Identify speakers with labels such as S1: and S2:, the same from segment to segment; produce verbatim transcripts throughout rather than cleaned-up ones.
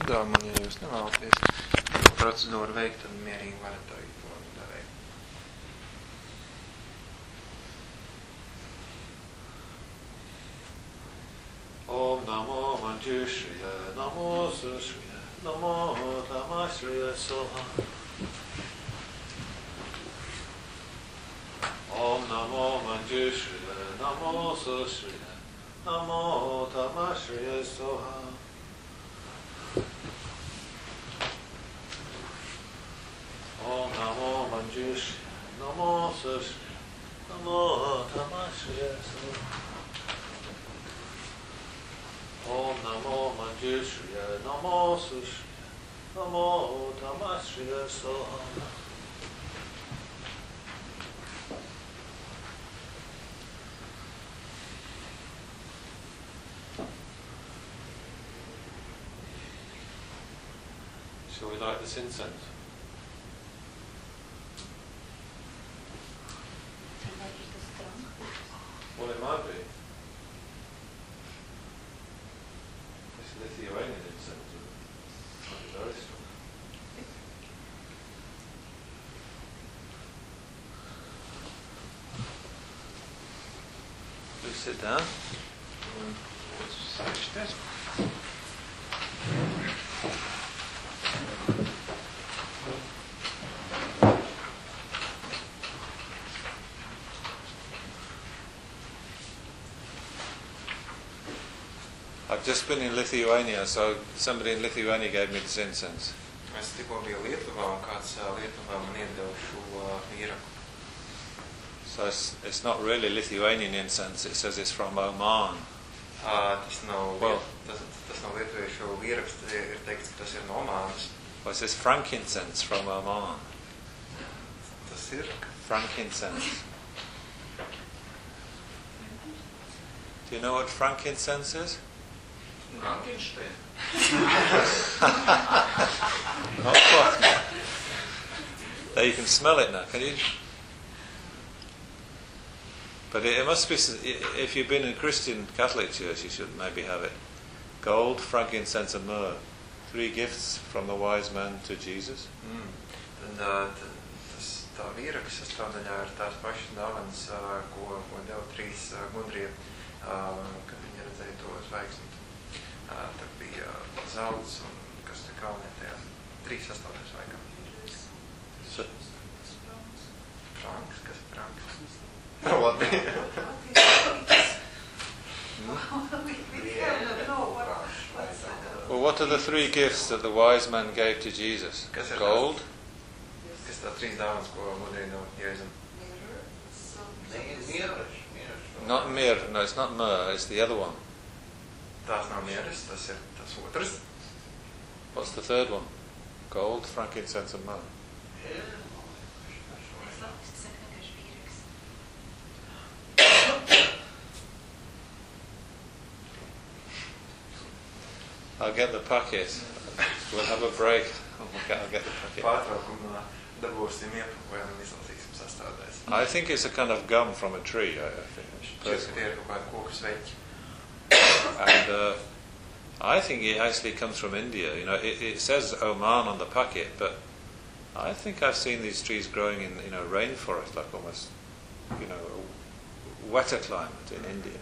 S1: uzdevuma, un ja jūs nevēlaties procedūru veikt, tad mierīgi varat to tā veikt. Om namo manjushriya, namo sushriya, namo tamashriya soha. Om namo manjushriya, namo sushriya, namo tamashriya soha. Om namo manjushriya, namo sushriya, namo tamashriya soha. Om namo manjushriya, namo sushriya, namo tamashriya soha. Shall we light this incense? Well, it might be. This Lithuanian incense might be very strong. Please sit down. I've just been in Lithuania, so somebody in Lithuania gave me this incense. Es tikko biju Lietuvā, un kāds Lietuvā man iedeva šo ieraku. So it's, it's not really Lithuanian incense, it says it's from Oman. Uh, tas nav, well, tas, tas nav lietuviešu ieraksts, ir teikts, ka tas ir no Omānas. Well, it says frankincense from Oman. Tas ir? Frankincense. Do you know what frankincense is? Frankenstein. Not quite. There, you can smell it now, can you? But it, it must be, if you've been in a Christian Catholic church, you should maybe have it. Gold, frankincense and myrrh. Three gifts from the wise man to Jesus. Mm. Tad, uh, tas, tā vīraks sastāvdaļā ir tās pašas dāvanas, uh, ko, ko deva trīs uh, gudrie, uh, kad viņi redzēja to zvaigzni. Uh, tad bija uh, zelts un kas te kalnē tajā trīs sastāvdaļas vaikam. So, franks, kas ir franks? What? Well, what are the three gifts that the wise man gave to Jesus? Gold? Kas tā trīs dāvanas, ko gudrie no Jēzum? Not myrrh, no, it's not myrrh, it's the other one. Tās nav mieres, tas ir tas otrs. What's the third one? Gold, frankincense and myrrh. I'll get the packet. We'll have a break. I'll get the packet. I think it's a kind of gum from a tree, I, I think. And uh, I think it actually comes from India. You know, it, it says Oman on the packet, but I think I've seen these trees growing in, you know, rainforest, like almost, you know, a wetter climate in India.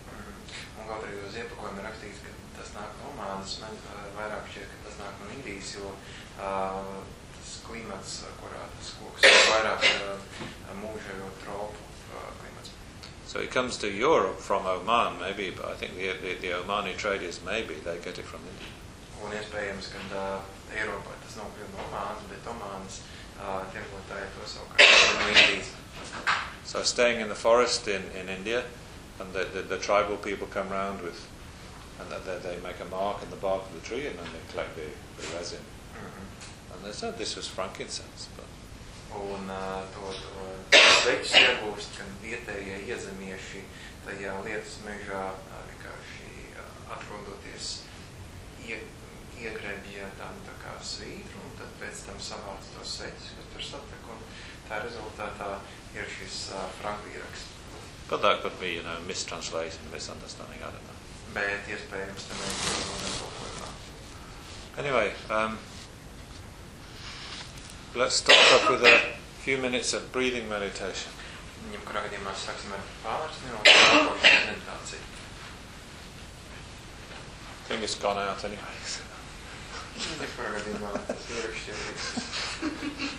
S1: Tas nāk no Omānas, man vairāk šķiet, ka tas nāk no Indijas, jo uh, tas klimats, kurā tas koks ir vairāk uh, mūžējo tropu uh, klimats. So it comes to Europe from Oman, maybe, but I think the, the, the Omani traders, maybe, they get it from India. Un iespējams, ka uh, Eiropā tas nav kļūt no Omānas, bet Omānas uh, tirgotāji to savukārt no Indijas. So staying in the forest in, in India, and the, the, the tribal people come round with and they, they make a mark in the bark of the tree, and then they collect the, the resin. Mm-hmm. And they said this was frankincense. But un uh, to, to sveķus iegūst, kad vietējie iezemieši tajā lietas mežā uh, vienkārši uh, atrodoties ie, iegrebja tādu tā kā svītru, un tad pēc tam savāc tos sveķus, kas tur satek, un tā rezultātā ir šis uh, frankvīraks. But that could be, you know, mistranslation, misunderstanding, I don't know. Bet iespējams, ka mēs runājam kaut ko runā.
S2: Anyway, um, let's start off with a few minutes of breathing meditation.
S1: Jebkurā gadījumā sāksim ar pāris minūtes elpošanas meditāciju.
S2: I think it's gone out anyways.
S1: Jebkurā gadījumā tas ieraksts jau ir.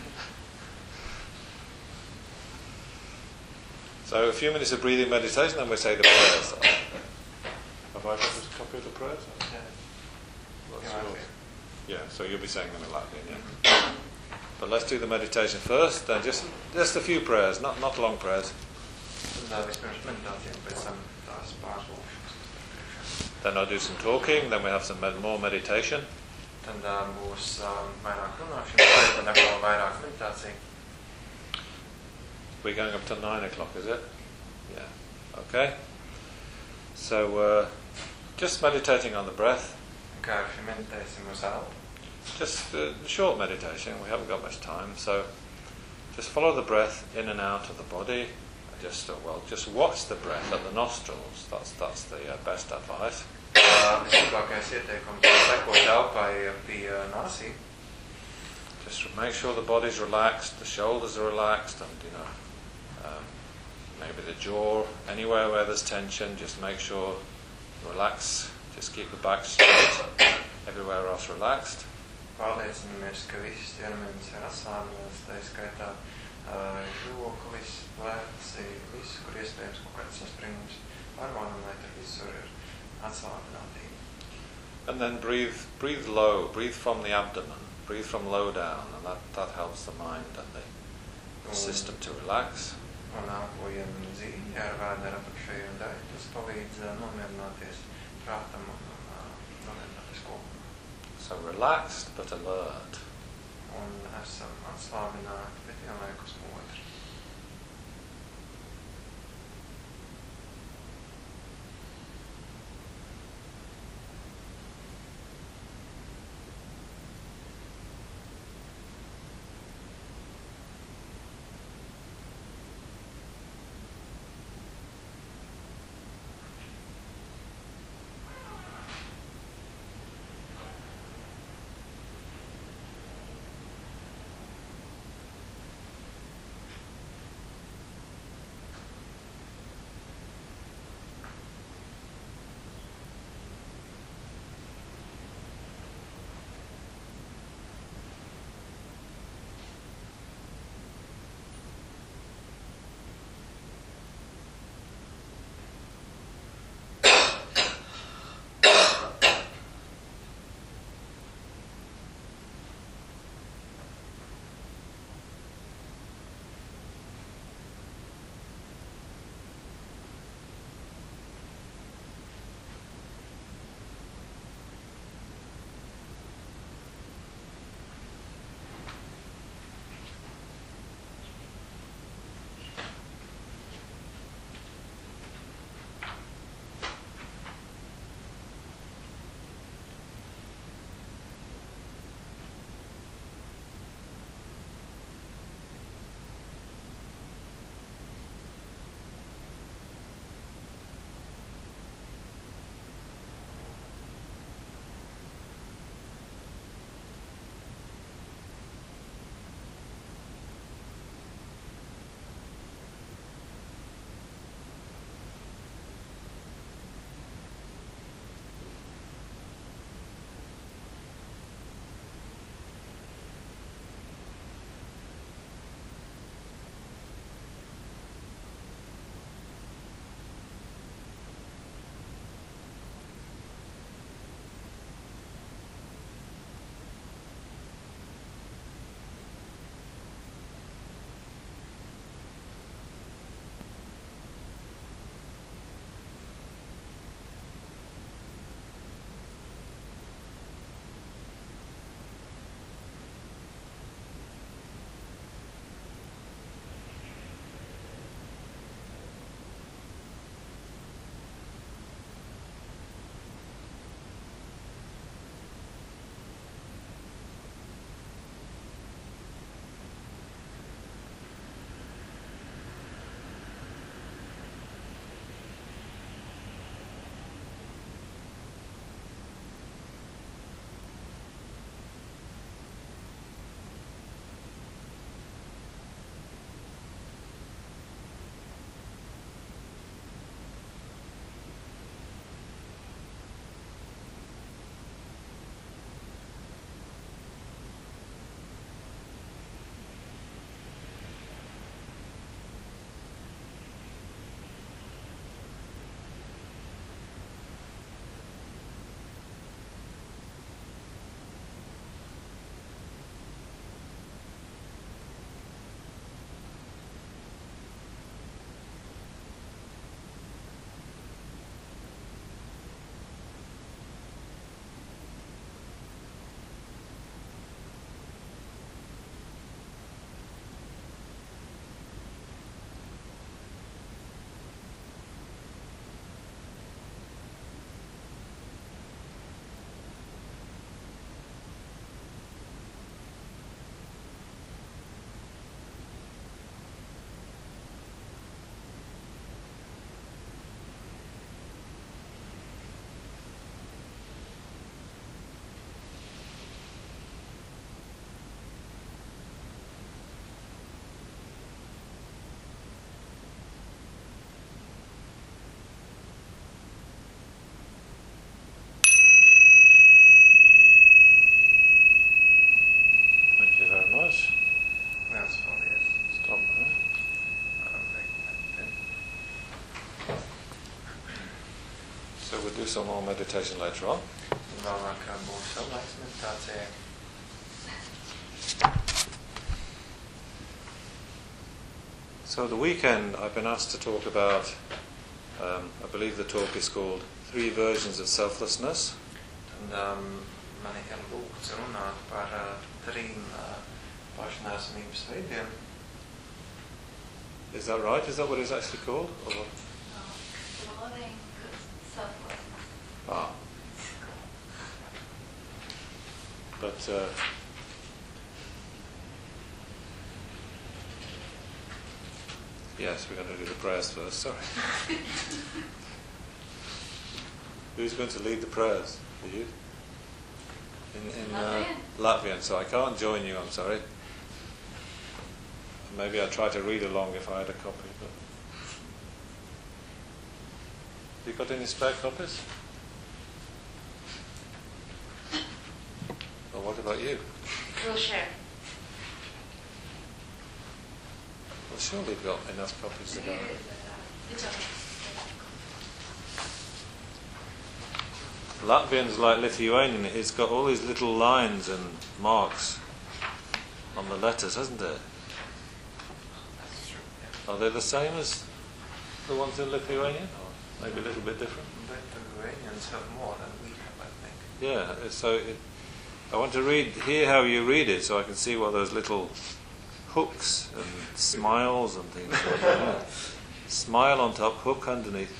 S2: So a few minutes of breathing meditation, then we say the prayers. Have I got a copy of the prayers?
S1: Yeah.
S2: What's
S1: Yeah,
S2: yours? Yeah, so you'll be saying them in Latvian, yeah. But let's do the meditation first, then just just a few prayers, not not long prayers.
S1: Tad vispirms meditācija, un pēc tam tās pāris lūkšanas.
S2: Then I'll do some talking, then we have some med- more meditation.
S1: Tad uh, būs um, vairāk runāšanas, tad atkal vairāk meditācija.
S2: We're going up to nine o'clock, is it? Yeah. Okay. So uh, just meditating on the breath.
S1: Kā ar šī meditēsim uz elpu.
S2: Just a short meditation, we haven't got much time, so just follow the breath in and out of the body. Just uh, well, just watch the breath at the nostrils. That's that's the uh, best advice.
S1: Uh, Vislabākais ieteikums ir sekot elpai pie uh, nāsī.
S2: Just make sure the body's relaxed, the shoulders are relaxed, and you know, um, maybe the jaw, anywhere where there's tension, just make sure relax. Just keep the back straight. Everywhere else relaxed.
S1: Pārliecinamies, ka viss ķermenis ir atsāmināts, tā skaitā uh, žoklis, leci, viss, kur iespējams kaut kāds saspringums. Pārbaudam, lai tur visur ir atsāminātība.
S2: And then breathe, breathe low, breathe from the abdomen, breathe from low down, and that, that helps the mind and the, the system to relax.
S1: Un elpojam dziļi ar vēdera apakšējo daļu. Tas palīdz uh, nomierināties prātam un uh, nomierināties kopumā.
S2: So relaxed but alert.
S1: Un esam atslābināti, bet vienlaikus modri.
S2: some more meditation later on.
S1: Vēlāk būs vēl laiks meditācijai.
S2: So the weekend I've been asked to talk about, um, I believe the talk is called Three Versions of Selflessness.
S1: Un um, man ir lūgts runāt par uh, trim uh, pašnēsamības veidiem.
S2: Is that right? Is that what it's actually called? Or what?
S3: No, loving selflessness.
S2: Ah. But uh, yes, we're going to do the prayers first. Sorry. Who's going to lead the prayers? Are you? In, in uh, Latvian, so I can't join you. I'm sorry. Maybe I'd try to read along if I had a copy. But you got any spare copies? Well, what about you?
S3: We'll share.
S2: Well, surely you've got enough copies to go.
S3: It's okay.
S2: Latvian's like Lithuanian. It's got all these little lines and marks on the letters, hasn't it?
S1: That's true, yeah.
S2: Are they the same as the ones in Lithuanian, or maybe a little bit different?
S1: Lithuanians have more than we have, I think.
S2: Yeah. So it, I want to read, hear how you read it, so I can see what those little hooks and smiles and things are. Yeah. Smile on top, hook underneath.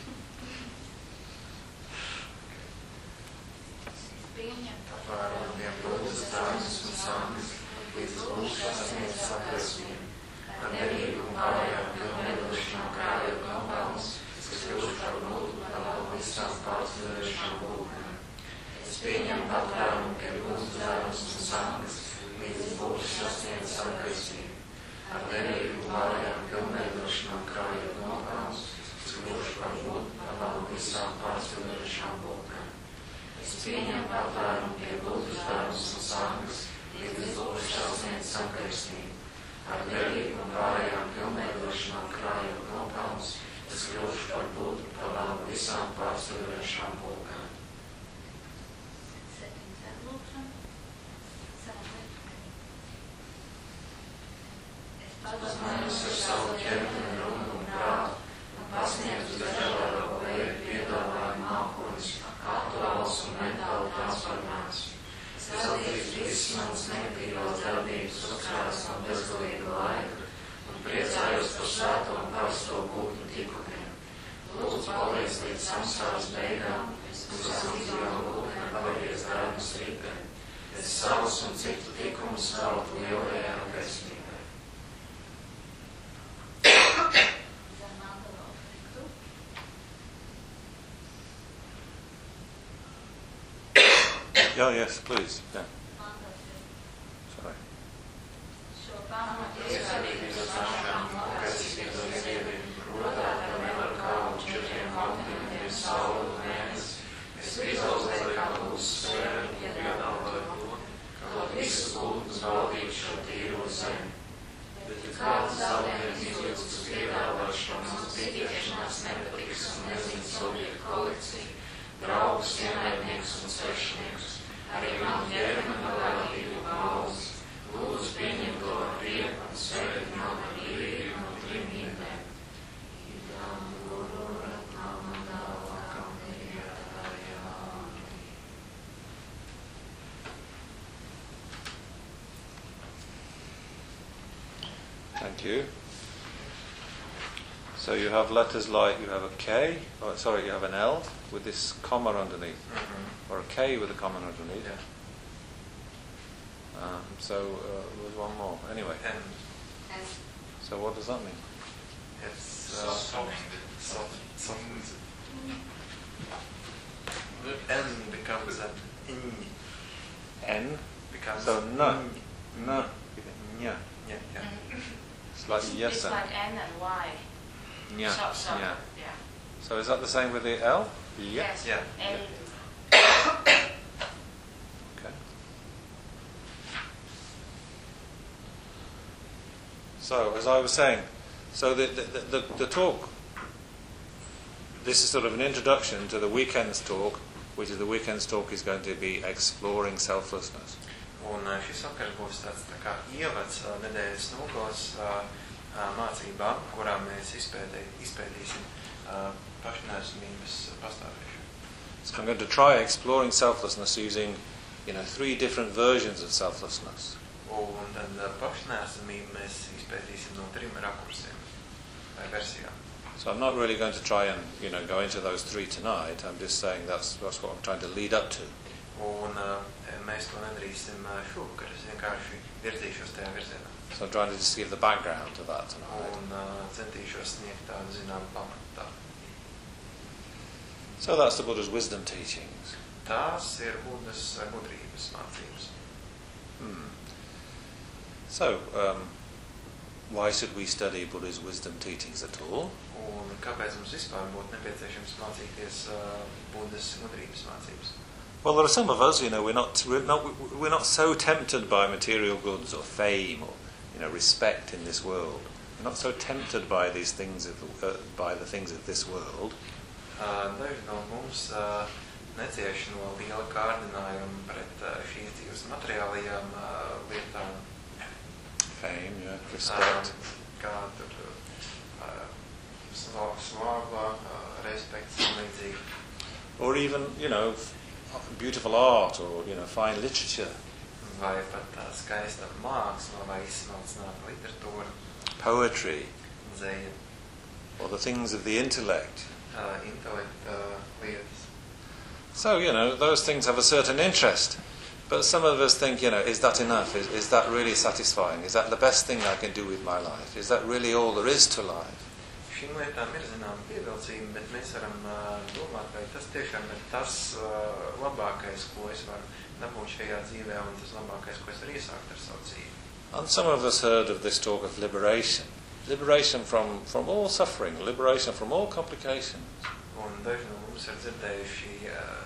S1: Vārojumiem lūdzu dāmas un sāmas, līdz lūdzu sasniedz sapratni, ar derīgu un pārējām pilnveidošanām krāju kompāns, kas kļūst par lūdzu par labu visām pārsvarēšanām lūgām. Es pieņemu patvērumu pie lūdzu dāmas un sāmas, līdz lūdzu sasniedz sapratni, ar derīgu un pārējām pilnveidošanām krāju kompāns, kas kļūst par lūdzu par labu visām pārsvarēšanām lūgām. Es pieņemu patvērumu pie lūdzu dāmas un sāmas, līdz lūdzu sasniedz samkaisnību, ar derīgu un pārējām pilnveidošanām krājot nopelnus, tas kļūst par būtu par labu visām pārstāvējušām lūgām. Uzmanis ar savu ķermeni, runu un prātu, un pasniedz dažādo veidu piedāvājumu mākoņus, aktuāls un mentāli transformāciju. Saldīs viss mans negatīvās darbības uzkrās no bezgalīga laika un priecājos par svēto un parasto būtņu tikumiem. Lūdzu palīdz līdz samsāras beigām, un visam dzīvām lūgām pavadies dārmas rītē. Es savus un citu tikumus veltu lielajā gaismībai.
S2: Yeah, yes, please. Yeah. Sorry.
S1: Draugus, ienaidniekus un svešniekus, arī man ģermeni relatīvu mauz, lūdzu pieņem to ar prieku un svētīt manu īrību no trimībēm. Idam guru ratnam dāvākam nirjatājām.
S2: Thank you. So you have letters like, you have a K, or sorry, you have an L with this comma underneath,
S1: Mm-hmm.
S2: or a K with a comma underneath.
S1: Yeah.
S2: Um, so uh, there was one more. Anyway,
S1: And
S2: so what does that mean?
S1: it's uh, soft, soft, soft. The N becomes an in.
S2: N.
S1: Becomes
S2: So no,
S1: in.
S2: no, nya.
S1: Yeah, yeah.
S2: It's like yes
S3: It's
S2: and
S3: like N and Y.
S2: nya.
S3: So, so,
S2: Yeah.
S3: yeah.
S2: So is that the same with the L?
S3: Yes.
S1: Yeah.
S3: N.
S2: Okay. So as I was saying, so the the, the, the talk this is sort of an introduction to the weekend's talk, which is the weekend's talk is going to be exploring selflessness.
S1: Un šis vakars būs tāds tā kā ievads nedēļas nogals mācībām, kurām mēs izpēdē, izpēdīsim pašnēsmības pastāvēšanu.
S2: So I'm going to try exploring selflessness using, you know, three different versions of selflessness.
S1: Un tad pašnēsmību mēs izpēdīsim no trim rakursiem vai versijām.
S2: So I'm not really going to try and, you know, go into those three tonight. I'm just saying that's that's what I'm trying to lead up to.
S1: Un mēs to nedarīsim šovakar, es vienkārši virzīšos tajā virzienā.
S2: So I'm trying to just give the background to that tonight.
S1: Un centīšos sniegt tādu zināmu pamatu tā.
S2: So that's the Buddha's wisdom teachings.
S1: Tās ir Buddhas gudrības mācības.
S2: Hmm. So, um, why should we study Buddha's wisdom teachings at all?
S1: Un kāpēc mums vispār būtu nepieciešams mācīties Buddhas gudrības mācības?
S2: Well, there are some of us, you know, we're not we're not we're not so tempted by material goods or fame or, you know, respect in this world. We're not so tempted by these things of the, uh, by the things of this world.
S1: Daži no mums necieš no liela kārdinājuma pret šīs dzīves materiālajām lietām.
S2: Fame, yeah, respect.
S1: Kā tur slāva, respekts un līdzīgi.
S2: Or even, you know, beautiful art or, you know, fine literature.
S1: Vai pat tā skaista māksla vai izsmalcināta literatūra.
S2: Poetry.
S1: Dzeja.
S2: Or the things of the intellect.
S1: Uh, intellekta uh, lietas.
S2: So, you know, those things have a certain interest. But some of us think, you know, is that enough? Is, is that really satisfying? Is that the best thing I can do with my life? Is that really all there is to life?
S1: Šīm lietām ir zinām pievilcība, bet mēs varam uh, domāt, vai tas tiešām ir tas uh, labākais, ko es varu dabūt šajā dzīvē, un tas labākais, ko es varu iesākt ar savu dzīvi.
S2: And some of us heard of this talk of liberation. Liberation from, from all suffering, liberation from all complications.
S1: Un daži no mums ir dzirdējuši uh,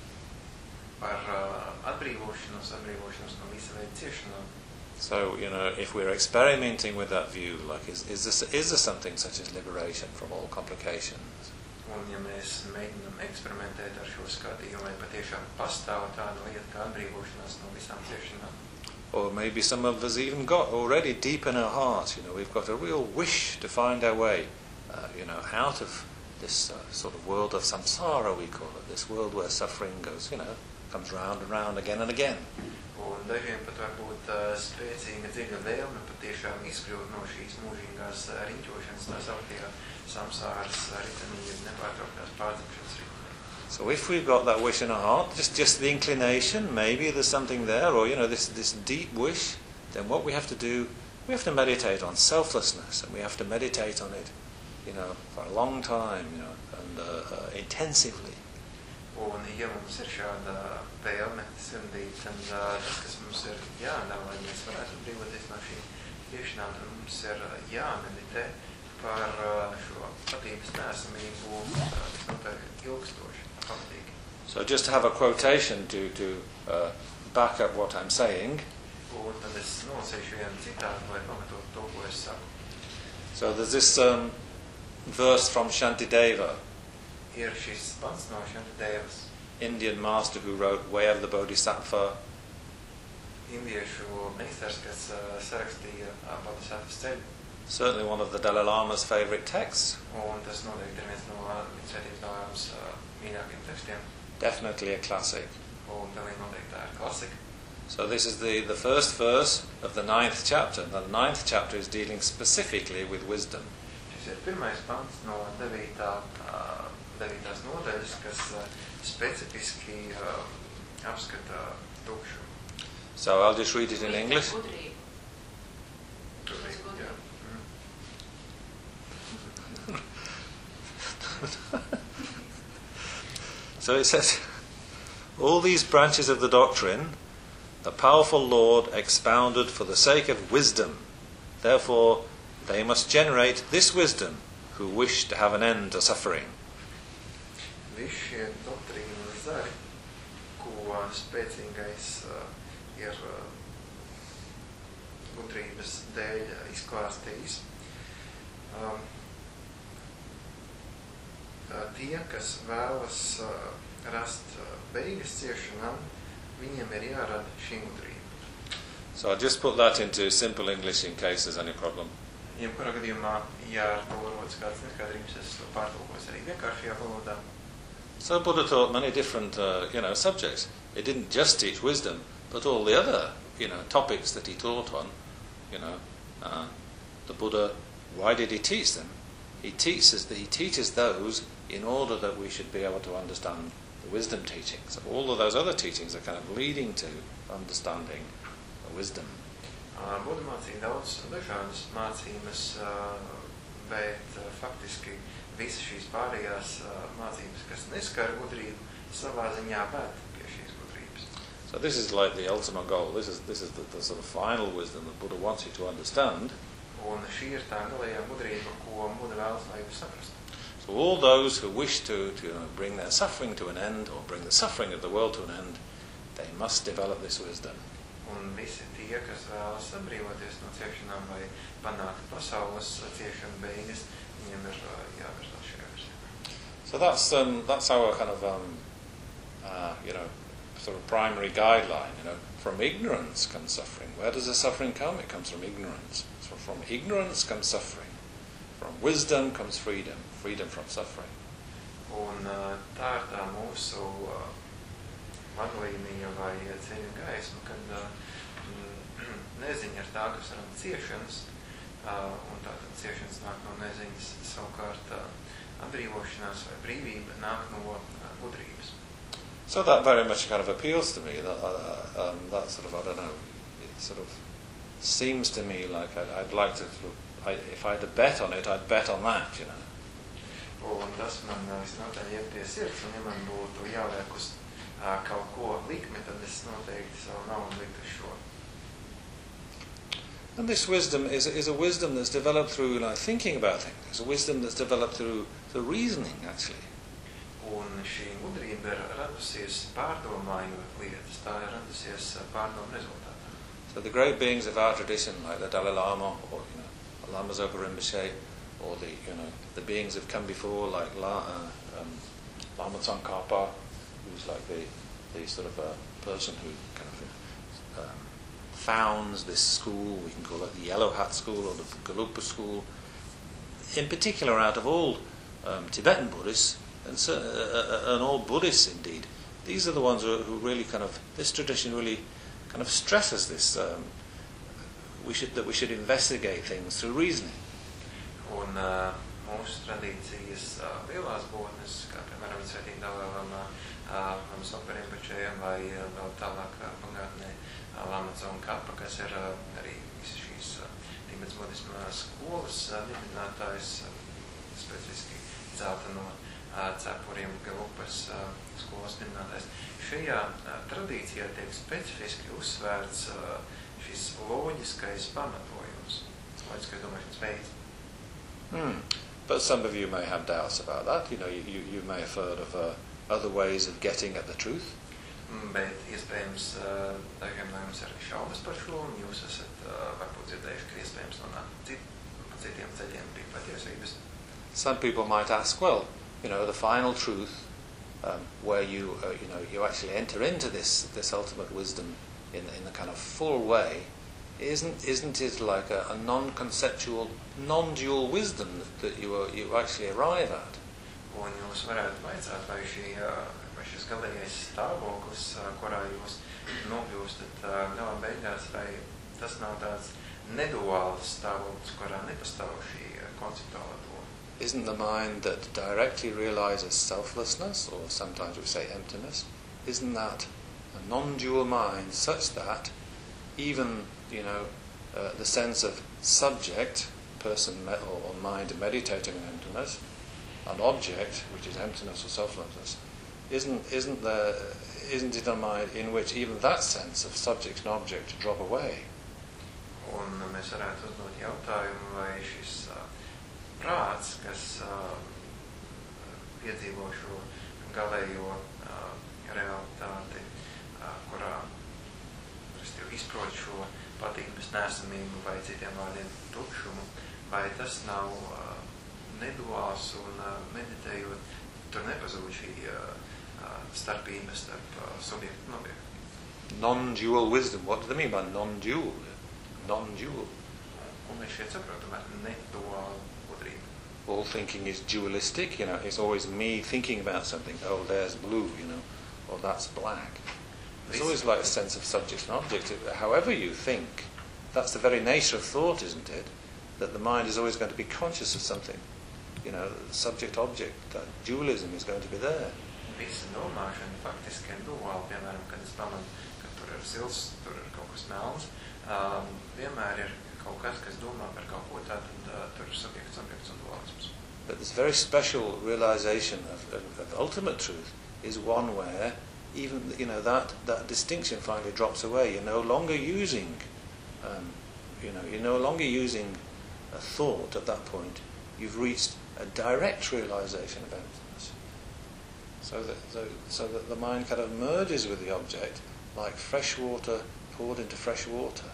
S1: par uh, atbrīvošanos, atbrīvošanos no visa veida ciešanām.
S2: So, you know, if we're experimenting with that view, like, is, is, this, is there something such as liberation from all complications?
S1: Un ja mēs mēģinām eksperimentēt ar šo skatījumu, vai patiešām pastāv tāda lieta kā atbrīvošanās no visām ciešanām.
S2: Or maybe some of us even got already deep in our hearts, you know, we've got a real wish to find our way, uh, you know, out of this uh, sort of world of samsara, we call it, this world where suffering goes, you know, comes round and round again and again.
S1: Un dažiem pat var būt uh, spēcīga dziļa vēlme patiešām izkļūt no šīs mūžīgās uh, riņķošanas, tā sauktajā samsāras ritenī, nepārtrauktās pārdzimšanas ritenī.
S2: So if we've got that wish in our heart, just just the inclination, maybe there's something there, or, you know, this this deep wish, then what we have to do, we have to meditate on selflessness, and we have to meditate on it, you know, for a long time, you know, and uh, uh, intensively.
S1: Un, ja mums ir šāda vēlme sirdī, tad tas, kas mums ir jādara, lai mēs varētu brīvoties no šīm ciešanām, tad mums ir jāmeditē par šo patības nesamību visnotaļ ilgstoši, pamatīgi.
S2: So just to have a quotation to, to uh, back up what I'm saying.
S1: Un tad es nolasīšu vienu citātu, lai pamatot to, ko es saku.
S2: So there's this um, verse from Shantideva,
S1: Ir šis pants no Shantidevas,
S2: Indian master who wrote Way of the Bodhisattva.
S1: indiešu meistars, kas uh, sarakstīja uh, Bodhisattvas ceļu.
S2: Certainly one of the Dalai Lama's favourite texts.
S1: Un tas noteikti ir viens no viņa svētības Dalai uh, mīļākiem tekstiem.
S2: Definitely a classic.
S1: Un pilnīgi noteikti tā ir klasika.
S2: So this is the, the first verse of the ninth chapter. Now the ninth chapter is dealing specifically with wisdom.
S1: Šis ir pirmais pants no devītā, uh, devītās nodaļas, kas uh, specifiski uh, apskata tukšumu.
S2: So I'll just read it in English.
S1: Jā.
S2: So it says, all these branches of the doctrine, the powerful Lord expounded for the sake of wisdom. Therefore, they must generate this wisdom who wish to have an end to suffering.
S1: Visi šie doktrīnu zari, ko spēcīgais uh, ir uh, gudrības dēļ uh, izklāstījis. Um, tie, kas vēlas rast beigas ciešanām, viņiem ir jārada šī gudrība.
S2: So I'll just put that into simple English in case there's any problem.
S1: Jebkurā gadījumā, ja ar to rodas kāds neskaidrības, es to pārtulkos arī vienkāršajā valodā.
S2: So Buddha taught many different, uh, you know, subjects. He didn't just teach wisdom, but all the other, you know, topics that he taught on. You know, uh, the Buddha. Why did he teach them? He teaches that he teaches those in order that we should be able to understand the wisdom teachings. All of those other teachings are kind of leading to understanding the wisdom.
S1: Uh, Buddha mācīja daudz dažādas mācības, uh, bet uh, faktiski visas šīs pārējās uh, mācības, kas neskar gudrību, savā ziņā ved pie šīs gudrības.
S2: So this is like the ultimate goal. This is this is the, the sort of final wisdom that Buddha wants you to understand.
S1: Un šī ir tā galējā gudrība, ko Buddha vēlas, lai jūs saprastu.
S2: So all those who wish to, to you know, bring their suffering to an end, or bring the suffering of the world to an end, they must develop this wisdom.
S1: Un visi tie, kas vēlas atbrīvoties no ciešanām vai panākt pasaules ciešanu beigas, viņiem ir jāvirzās šajā virzienā.
S2: So that's um, that's our kind of um, uh, you know sort of primary guideline. You know, from ignorance comes suffering. Where does the suffering come? It comes from ignorance. So from ignorance comes suffering. From wisdom comes freedom. Freedom from suffering.
S1: Un uh, tā ir tā mūsu uh, vadlīnija vai ceļu gaisma, kad uh, neziņa ir tā, kas rada ciešanas, uh, un tātad ciešanas nāk no neziņas, savukārt uh, atbrīvošanās vai brīvība nāk no uh, gudrības.
S2: So that very much kind of appeals to me. That uh, um, that sort of I don't know. It sort of seems to me like I'd, I'd like to. Sort of, I, if I had to bet on it, I'd bet on that. You know.
S1: Un tas man visnotaļ iet pie sirds, un ja man būtu jāliek uz uh, kaut ko likmi, tad es noteikti savu naudu liktu uz šo.
S2: And this wisdom is is a wisdom that's developed through like thinking about things. It's a wisdom that's developed through through reasoning, actually.
S1: Un šī gudrība ir radusies pārdomājot lietas, tā ir radusies pārdomu rezultātā.
S2: So the great beings of our tradition, like the Dalai Lama, or you know, Lama Zopa Rinpoche, or the you know the beings have come before, like La, uh, um, Lama Tsongkhapa, who's like the the sort of uh, person who kind of um, founds this school. We can call it the Yellow Hat School or the Gelugpa School. In particular, out of all um, Tibetan Buddhists, and, so, uh, and all Buddhists indeed, these are the ones who, who really kind of, this tradition really kind of stresses this, um, we should, that we should investigate things through reasoning.
S1: Un uh, mūsu tradīcijas uh, lielās būtnes, kā piemēram Svētīgi Dalai Lama, uh, Lama Zopa Rinpoche vai uh, vēl tālāk uh, pagātnē uh, Lama Tsongkhapa, kas ir uh, arī visas šīs uh, Tibetas budisma skolas uh, dibinātājs, uh, specifiski celta no uh, cepuriem Gelugpas uh, skolas dibinātājs. Šajā uh, tradīcijā tiek specifiski uzsvērts uh, šis loģiskais pamatojums, loģiskais domāšanas veids.
S2: Hmm. But some of you may have doubts about that. You know, you, you, you may have heard of uh, other ways of getting at the truth.
S1: Bet iespējams dažiem no jums ir šaubas par šo, un jūs esat varbūt dzirdējuši, ka iespējams nonākt cit, citiem ceļiem pie patiesības.
S2: Some people might ask, well, you know, the final truth, um, where you, uh, you know, you actually enter into this this ultimate wisdom in in a kind of full way. Isn't isn't it like a, a non-conceptual, non-dual wisdom that, that you are, you actually arrive at?
S1: Un jūs varētu vaicāt, vai, šī, vai šis galīgais stāvoklis, kurā jūs nokļūstat galā beigās, vai tas nav tāds neduāls stāvoklis, kurā nepastāv šī konceptuālā doma?
S2: Isn't the mind that directly realizes selflessness, or sometimes we say emptiness, isn't that a non-dual mind such that even, you know, uh, the sense of subject, person me- or, or mind meditating on emptiness, an object, which is emptiness or selflessness, isn't isn't there isn't it a mind in which even that sense of subject and object drop away?
S1: Un mēs varētu uzdot jautājumu, vai šis uh, prāts, kas uh, piedzīvo šo galējo uh, realitāti, uh, kurā izprot šo patīkības nesamību vai citiem vārdiem tukšumu, vai tas nav uh, neduāls un uh, meditējot, tur nepazūd šī uh, uh, starpība starp uh, subjektu un objektu.
S2: Non-dual wisdom. What do they mean by non-dual? Non-dual.
S1: Un mēs šeit saprotam ar neduālu gudrību.
S2: All thinking is dualistic, you know, it's always me thinking about something. Oh, there's blue, you know, or that's black. There's always like a sense of subject and object. However you think, that's the very nature of thought, isn't it? That the mind is always going to be conscious of something. You know, subject-object, that dualism is going to be there.
S1: Visa domāšana faktiski ir duāla, piemēram, kad es pamanu, ka tur ir zils, tur ir kaut kas melns, um, vienmēr ir kaut kas, kas domā par kaut ko tādu, uh, tur ir subjekts, objekts un dualisms.
S2: But this very special realization of, of, of ultimate truth is one where even, you know, that, that distinction finally drops away. You're no longer using, um, you know, you're no longer using a thought at that point. You've reached a direct realization of emptiness. So that, so, so that the mind kind of merges with the object like fresh water poured into fresh water.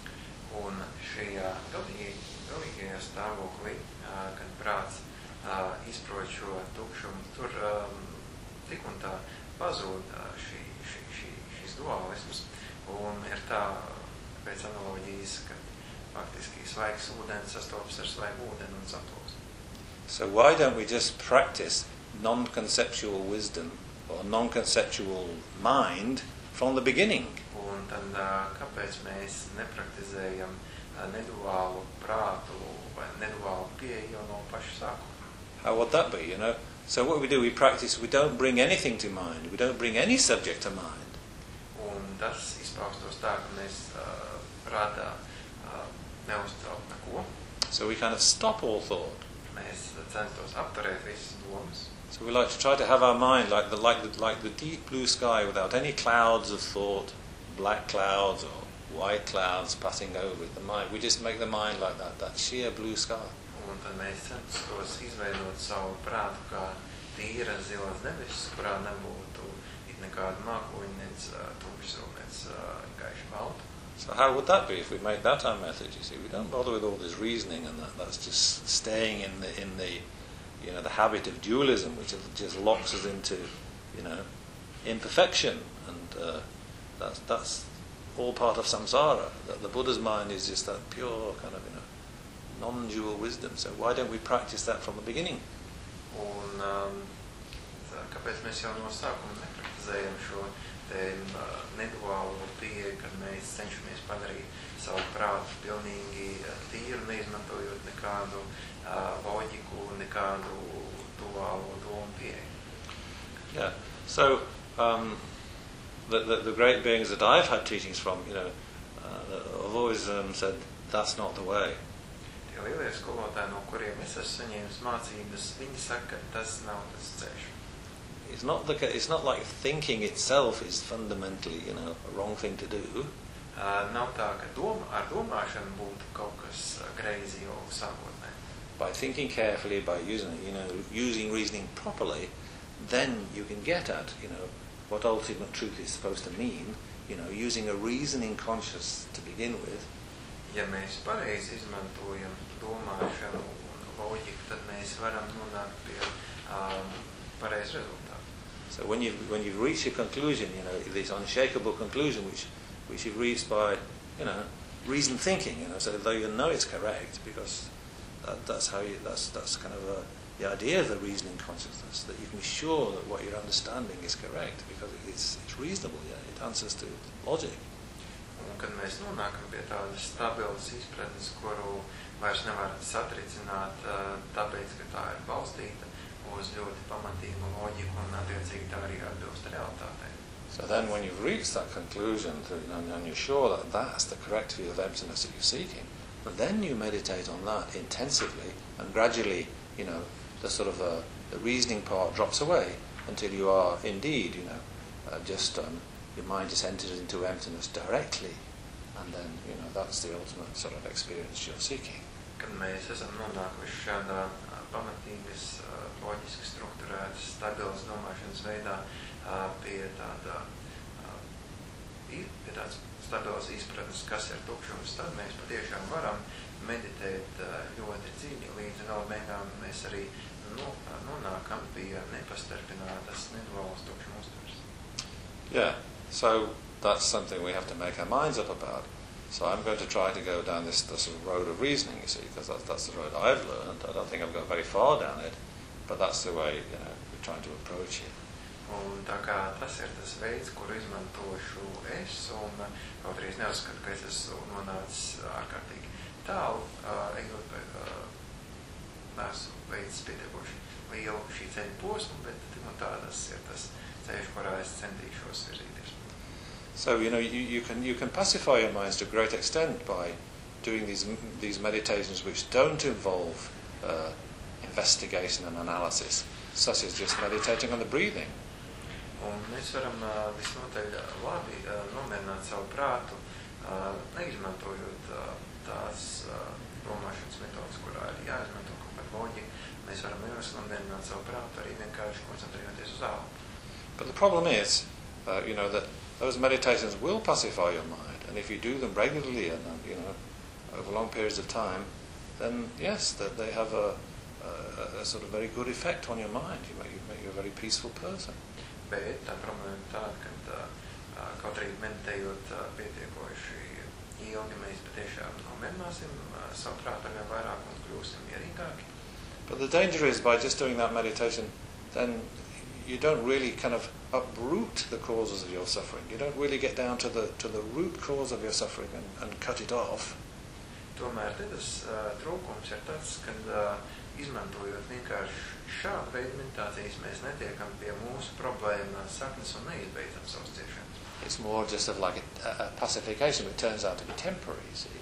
S1: Un šajā galīgi, galīgajā stāvoklī, uh, kad prāts uh, izprot šo tukšumu, tur um, tik un tā pazūd uh, šī, šī, šī, šīs dualisms. Un ir tā, pēc analoģijas, ka faktiski svaigs ūdens sastopas ar svaigu ūdeni un saplūst.
S2: So why don't we just practice non-conceptual wisdom or non-conceptual mind from the beginning?
S1: Un tad kāpēc mēs nepraktizējam neduālu prātu vai neduālu pieeju jau no paša sākuma?
S2: How would that be, you know? So what we do, we practice, we don't bring anything to mind, we don't bring any subject to mind.
S1: Un tas izpaustos tā, ka mēs uh, prātā uh, neuzcelt neko.
S2: So we kind of stop all thought.
S1: Mēs censtos apturēt visas domas.
S2: So we like to try to have our mind like the, like the, like the deep blue sky without any clouds of thought, black clouds or white clouds passing over it. The mind, we just make the mind like that, that sheer blue sky.
S1: Un tad mēs censtos izveidot savu prātu kā tīra zilas debesis, kurā nebūtu it nekāda mākoņa, nec tumšs, nec gaiša balta.
S2: So how would that be if we make that our method? You see, we don't bother with all this reasoning and that. That's just staying in the in the you know the habit of dualism, which just locks us into you know imperfection, and uh, that's that's all part of samsara. That the Buddha's mind is just that pure kind of you know non-dual wisdom. So why don't we practice that from the beginning?
S1: Un um, tā, kāpēc mēs jau no sākuma nepraktizējam šo te uh, neduālo pieeju, kad mēs cenšamies padarīt savu prātu pilnīgi tīru, neizmantojot nekādu uh, loģiku, nekādu duālo domu pieeju?
S2: Yeah. So um, the, the the great beings that I've had teachings from, you know, uh, have always um, said that's not the way.
S1: Tie lielie skolotāji, no kuriem es esmu saņēmis mācības, viņi saka, ka tas nav tas ceļš.
S2: It's not the it's not like thinking itself is fundamentally, you know, a wrong thing to do.
S1: Uh, nav tā, ka doma, ar domāšanu būtu kaut kas uh, greizi jau sākotnē.
S2: By thinking carefully, by using you know using reasoning properly, then you can get at you know what ultimate truth is supposed to mean. You know, using a reasoning conscious to begin with.
S1: Ja mēs pareizi izmantojam domāšanu un loģiku, tad mēs varam nonākt pie um, pareiz rezultātu.
S2: So when you when you've reached a conclusion, you know, this unshakable conclusion, which which you've reached by, you know, reasoned thinking, you know, so though you know it's correct, because that, that's how you that's that's kind of a, the idea of the reasoning consciousness, that you can be sure that what you're understanding is correct because it's it's reasonable, yeah, it answers to logic.
S1: Un kad mēs nonākam pie tādas stabilas izpratnes, kuru vairs nevar satricināt, tāpēc, ka tā ir balstīta uz ļoti pamatīgu loģiku un attiecīgi tā arī atbilst realitātei.
S2: So then when you've reached that conclusion to, and, and you're sure that that's the correct view of emptiness that you're seeking, but then you meditate on that intensively and gradually, you know, the sort of uh, the reasoning part drops away until you are indeed, you know, uh, just um, your mind just enters into emptiness directly, and then, you know, that's the ultimate sort of experience you're seeking.
S1: Kad mēs esam nonākuši šādā pamatīgas, loģiski strukturētas, stabilas domāšanas veidā pie tāda ir tāds stabils izpratnes, kas ir tukšums, tad mēs patiešām varam meditēt ļoti dziļi, līdz vēl beigām mēs arī nu, nonākam pie nepastarpinātas neduālas tukšuma uztveres.
S2: Yeah, so that's something we have to make our minds up about. So I'm going to try to go down this, this road of reasoning, you see, because that's, that's the road I've learned. I don't think I've got very far down it, but that's the way, you know, we're trying to approach it.
S1: Un tā kā tas ir tas veids, kuru izmantošu es, un kaut arī es neuzskatu, ka es esmu nonācis ārkārtīgi tālu, uh, ejot, uh, neesmu veids pietiekoši lielu šī ceļa posmu, bet nu, tā tas ir tas ceļš, kurā es centīšos virzīties.
S2: So, you know, you, you can you can pacify your minds to a great extent by doing these these meditations which don't involve uh, investigation and analysis, such as just meditating on the breathing.
S1: Un mēs varam uh, visnotaļ labi uh, nomierināt savu prātu, uh, neizmantojot uh, tās uh, domāšanas metodas, kurā ir jāizmanto kaut kāda loģika. Mēs varam nomierināt savu prātu arī vienkārši koncentrējoties uz elpu.
S2: But the problem is, uh, you know, that those meditations will pacify your mind, and if you do them regularly and, and you know, over long periods of time, then yes, that they have a, a, a sort of very good effect on your mind. You make, you make you a very peaceful person.
S1: Bet tā problēma ir tāda, ka uh, kaut arī meditējot uh, pietiekoši ilgi, mēs patiešām nomierināsim uh, savu prātu ar vien vairāk un kļūsim mierīgāki.
S2: But the danger is by just doing that meditation, then you don't really kind of uproot the causes of your suffering. You don't really get down to the to the root cause of your suffering and, and cut it off.
S1: Tomēr te tas uh, trūkums ir tāds, kad uh, izmantojot vienkārši šādu veidu meditācijas, mēs netiekam pie mūsu problēmas saknes un neizbeidzam savus ciešanas.
S2: It's more just of like a, a pacification, which turns out to be temporary, see.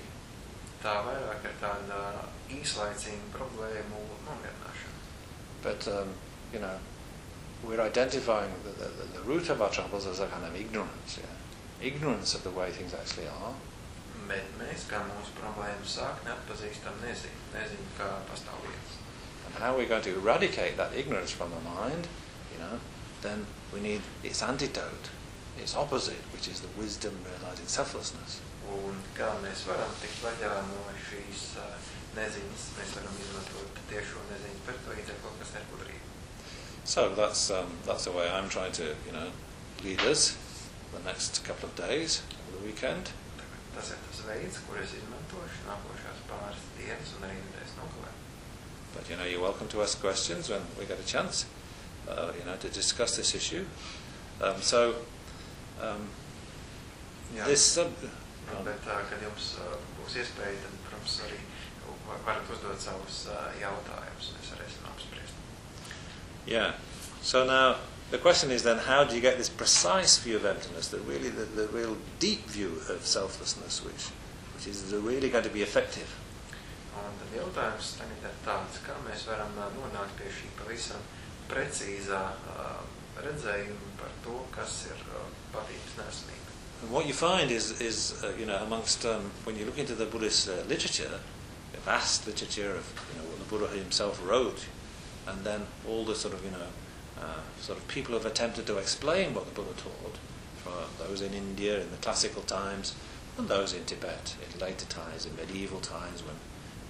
S1: Tā vairāk ir tāda īslaicīga problēmu nomierināšana.
S2: But, um, you know, we're identifying the, the, the root of our troubles as a kind of ignorance, yeah? Ignorance of the way things actually are.
S1: Bet mēs, kā mūsu problēmu sākni, atpazīstam nezinu, nezinu, kā pastāv lietas.
S2: And how we're going to eradicate that ignorance from the mind, you know, then we need its antidote, its opposite, which is the wisdom realizing selflessness.
S1: Un kā mēs varam tikt vaļā no šīs uh, neziņas, mēs varam izmantot tiešo neziņu par to līdzekli, kas ir gudrība.
S2: So that's um, that's the way I'm trying to, you know, lead us the next couple of days over the weekend.
S1: Tas ir tas veids, kur es izmantošu nākošās pāris dienas un arī nedēļas nogalē.
S2: But, you know, you're welcome to ask questions when we get a chance, uh, you know, to discuss this issue. Um, so, um,
S1: Jā,
S2: this sub...
S1: Um, bet, uh, kad jums uh, būs iespēja, tad, protams, arī varat uzdot savus uh, jautājumus, un mēs varēsim apspriest.
S2: Yeah. So now, the question is then, how do you get this precise view of emptiness, the really, the, the real deep view of selflessness, which, which is really going to be effective?
S1: Un tad jautājums tagad ir tāds, kā mēs varam nonākt pie šī pavisam precīzā uh, redzējuma par to, kas ir uh, patības nesamība.
S2: And what you find is, is uh, you know, amongst, um, when you look into the Buddhist uh, literature, the vast literature of, you know, what the Buddha himself wrote, and then all the sort of, you know, uh, sort of people who have attempted to explain what the Buddha taught, for those in India in the classical times, and those in Tibet in later times, in medieval times when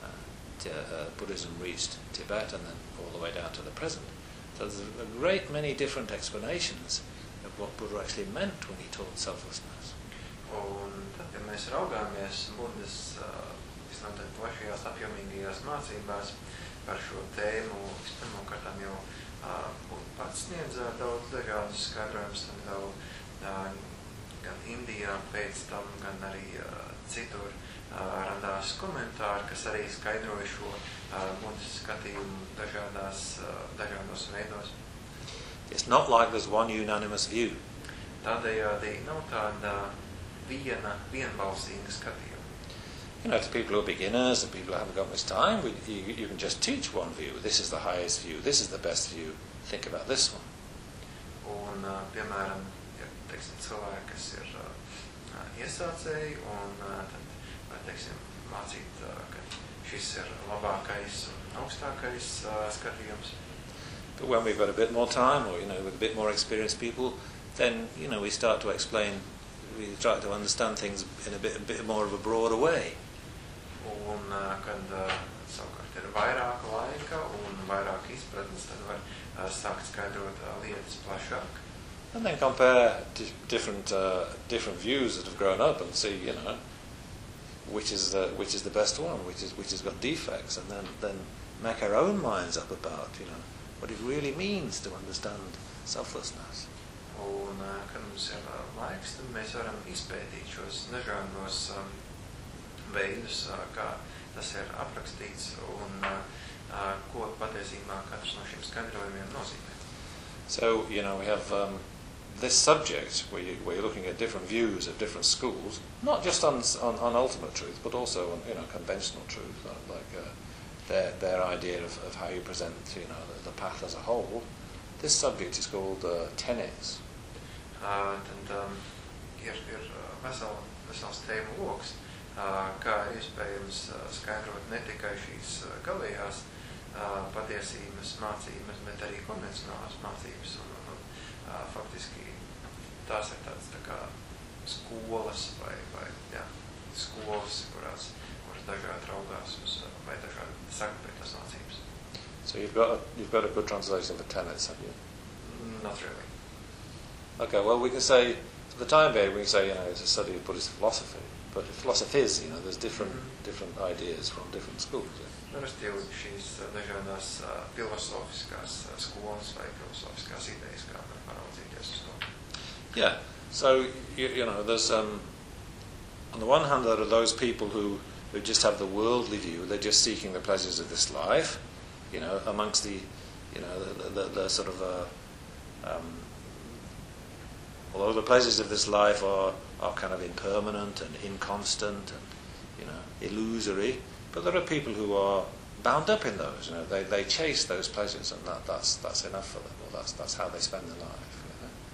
S2: Uh, Buddhism reached Tibet and then all the way down to the present. So there's a great many different explanations of what Buddha actually meant when he taught selflessness.
S1: Un tad, kad mēs raugāmies Buddhas uh, visnotaļ plašajās apjomīgajās mācībās par šo tēmu, pirmkārtām jau uh, Buddha pats sniedz uh, daudz dažādus skaidrojumus, gan, uh, gan Indijā pēc tam, gan arī uh, citur. Uh, radās komentāri, kas arī skaidroja šo uh, Buddhas skatījumu dažādās, uh, dažādos veidos.
S2: It's not like there's one unanimous view.
S1: Tādējādi nav tāda viena, vienbalsīga skatījuma.
S2: You know, to people who are beginners and people who haven't got much time, we, you, you can just teach one view. This is the highest view. This is the best view. Think about this one.
S1: Un, uh, piemēram, ja, teiksim, cilvēki, kas ir uh, iesācēji un uh, tad vai, teiksim, mācīt, ka šis ir labākais un augstākais uh, skatījums.
S2: But when we've got a bit more time, or, you know, with a bit more experienced people, then, you know, we start to explain we try to understand things in a bit, a bit more of a broader way.
S1: Un, uh, kad uh, savukārt ir vairāk laika un vairāk izpratnes, tad var uh, sākt skaidrot uh, lietas plašāk.
S2: And then compare di- different uh, different views that have grown up and see, you know, which is the which is the best one, which is which has got defects, and then then make our own minds up about, you know, what it really means to understand selflessness.
S1: Un, uh, kad mums ir uh, laiks, tad mēs varam izpētīt šos dažādos um, veidus, uh, kā tas ir aprakstīts un uh, uh, ko patiesībā katrs no šiem skaidrojumiem nozīmē.
S2: So, you know, we have um, this subject where, you, where you're looking at different views of different schools, not just on, on, on ultimate truth, but also on, you know, conventional truth, like uh, their, their idea of, of how you present, you know, the, the path as a whole. This subject is called uh, tenets.
S1: Uh, tad um, ir, ir vesel, vesels tēmu loks, uh, kā ir iespējams uh, skaidrot ne tikai šīs uh, galējās uh, patiesības mācības, bet arī konvencionālās mācības. Un, un, un, uh, faktiski tās ir tāds tā kā skolas vai, vai jā, skolas, kurās, kuras dažādi raugās uz vai dažādi saka tās mācības.
S2: So you've got a, you've got a good translation for tenets, have you?
S1: Not really.
S2: Okay, well, we can say, for the time being, we can say, you know, it's a study of Buddhist philosophy. But philosophies, you know, there's different mm-hmm. different ideas from different schools. Yeah?
S1: Parasti jau šīs dažādās uh, filosofiskās uh, skolas vai filosofiskās idejas, kā var paraudzīties uz to.
S2: Yeah, so, you, you know, there's, um, on the one hand, there are those people who, who just have the worldly view, they're just seeking the pleasures of this life, you know, amongst the, you know, the, the, the sort of, uh, um, although the pleasures of this life are, are kind of impermanent and inconstant and, you know, illusory, but there are people who are bound up in those, you know, they, they chase those pleasures and that, that's, that's enough for them, or that's, that's how they spend their life. You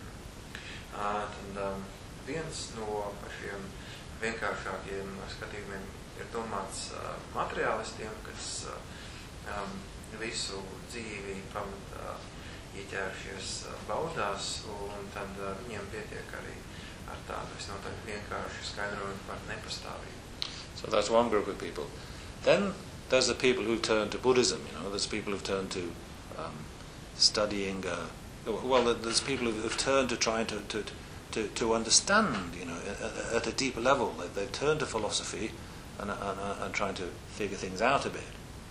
S2: know?
S1: uh, tad, um, viens no šiem vienkāršākiem skatījumiem ir domāts uh, materiālistiem, kas uh, um, visu dzīvi pamatā ieķēršies baudās, un tad uh, viņiem pietiek arī ar tādu visnotaļ vienkāršu skaidrojumu par nepastāvību.
S2: So that's one group of people. Then there's the people who turn to Buddhism, you know, there's people who've turned to um, studying, uh, well, there's people who've turned to trying to, to, to, to understand, you know, at, at a deeper level. They've turned to philosophy and, and, and trying to figure things out a bit.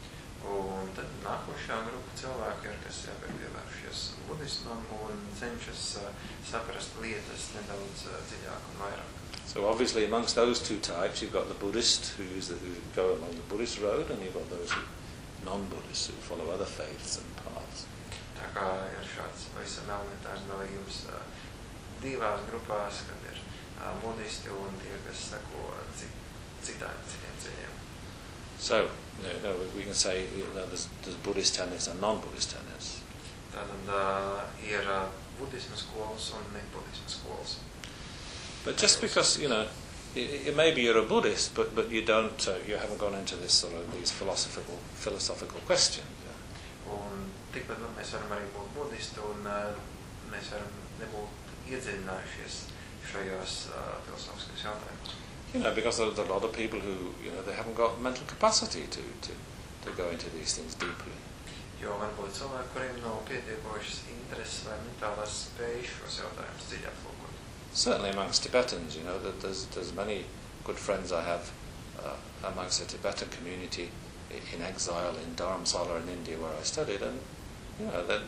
S1: Un tad nākošā grupa cilvēku ir, kas jau ir pievēršies budismam un cenšas uh, saprast lietas nedaudz uh, dziļāk un vairāk.
S2: So obviously amongst those two types you've got the Buddhists who, use the, who go along the Buddhist road, and you've got those who, non-Buddhists who follow other faiths and paths.
S1: Tā kā ir šāds pavisam elementārs dalījums uh, divās grupās, kad ir uh, budisti un tie, kas seko citām citiem ceļiem.
S2: So, you know, we can say, you know, there's, there's Buddhist tenets and non-Buddhist tenets.
S1: Tātad uh, ir uh, budisma skolas un ne-budisma skolas.
S2: But just because, you know, it, it maybe you're a Buddhist, but but you don't, uh, you haven't gone into this sort of these philosophical philosophical questions. Yeah?
S1: Un tikpat vēl mēs varam arī būt budisti, un uh, mēs varam nebūt iedziļinājušies šajos uh, filosofiskos jautājumos.
S2: You know, because there's a lot of people who, you know, they haven't got mental capacity to, to, to go into these things deeply.
S1: Jo varbūt cilvēki, kuriem nav pietiekošas intereses vai mentālās spējas šos jautājumus dziļāk lūkot.
S2: Certainly amongst Tibetans, you know, that there's there's many good friends I have uh, amongst the Tibetan community in exile in Dharamsala in India where I studied, and you know, they're,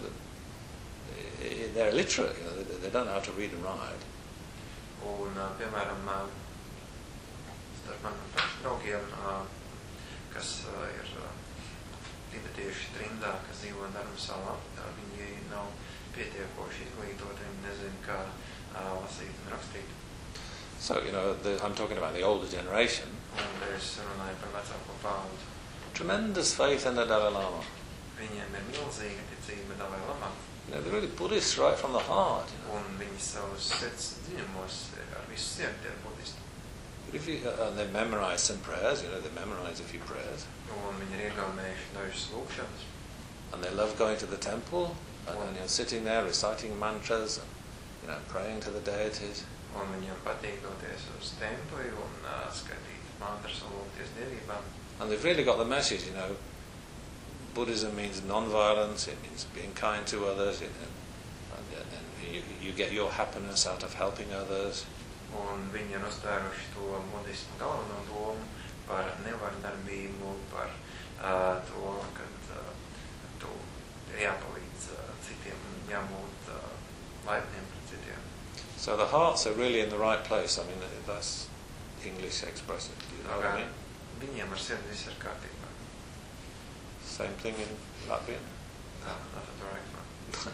S2: they're illiterate, you know, they, they don't know how to read and write.
S1: Un, uh, piemēram, uh, starp maniem draugiem, uh, kas uh, ir uh, tibetieši trimdā, kas dzīvo Dharamsalā, uh, viņi nav pietiekoši izglītoti, viņi nezin, kā uh, lasīt un rakstīt.
S2: So, you know, the, I'm talking about the older generation.
S1: Un es runāju par vecāko paudzi.
S2: Tremendous faith in the Dalai Lama.
S1: Viņiem ir milzīga ticība Dalai Lamam.
S2: You know, they're really Buddhists right from the heart. You know?
S1: Un viņi savus sirds dziļumos ar visu sirdi ir budisti.
S2: But if you, uh, and they memorize some prayers, you know, they memorize a few prayers.
S1: Un viņi ir iegaumējuši dažas lūkšanas.
S2: And they love going to the temple and, and you know, sitting there reciting mantras and, you know, praying to the deities.
S1: un viņiem patīk doties uz templi un uh, skaitīt mantras un lūgties dievībām.
S2: And they've really got the message, you know, Buddhism means non-violence, it means being kind to others, you know, and, and you, you get your happiness out of helping others.
S1: Un viņi ir uztvēruši to budismu galveno domu par nevardarbību, par uh, to, ka uh, tu ir jāpalīdz uh, citiem un jābūt uh, laipniem pret citiem.
S2: So the hearts are really in the right place. I mean, that's English expression. Do you know what I mean?
S1: Viņiem ar sirdi viss ir kārtībā.
S2: Same thing in Latvian.
S1: Tā, not the right one.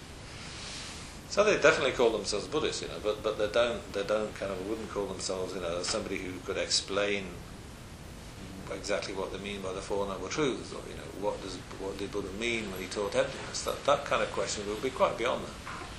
S2: So they definitely call themselves Buddhists, you know, but but they don't they don't kind of wouldn't call themselves, you know, somebody who could explain exactly what they mean by the Four Noble Truths, or you know, what does what did Buddha mean when he taught emptiness? That that kind of question would be quite beyond that.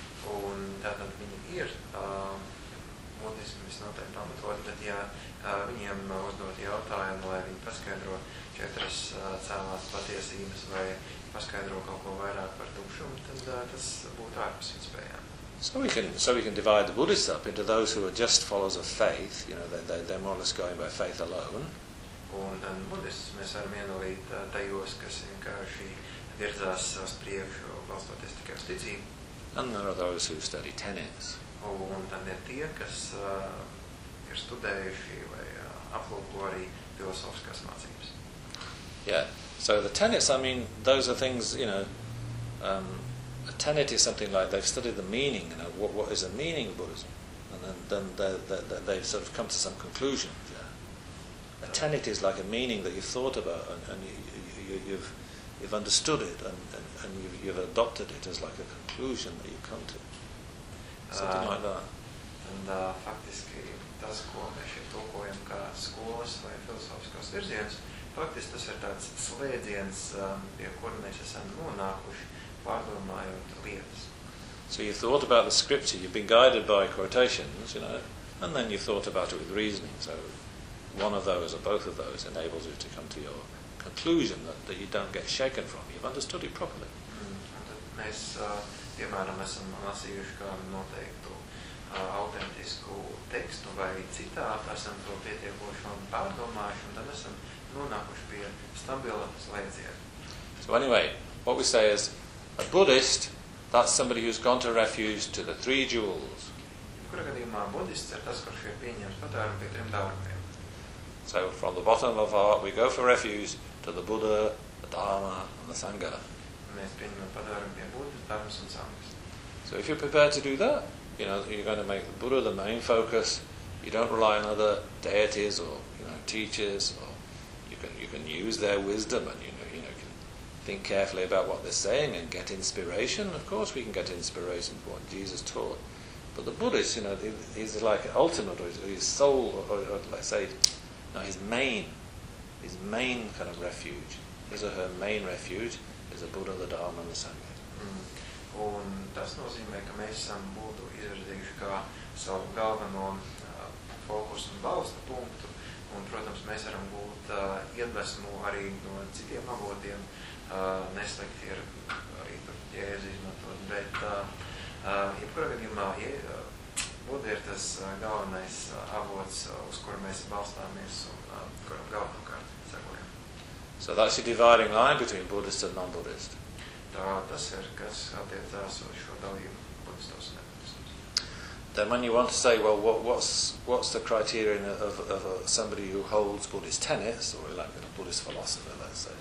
S1: Un tātad viņi ir uh, budismu visnotaļ pamatoti, bet ja uh, viņiem uzdot jautājumu, lai viņi paskaidro četras uh, cēlās patiesības vai paskaidro kaut ko vairāk par tukšumu, tad uh, tas būtu ārpus viņu spējām.
S2: So we can so we can divide the Buddhists up into those who are just followers of faith, you know, they they they're more or less going by faith alone.
S1: Un tad budistus mēs varam ienalīt uh, tajos, kas vienkārši virzās uz priekšu, balstoties tikai uz ticību.
S2: And there are those who study tenets.
S1: Un tad ir tie, kas uh, ir studējuši vai uh, aplūko arī filosofiskās mācības.
S2: Yeah. So the tenets, I mean, those are things, you know, um, a tenet is something like they've studied the meaning, you know, what what is the meaning of Buddhism, and then then they, they, they've sort of come to some conclusion. Yeah. A tenet is like a meaning that you've thought about, and, and you, you, you've you've understood it, and, and, and you've, you've adopted it as like a conclusion that you come to. Something uh, like that.
S1: Un uh, faktiski tas, ko mēs šeit tulkojam kā skolas vai filosofiskos virzienus, faktiski tas ir tāds slēdziens, um, pie kura mēs esam nonākuši, pārdomājot lietas.
S2: So you thought about the scripture, you've been guided by quotations, you know, and then you thought about it with reasoning. So one of those or both of those enables you to come to your conclusion that, that you don't get shaken from. You've understood it properly.
S1: Mm, un tad mēs, uh, piemēram, esam lasījuši kādu noteiktu uh, autentisku tekstu vai citātu, esam to pietiekoši un pārdomājuši, un tad esam nonākuši pie stabila slēdziena.
S2: So anyway, what we say is, a Buddhist, that's somebody who's gone to refuge to the three jewels.
S1: Kurā gadījumā budists ir tas, kurš ir pieņems patvērumu pie trim dārgumiem.
S2: So from the bottom of our heart we go for refuge to the Buddha, the Dharma and the Sangha.
S1: Mēs pieņemam patvērumu pie Buddhas, Dharmas un Sangas.
S2: So if you're prepared to do that, you know, you're going to make the Buddha the main focus. You don't rely on other deities or, you know, teachers, or you can you can use their wisdom, and you know you know can think carefully about what they're saying and get inspiration. Of course, we can get inspiration from what Jesus taught. But the Buddhist, you know, he's like ultimate, or his soul, or, or let's say, no, his main, his main kind of refuge, his or her main refuge is the Buddha, the Dharma, and the Sangha.
S1: Mm. Un tas nozīmē, ka mēs esam Budu izvirzījuši kā savu galveno uh, fokusu un balstu punktu. Un, protams, mēs varam būt uh, iedvesmu arī no citiem avotiem. Uh, neslikti ir arī tur Jēzu izmantot, bet uh, uh, jebkurā gadījumā ja, uh, Buda ir tas uh, galvenais uh, avots, uh, uz kuru mēs balstāmies un uh, kuram galvenokārt sekojam.
S2: So that's your dividing line between Buddhist and non-Buddhist.
S1: Tā tas ir, kas attiecās uz šo dalību budistos un nebudistos.
S2: Then when you want to say, well, what, what's what's the criterion of, of a, somebody who holds Buddhist tenets, or like a Buddhist philosopher, let's say.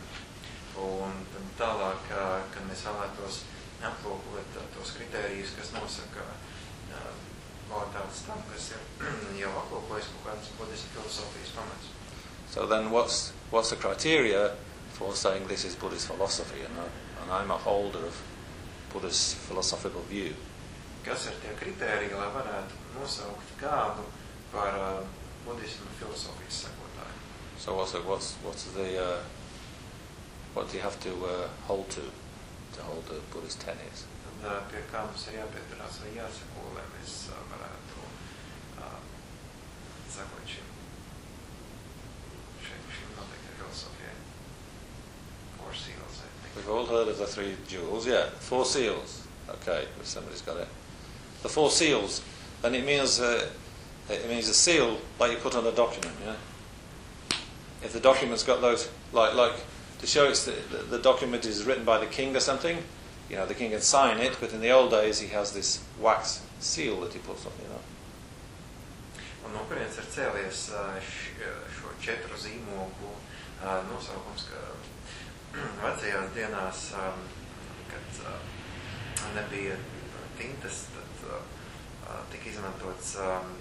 S1: Un tālāk, kad mēs vēlētos aplūkot tos kritērijus, kas nosaka kvalitātes tam, kas ir jau aplūkojis kaut kādas budismu filosofijas pamats.
S2: So then what's what's the criteria for saying this is Buddhist philosophy, and, I, and I'm a holder of Buddhist philosophical view?
S1: Kas ir tie kritēriji, lai varētu nosaukt kādu par uh, budismu filosofijas sekotāju?
S2: So what's the, what's what's the uh, what do you have to uh, hold to to hold the Buddhist tenets?
S1: Tad uh, pie kā mums ir jāpieturās vai jāseko, lai mēs uh, varētu uh, sakot šim šim, šim noteikti filosofijai. Four seals, I think.
S2: We've all heard of the three jewels, yeah. Four seals. Okay, if somebody's got it. The four seals, then it means uh, it means a seal like you put on a document. Yeah. If the document's got those, like like to show it's the, the, the document is written by the king or something, you know, the king can sign it. But in the old days, he has this wax seal that he puts on. You know.
S1: Un no kurienes ir cēlies šo četru zīmogu nosaukums, ka vecajās dienās, kad nebija tintas, tad tika izmantots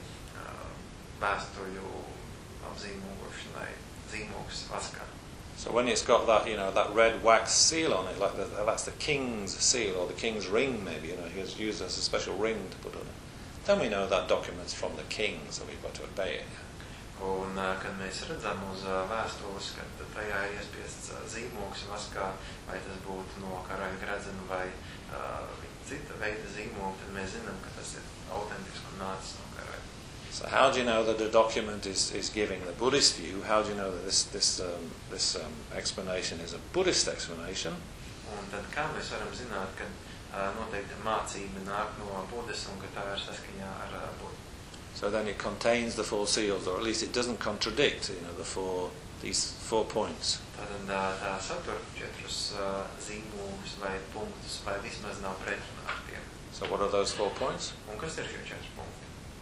S1: vēstuļu apzīmogošanai zīmogs vaskā.
S2: So when it's got that, you know, that red wax seal on it, like the, that's the king's seal or the king's ring, maybe, you know, he was used as a special ring to put on it. Then we know that document's from the king, so we've got to obey it.
S1: Un, kad mēs redzam uz vēstules, kad tajā ir iespiests zīmogs vaskā, vai tas būtu no karaļa gredzena vai uh, cita veida zīmoga, tad mēs zinām, ka tas ir autentiski un nācis no karaļa.
S2: So how do you know that the document is, is giving the Buddhist view? How do you know that this, this, um, this um, explanation is a Buddhist explanation?
S1: Un tad kā mēs varam zināt, ka uh, noteikti mācība nāk no Buddhisma un ka tā ir saskaņā ar uh, Buddhu?
S2: So then it contains the four seals, or at least it doesn't contradict, you know, the four, these four points.
S1: Tad uh, tā satur četrus uh, zīmogus vai punktus, vai vismaz nav pretrunā ar tiem.
S2: So what are those four points?
S1: Un kas ir šie četri punkti?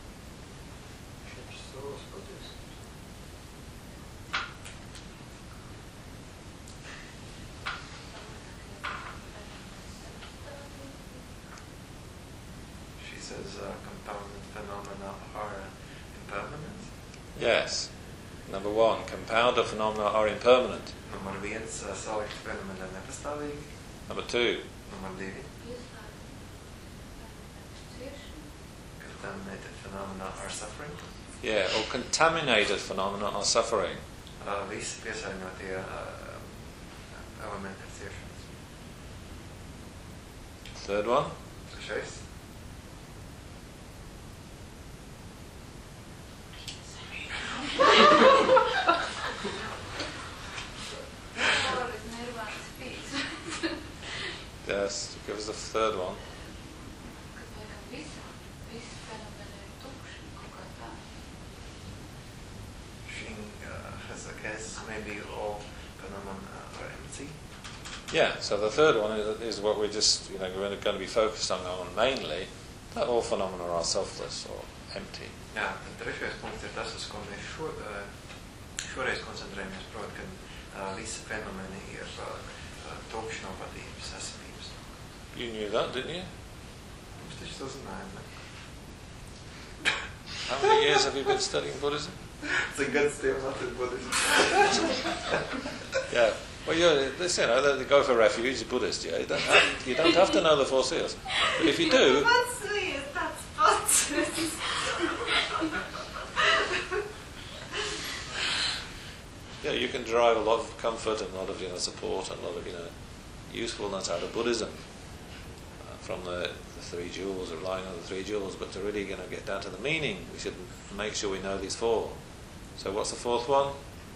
S1: Says uh, compounded phenomena are impermanent.
S2: Yes. Number one, compounded phenomena are impermanent.
S1: Number viens, uh, salikti fenomeni nepastāvīgi.
S2: Number two.
S1: Number divi. Contaminated phenomena are suffering.
S2: Yeah, or contaminated phenomena are suffering.
S1: Uh, visi piesārņotie uh, elementi ir ciešanas.
S2: Third one.
S1: Trešais.
S2: Yes, give us the third one.
S1: She uh, has a guess maybe all phenomena are empty.
S2: Yeah, so the third one is, is what we're just, you know, we're going to be focused on, on mainly, that all phenomena are selfless or empty.
S1: Jā, tad trešais punkts ir tas, uz ko mēs šo, šoreiz koncentrējamies, proti, ka uh, visi fenomeni ir uh, tukši no patības, esamības.
S2: You knew that, didn't you?
S1: Mums taču to zinājām, ne?
S2: How many years have you been studying Buddhism?
S1: Cik gadus tev mācīt Buddhismu?
S2: Yeah. Well, you're, this, you know, they go for refuge, Buddhist, yeah. You don't, have, you don't have to know the four seals. But if you do...
S4: What's me? That's Buddhist.
S2: Yeah, you can derive a lot of comfort and a lot of, you know, support and a lot of, you know, usefulness out of Buddhism uh, from the, the three jewels, relying on the three jewels. But to really, you know, get down to the meaning, we should make sure we know these four. So what's the fourth one?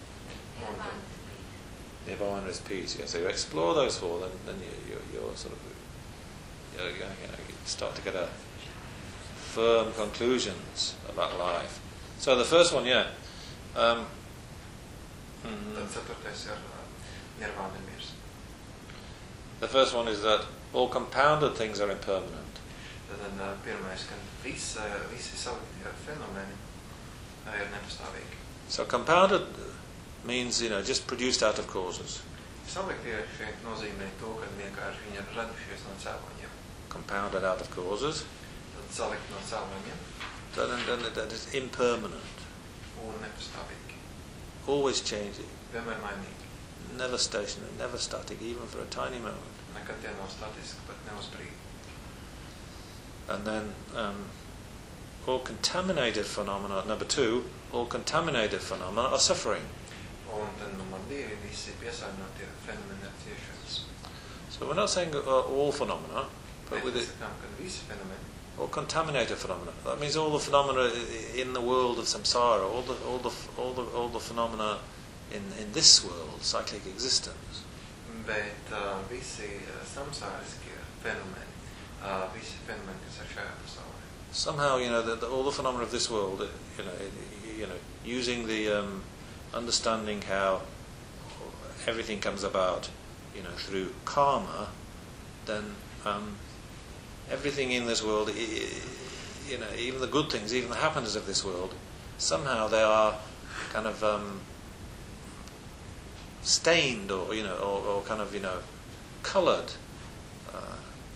S2: Nirvana is peace. Yeah, so you explore those four, then then you, you, you're sort of you know, you know you start to get a firm conclusions about life. So the first one, yeah. Um,
S1: Tad ceturtais ir nirvāna miers.
S2: The first one is that all compounded things are impermanent.
S1: Tad uh, pirmais, ka vis, uh, visi saliktie fenomeni uh, ir nepastāvīgi.
S2: So compounded means, you know, just produced out of causes.
S1: Saliktie šeit nozīmē to, ka vienkārši viņi ir radušies no cēloņiem.
S2: Compounded out of causes.
S1: Tad salikt no cēloņiem.
S2: Then, then that is impermanent.
S1: Un nepastāvīgi.
S2: Always changing.
S1: Vienmēr mainīgi.
S2: Never stationary, never static, even for a tiny moment.
S1: Nekad tie nav statiski, pat ne uz brīdi.
S2: And then um, all contaminated phenomena, number two, all contaminated phenomena are suffering.
S1: Un tad numur divi, visi piesārņotie fenomeni ir ciešanas.
S2: So we're not saying uh, all phenomena, but with it,
S1: sakām, ka visi fenomeni.
S2: all contaminated phenomena. That means all the phenomena in the world of samsara, all the all the all the all the phenomena in in this world, cyclic existence.
S1: Bet uh, visi uh, samsāriskie fenomeni, uh, visi fenomeni, kas ir šajā pasaulē.
S2: somehow, you know, the, the, all the phenomena of this world, uh, you know, you know, using the um, understanding how everything comes about, you know, through karma, then um, everything in this world, you know, even the good things, even the happiness of this world, somehow they are kind of um, stained, or you know, or, or kind of you know, coloured. Uh,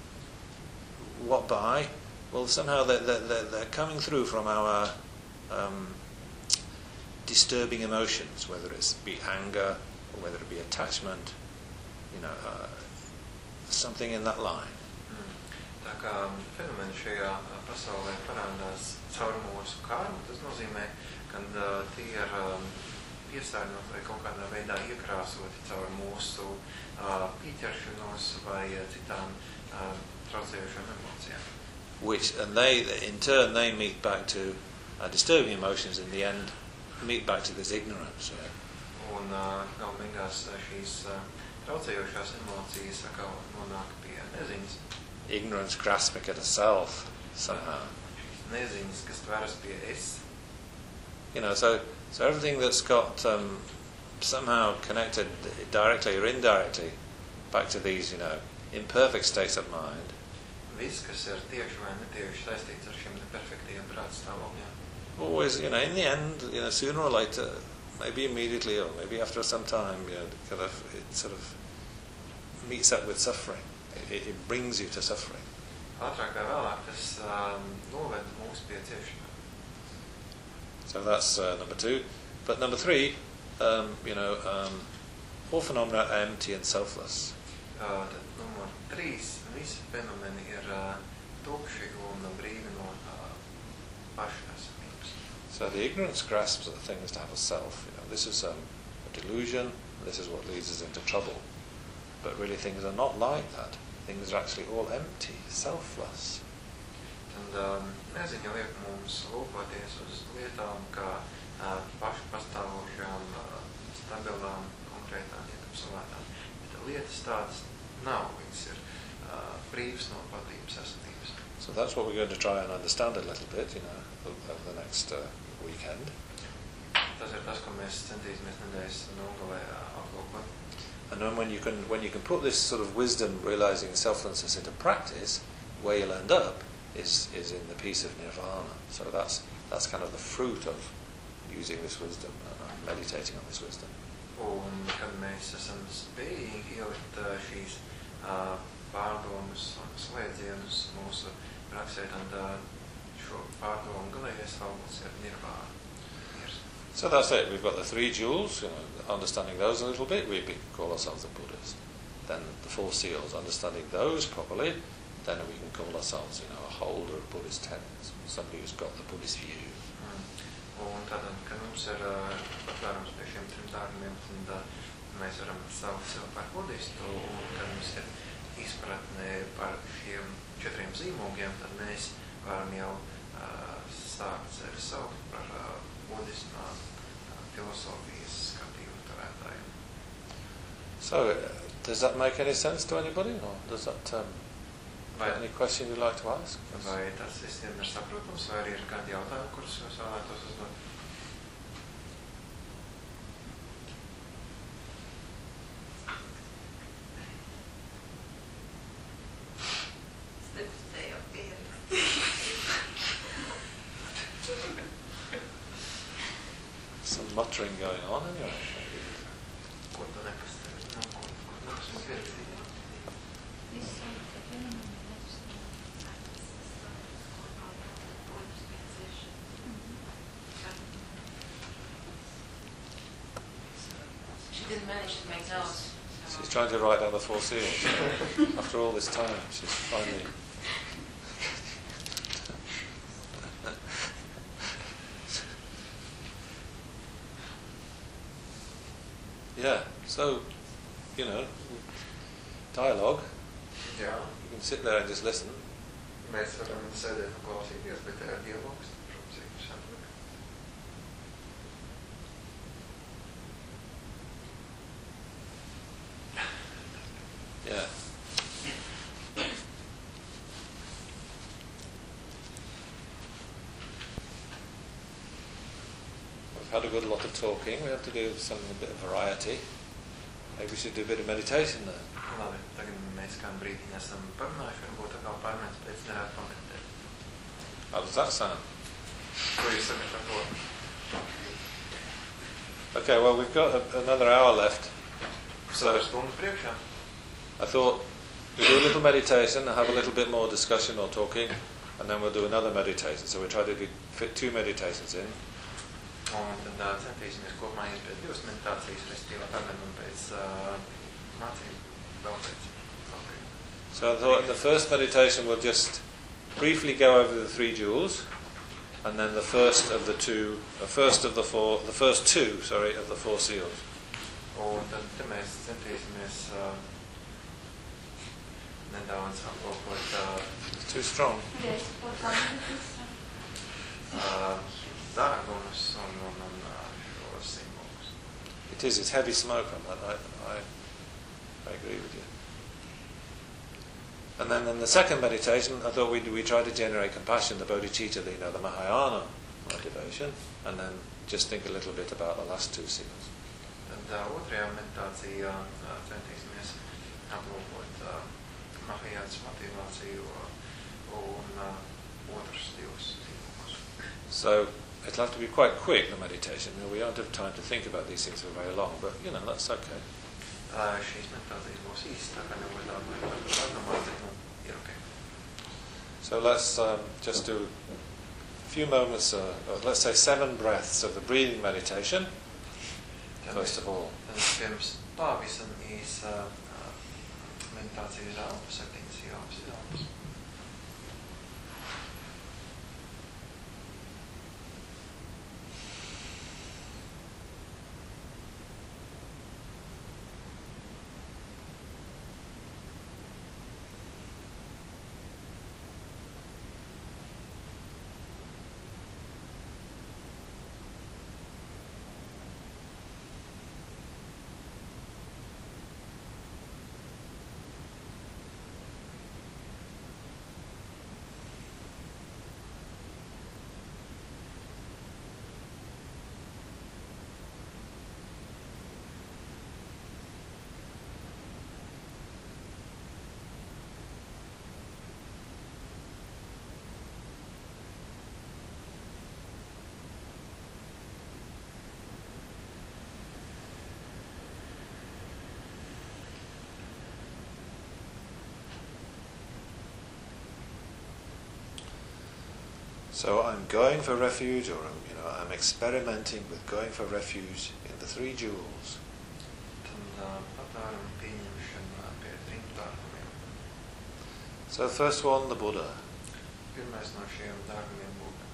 S2: what by? Well, somehow they're, they're, they're coming through from our um, disturbing emotions, whether it be anger or whether it be attachment, you know, uh, something in that line.
S1: Tā kā fenomeni šajā pasaulē parādās caur mūsu karmu, tas nozīmē, ka uh, tie ir um, piesārņot vai kaut kādā veidā iekrāsoti caur mūsu uh, pieķeršanos vai uh, citām uh, traucējušām emocijām.
S2: Which, and they, in turn, they meet back to uh, disturbing emotions in the end, meet back to this ignorance. Yeah.
S1: Un uh, gal beigās šīs uh, traucējošās emocijas atkal nonāk pie neziņas.
S2: Ignorance grasping at a self somehow.
S1: Neziņas, kas tveras pie es.
S2: You know, so so everything that's got um, somehow connected directly or indirectly back to these, you know, imperfect states of mind.
S1: Viss, kas ir tieši vai netieši saistīts ar šiem neperfektajiem prātstāvokļiem.
S2: Always, you know, in the end, you know, sooner or later, maybe immediately or maybe after some time, you know, kind of it sort of meets up with suffering. It, it brings you to suffering.
S1: Ātrāk vai vēlāk tas um, noved mūs pie ciešanām.
S2: So that's uh, number two. But number three, um, you know, um, all phenomena are empty and selfless.
S1: Uh, tad numur trīs, visi fenomeni ir uh, tukši un brīvi no uh, pašesamības.
S2: So the ignorance grasps at the thing as to have a self. You know, this is um, a delusion. This is what leads us into trouble. But really, things are not like that. Things are actually all empty, selfless.
S1: Un um, neziņa liek mums lūkoties uz lietām kā uh, pašu pastāvošām, uh, stabilām, konkrētām, iekapsulētām. Bet lietas tādas nav, viņas ir uh, brīvas no patības esatības.
S2: So that's what we're going to try and understand a little bit, you know, over the next uh, weekend.
S1: Tas ir tas, ko mēs centīsimies nedēļas nogalē uh, aplūkot.
S2: And then when you can when you can put this sort of wisdom, realizing selflessness into practice, where you'll end up is is in the peace of nirvana. So that's that's kind of the fruit of using this wisdom, uh, meditating on this wisdom.
S1: Un kad mēs esam spējīgi ielikt uh, šīs uh, pārdomas un slēdzienus mūsu praksē, tad uh, šo pārdomu galīgais augurs ir nirvāna.
S2: So that's it. We've got the three jewels, you know, understanding those a little bit, we call ourselves the Buddhas. Then the four seals, understanding those properly, then we can call ourselves, you know, a holder of Buddhist tenets, somebody who's got the Buddhist view.
S1: Mm. Un tātad, kad mums ir uh, patvērums pie šiem trim dārgumiem, tad uh, mēs varam saukt sev par budistu, un kad mums ir izpratne par šiem četriem zīmogiem, tad mēs varam jau uh, sākt sevi saukt par uh, budismā uh, filosofijas skatījumu turētājiem.
S2: So, uh, does that make any sense to anybody, or does that um,
S1: vai,
S2: any question you'd like to ask?
S1: Vai tas visiem ir saprotams, vai arī ir kādi jautājumi, kurus jūs vēlētos uzdot?
S2: Some muttering going on anyway.
S1: Ko tu nepastāvi? No, ko, ko tu nepastāvi pieredzīgi?
S3: She didn't manage to make notes. So.
S2: She's trying to write down the four seals. After all this time, she's finally... Yeah, so, you know, dialogue.
S1: Jā.
S2: You can sit there and just listen.
S1: Mēs varam sēdēt un klausīties, bet tā ir dialogs, protams, interesanti.
S2: Yeah. had a good lot of talking. We have to do some a bit of variety. Maybe we should do a bit of meditation then.
S1: Labi, tagad mēs kādu brīdi esam parunājuši, varbūt atkal pār mēs pēc varētu pameditēt.
S2: How does that sound?
S1: Ko jūs sakat ar to?
S2: Okay, well, we've got a, another hour left. So
S1: Stundu priekšā.
S2: I thought we'll do a little meditation and have a little bit more discussion or talking, and then we'll do another meditation. So we'll try to do, fit two meditations in.
S1: Un tad uh, centīsimies kopumā iet pēc divas meditācijas, restīvā tagad un pēc uh, mācību vēl pēc. Okay.
S2: So I thought in the first meditation we'll just briefly go over the three jewels, and then the first of the two, the first of the four, the first two, sorry, of the four seals.
S1: Un tad te mēs centīsimies uh, nedaudz aplūkot uh,
S2: It's too strong.
S3: Yes, what one?
S1: uh, zāgunus un, un, un uh, šos simbolus.
S2: It is, it's heavy smoke on that, I, I, I agree with you. And then in the second meditation, I thought we'd, we try to generate compassion, the bodhicitta, the, you know, the Mahayana motivation, and then just think a little bit about the last two seals.
S1: Tad uh, otrajā meditācijā uh, centīsimies aplūkot uh, Mahajānas motivāciju uh, un uh, otrus divus simbolus.
S2: So it'll have to be quite quick, the meditation. You know, we won't have time to think about these things for very long, but, you know, that's okay.
S1: Uh, šīs meditācijas būs īstas, tā kā nebūs daudz laika par to padomāt, bet, nu, ir ok.
S2: So let's um, just do a few moments, uh, or let's say seven breaths of the breathing meditation,
S1: Tad
S2: first
S1: mēs-
S2: of all.
S1: Tad pirms pavisam īsa uh, meditācijas elpas, septiņas elpas, elpas.
S2: So I'm going for refuge, or I'm, you know, I'm experimenting with going for refuge in the three jewels.
S1: Tad uh, patvērumu pieņemšana pie trim dārgumiem.
S2: So the first one, the Buddha.
S1: Pirmais no šiem dārgumiem būtu.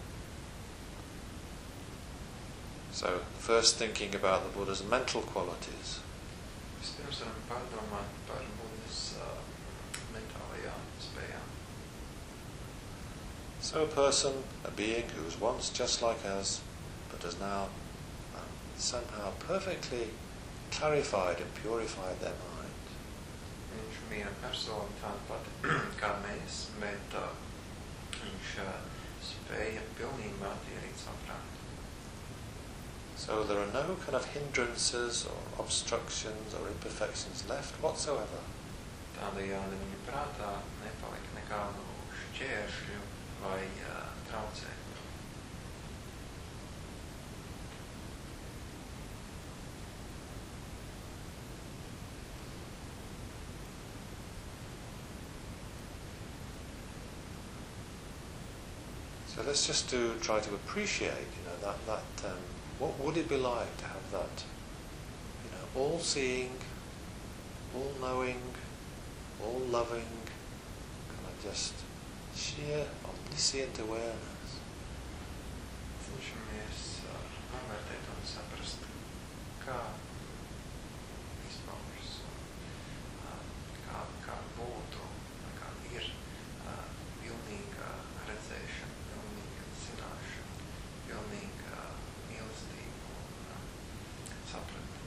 S2: So first thinking about the Buddha's mental qualities.
S1: Vispirms varam pārdomāt par Budas uh, mentālajām spējām.
S2: So a person, a being who was once just like us, but has now um, somehow perfectly clarified and purified their mind.
S1: Viņš bija persona tāda pati kā mēs, bet uh, viņš uh, spēja pilnībā attīrīt savu prātu.
S2: So there are no kind of hindrances or obstructions or imperfections left whatsoever.
S1: Tādējādi viņa prātā nepalika nekādu šķēršļu vai uh, traucējumu.
S2: So let's just do try to appreciate, you know, that that um, what would it be like to have that, you know, all-seeing, all-knowing, all-loving, kind of just sheer omniscient awareness.
S1: Cenšamies uh, novērtēt un saprast, kā izpaužas, uh, kā, kā būtu, kā ir uh, pilnīga redzēšana, pilnīga zināšana, pilnīga mīlestība un uh, sapratne.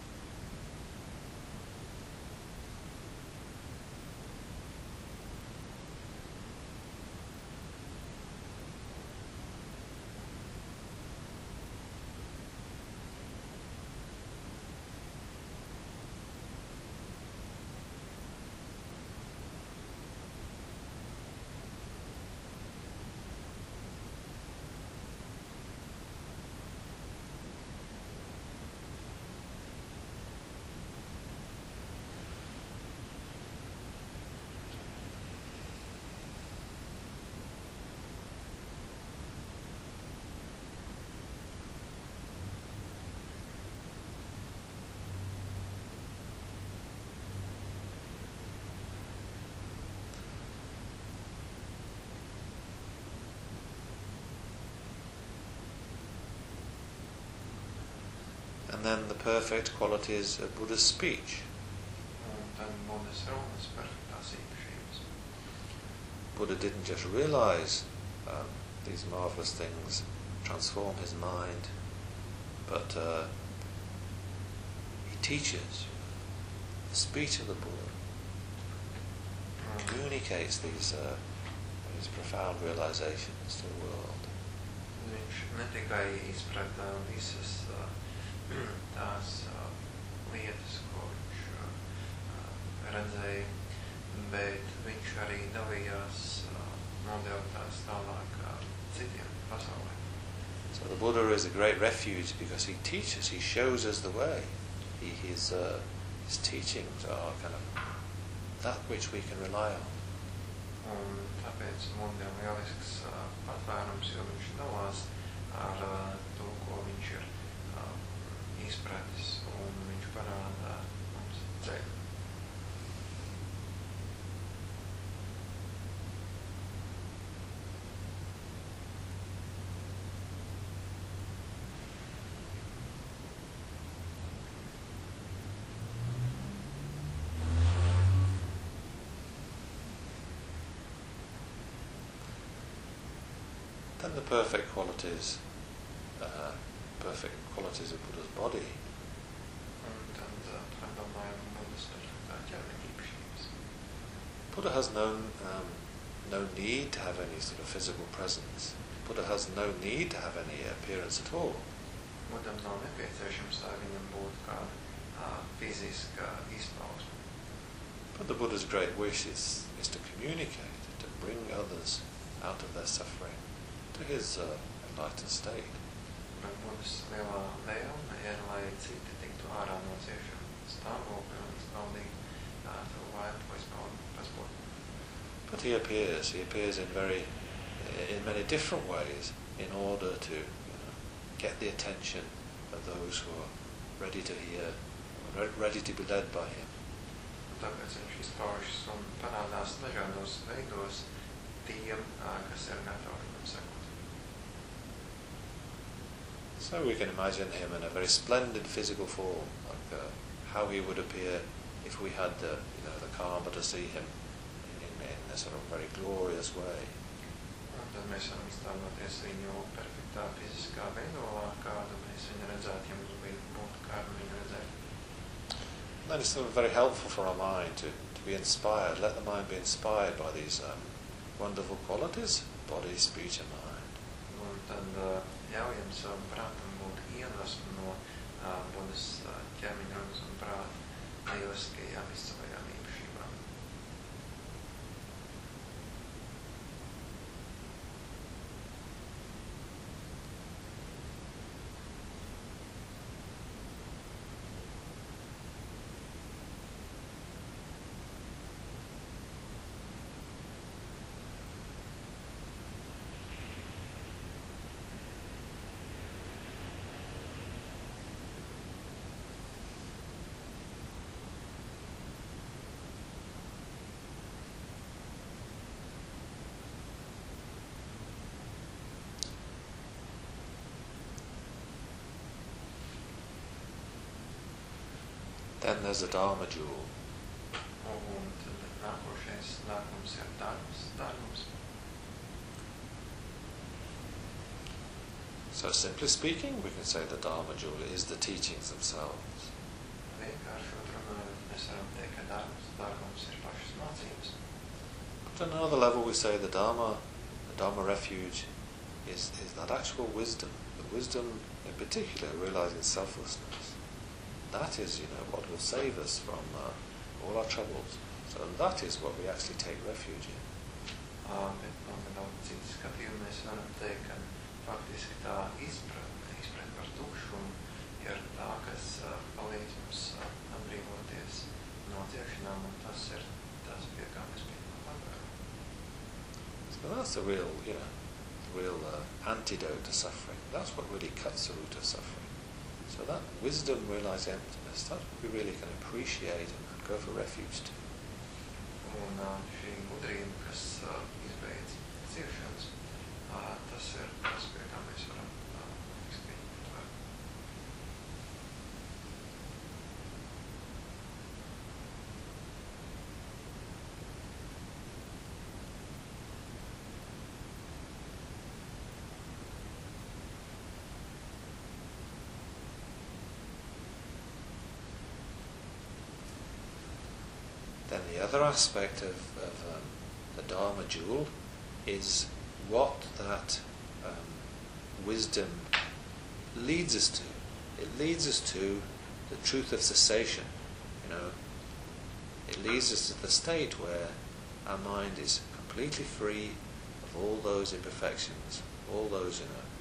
S2: And then the perfect qualities of Buddha's speech.
S1: Un tad Budas runas perfektās īpašības.
S2: Buddha didn't just realize um, these marvelous things, transform his mind, but uh, he teaches. The speech of the Buddha
S1: Un,
S2: communicates these, uh, these profound realizations to the world.
S1: Viņš ne tikai izprata visas uh, tās uh, lietas, ko viņš uh, redzēja, bet viņš arī dalījās, uh, nodeva tās tālāk uh, citiem pasaulē.
S2: So the Buddha is a great refuge because he teaches, he shows us the way. He, his, uh, his teachings are kind of that which we can rely on.
S1: Un tāpēc Buddha ir lielisks uh, patvērums, jo viņš dalās ar uh, to, ko viņš ir uh, izpratis, un viņš parāda mums ceļu.
S2: Then the perfect qualities, uh, perfect qualities of Buddha's body.
S1: Un tad uh, padomājam Budas perfektā ķermeņa īpašības.
S2: Buddha has no, um, no need to have any sort of physical presence. Buddha has no need to have any appearance at all.
S1: Budam nav nepieciešams, lai viņam būtu kāda uh, fiziska izpausme.
S2: But the Buddha's great wish is, is to communicate, to bring others out of their suffering to his uh, enlightened state.
S1: Bet Budas lielā vēlme ir, lai citi tiktu ārā no ciešanu stāvokļa un izbaudītu uh, to vairu, ko izbaudīt.
S2: But he appears, he appears in very, in many different ways in order to you know, get the attention of those who are ready to hear, re- ready to be led by him.
S1: Un tāpēc viņš izpaužas un parādās dažādos veidos tiem, uh, kas ir gatavi viņam sekot.
S2: So we can imagine him in a very splendid physical form, like uh, how he would appear if we had the, you know, the karma to see him in, in a sort of very glorious way.
S1: Un tad mēs varam iztēloties viņu perfektā fiziskā veidolā, kādu mēs viņu redzētu, ja mums būtu kādu viņu redzēt.
S2: And then it's sort of very helpful for our mind to, to be inspired. Let the mind be inspired by these um, wonderful qualities, body, speech and mind.
S1: Un tad uh, ļaujam savam prātam būt iedvesmu no uh, Budas uh, ķermeņa runas un prāta lieliskajām izcilajām īpašībām.
S2: Then there's the Dharma jewel.
S1: Un tad nākošais dārgums ir dārgums, dārgums.
S2: So simply speaking, we can say the Dharma jewel is the teachings themselves.
S1: Vienkāršot runājot, mēs varam teikt, ka dārgums, dārgums ir pašas mācības.
S2: But on another level we say the Dharma, the Dharma refuge is, is that actual wisdom, the wisdom in particular realizing selflessness. That is, you know, what will save us from uh, all our troubles. So that is what we actually take refuge in.
S1: Uh, bet no nedaudz citu skatījumu mēs varam teikt, ka faktiski tā izpratne, izpratne par tukšumu ir tā, kas uh, palīdz mums uh, atbrīvoties no ciešanām, un tas ir tas, pie kā mēs pieņemam patvērumu.
S2: So that's the real, you know, the real uh, antidote to suffering. That's what really cuts the root of suffering. So that wisdom, realizing emptiness, that we really can appreciate and go for refuge to.
S1: Un uh, šī gudrība, kas uh, izbeidz ciešanas, uh, tas ir tas, pie kā mēs varam uh, izpīt patvērumu.
S2: the other aspect of, of um, the Dharma jewel is what that um, wisdom leads us to. It leads us to the truth of cessation. You know, it leads us to the state where our mind is completely free of all those imperfections, all those, you know,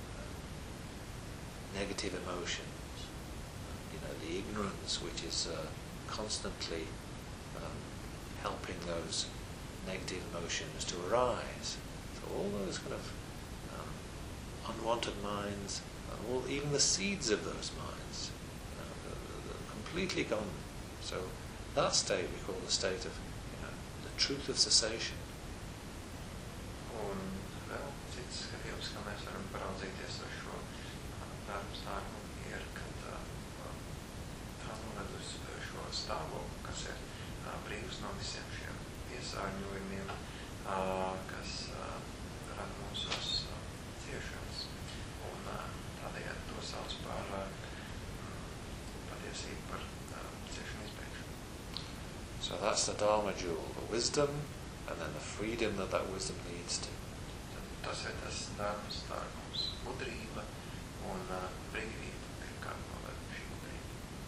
S2: uh, negative emotions. You know, the ignorance which is uh, constantly um, helping those negative emotions to arise. So all those kind of um, unwanted minds, and all, even the seeds of those minds, you know, they're, they're completely gone. So that state we call the state of, you know, the truth of cessation.
S1: Un vēl cits skatījums, kā mēs varam paraudzīties uz šo darbu stāvokli, ir, kad tā noved uz šo stāvokli, kas ir brīvs no visiem šiem piesārņojumiem, kas rada mūsos ciešanas. Un tādējādi to sauc par patiesību, par ciešanu izbeigšanu.
S2: So that's the Dharma jewel, the wisdom, and then the freedom that that wisdom leads to.
S1: Tas ir tas darbs, darbums, gudrība un uh, brīvība, pirmkārt noved šī gudrība.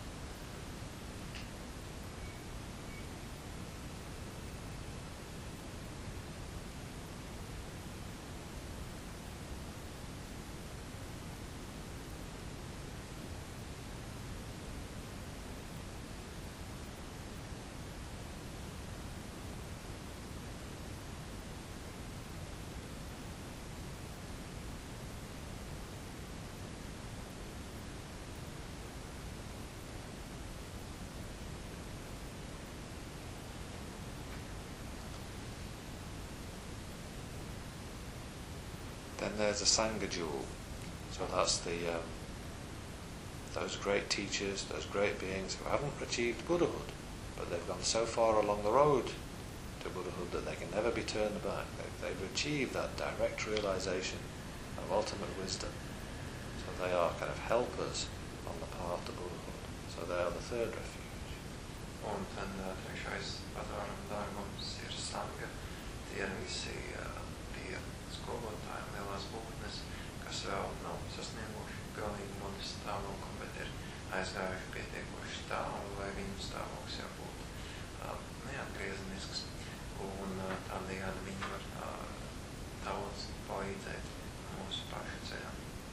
S2: Then there's the Sangha jewel. So that's the um, those great teachers, those great beings who haven't achieved Buddhahood, but they've gone so far along the road to Buddhahood that they can never be turned back. They've, they've achieved that direct realization of ultimate wisdom. So they are kind of helpers on the path to Buddhahood. So they are the third refuge.
S1: Un tad uh, trešais patvēruma darbums ir Sangha. Tie ir visi uh, tie skolotāji, lielās būtnes, kas vēl nav sasnieguši galīgi Buddhas stāvokli, bet ir aizgājuši pietiekoši tālu, lai viņu stāvoklis jau būtu uh, neatgriezenisks. Un uh, tādējādi viņi var uh, daudz palīdzēt mūsu pašu ceļā.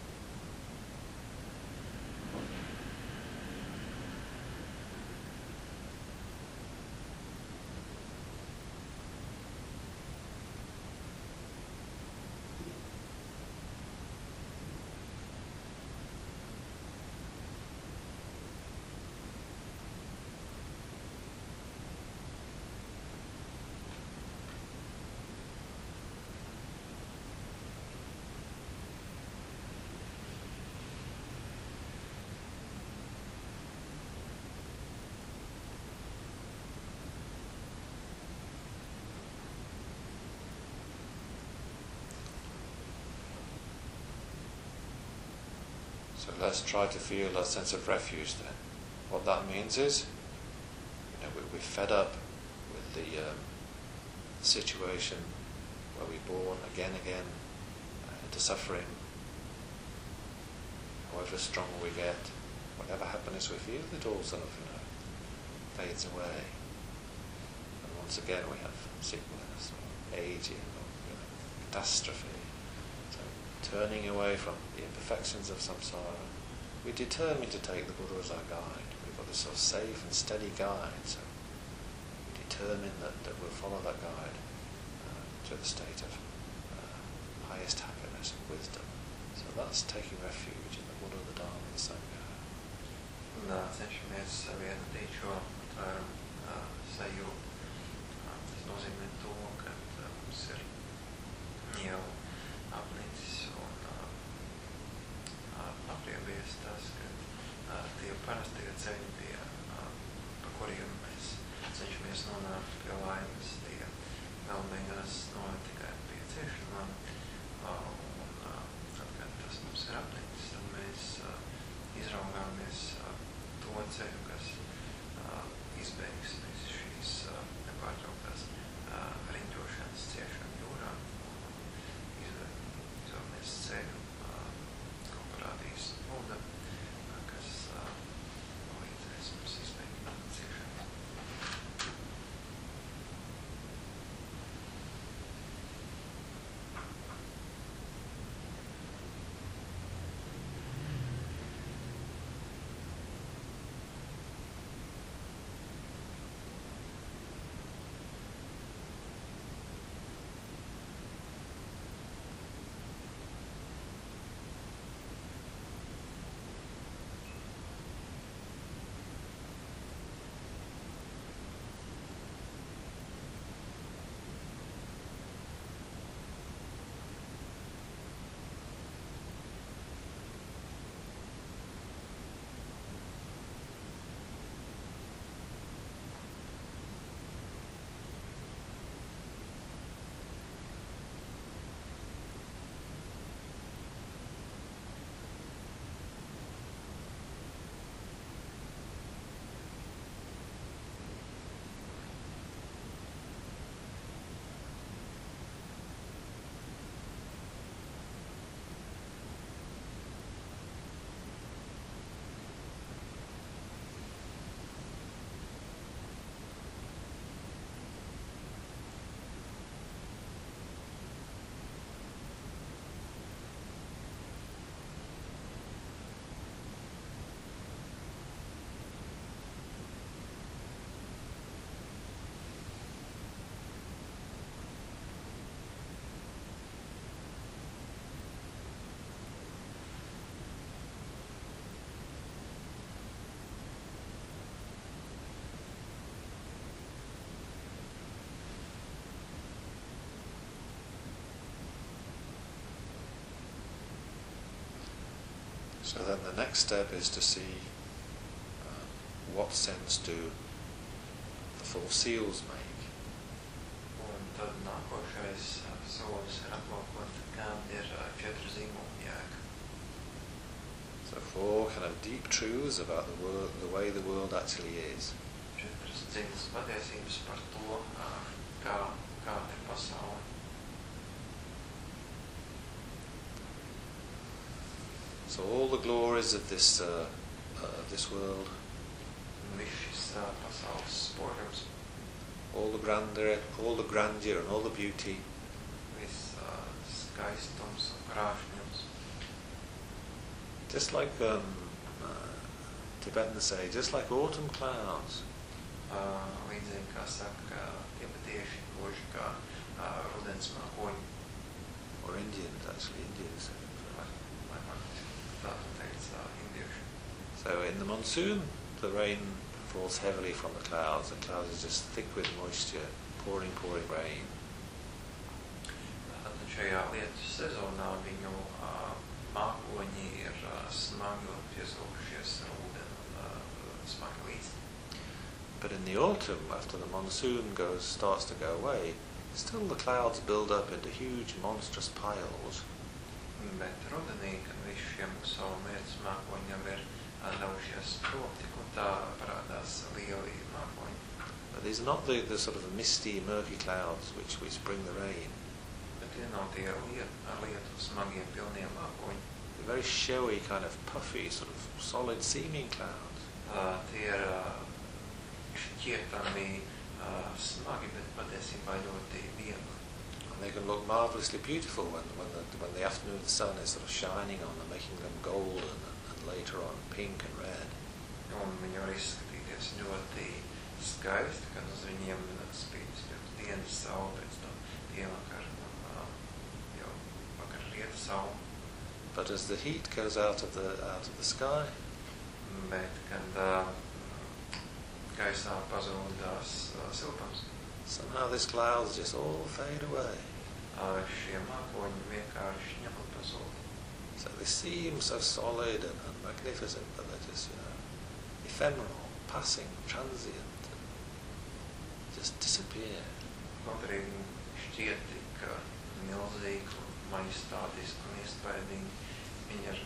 S2: So let's try to feel that sense of refuge then. What that means is, you know, we, we're fed up with the um, situation where we're born again and again uh, into suffering. However strong we get, whatever happiness we feel, it all sort of, you know, fades away. And once again we have sickness or aging or, you know, catastrophe. Turning away from the imperfections of samsara, we determine to take the Buddha as our guide. We've got this sort of safe and steady guide, so we determine that, that we'll follow that guide uh, to the state of uh, highest happiness and wisdom. So that's taking refuge in the Buddha, the Dharma, and the Sangha.
S1: Un uh, cenšamies savienotīt šo patvērumu uh, sajūtu. Uh, tas nozīmē to, ka uh, mums ir jau apnicis un uh, apriebies tas, ka uh, tie parastie ceļi, tie, uh, pa kuriem mēs cenšamies nonākt pie laimes, tie vēl beigās noved tikai pie ciešanām. Uh, un uh, tad, kad tas mums ir apnicis, tad mēs uh, izraugāmies uh, to ceļu, kas uh, izbeigs visas šīs uh,
S2: So then the next step is to see uh, what sense do the four seals make.
S1: Un tad nākošais uh, solis ir aplūkot, kāda ir uh, četru zīmolu jēga.
S2: So four kind of deep truths about the world, the way the world actually is.
S1: Četras dziļas patiesības par to, uh, kā, kāda ir pasaule.
S2: So all the glories of this uh, uh, this world,
S1: Viss šis uh, pasaules spožums,
S2: all the grandeur, all the grandeur and all the beauty,
S1: viss uh, skaistums un krāšņums.
S2: just like um, uh, Tibetans say, just like autumn clouds.
S1: Uh, līdzīgi kā saka tibetieši, gluži kā uh, rudens mākoņi,
S2: Or Indians, actually, Indians.
S1: vai, vai faktiski tā teica uh, indieši.
S2: So in the monsoon, the rain falls heavily from the clouds. The clouds are just thick with moisture, pouring, pouring rain.
S1: Tad šajā lietu sezonā viņu uh, mākoņi ir uh, smagi piesaukušies ar ūdeni un uh, smagi līdzi.
S2: But in the autumn, after the monsoon goes starts to go away, still the clouds build up into huge, monstrous piles.
S1: Bet rudenī, kad visi šie musalu mērķis mākoņi jau ir uh, devušies prom, tik un tā parādās lieli mākoņi.
S2: But these are not the, the sort of misty, murky clouds which, which bring the rain.
S1: Bet tie nav tie liet, ar lietu smagie pilnie mākoņi.
S2: They're very showy, kind of puffy, sort of solid seeming clouds.
S1: Uh, tie ir uh, šķietami uh, smagi, bet patiesībā ļoti viegli.
S2: And they can look marvellously beautiful when, when, the, when the afternoon sun is sort of shining on them, making them golden and, and later on pink and red.
S1: Un viņi var izskatīties ļoti skaisti, kad uz viņiem spīd dienas saule, pēc tam dienvakar, uh, jau vakar rieta saule.
S2: But as the heat goes out of the out of the sky,
S1: Bet, kad uh, gaisā pazūdās uh, siltums,
S2: somehow these clouds just all fade away.
S1: uh, šie mākoņi vienkārši ņem un pazūd.
S2: So they seem so solid and, and magnificent, but they're just, you know, ephemeral, passing, transient, and just disappear.
S1: Kaut arī viņi šķiet tik uh, milzīgi un majestātiski un iespaidīgi, viņi ir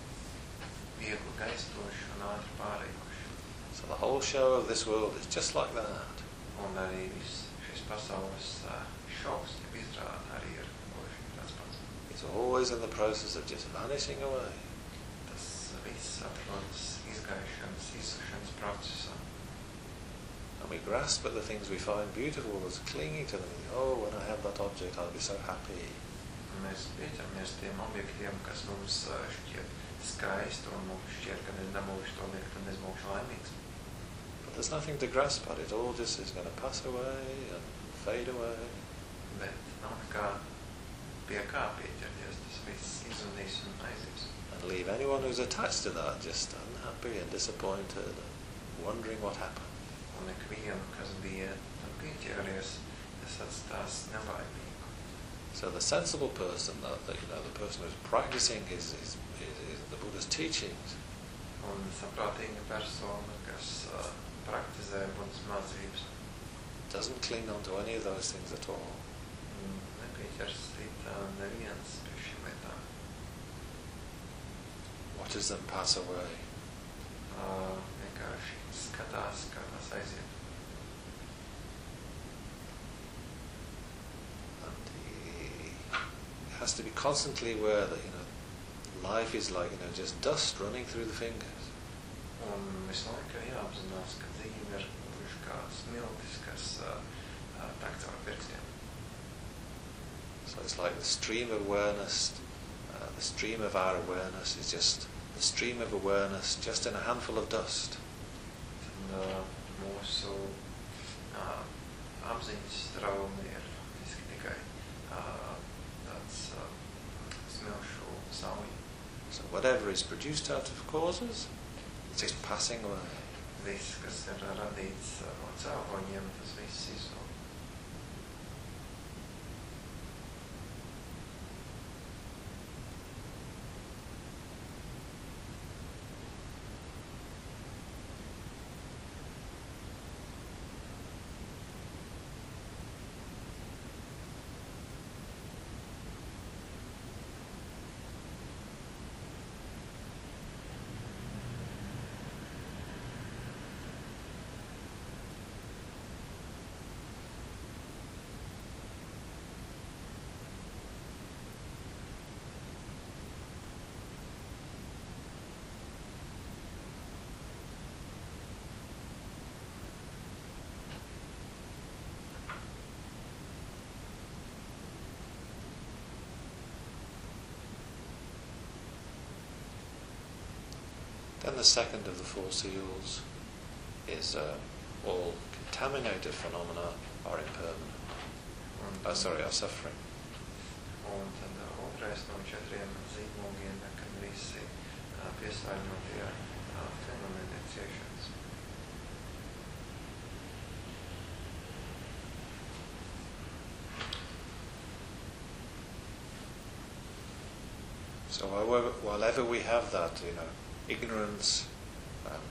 S1: viegli gaistoši un ātri pārējoši.
S2: So the whole show of this world is just like that.
S1: Un arī viss šis pasaules uh, šovs, jeb izrāda arī ir gluži tāds pats.
S2: It's always in the process of just vanishing away.
S1: Tas viss atrodas izgaišanas, izsušanas procesā.
S2: And we grasp at the things we find beautiful as clinging to them. Oh, when I have that object, I'll be so happy.
S1: Un mēs pieķeramies tiem objektiem, kas mums uh, šķiet skaisti, un mums šķiet, ka es dabūšu to lietu, tad es būšu laimīgs.
S2: But there's nothing to grasp at. It all just is going to pass away and fade away.
S1: Bet nav nekā pie kā pieķerties, tas viss izzudīs un aizies.
S2: And leave anyone who's attached to that just unhappy and disappointed and wondering what happened.
S1: Un ikvienu, kas bija tam pieķēries, tas atstās nelaimīgu.
S2: So the sensible person, the, the, you know, the person who's practicing his, his, his, his, the Buddha's teachings,
S1: Un saprātīga persona, kas uh, praktizē Budas mācības,
S2: doesn't cling on to any of those things at all.
S1: nepieķers citā neviens pie šīm lietām.
S2: Watches them pass away.
S1: Uh, vienkārši skatās, kā tas aiziet.
S2: And he has to be constantly aware that, you know, life is like, you know, just dust running through the fingers.
S1: Un visu laiku jāapzinās, ka dzīve ir gluži kā smiltis, kas uh, uh, tek caur pirkstiem.
S2: So it's like the stream of awareness, uh, the stream of our awareness is just the stream of awareness just in a handful of dust.
S1: Tad uh, mūsu uh, apziņas straumi ir faktiski tikai uh, tāds uh, smilšu sauļi.
S2: So whatever is produced out of causes, it's just passing away.
S1: Viss, kas ir radīts uh, no cēloņiem, tas viss izzūd.
S2: Then the second of the four seals is uh, all contaminated phenomena are impermanent.
S1: Un,
S2: Oh, sorry, are suffering.
S1: un tad uh, otrais no četriem zīmogiem, kad visi uh, piesārņotie uh, fenomeni ir ciešanas.
S2: So however, wherever we have that, you know, ignorance, um,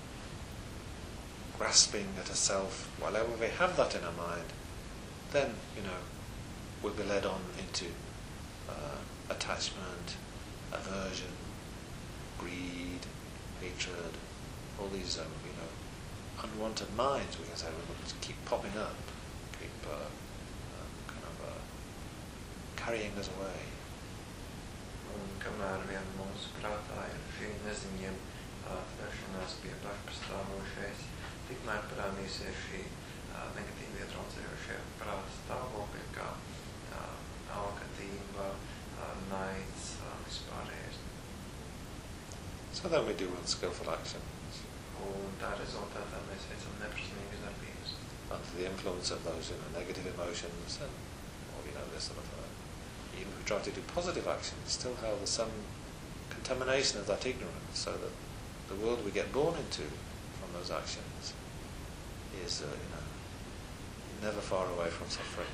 S2: grasping at a self, wherever we have that in our mind, then, you know, we'll be led on into uh, attachment, aversion, greed, hatred, all these, um, you know, unwanted minds, we can say, will keep popping up, keep uh, uh, kind of uh, carrying us away.
S1: Un kamēr vien mūsu prātā ir šī neziņiem atveršanās pie pašpastāvošais, tikmēr parādīsies šī uh, negatīvi ietraucējošie prāta stāvokļi, kā uh, alkatība, uh, naids, uh, vispārējais.
S2: So then we do unskillful actions
S1: Un tā rezultātā mēs veicam neprasmīgas darbības.
S2: under the influence of those, you know, negative emotions and, or, you know, this sort of, uh, even if we try to do positive actions, still have some contamination of that ignorance, so that the world we get born into from those actions is, uh, you know, never far away from suffering.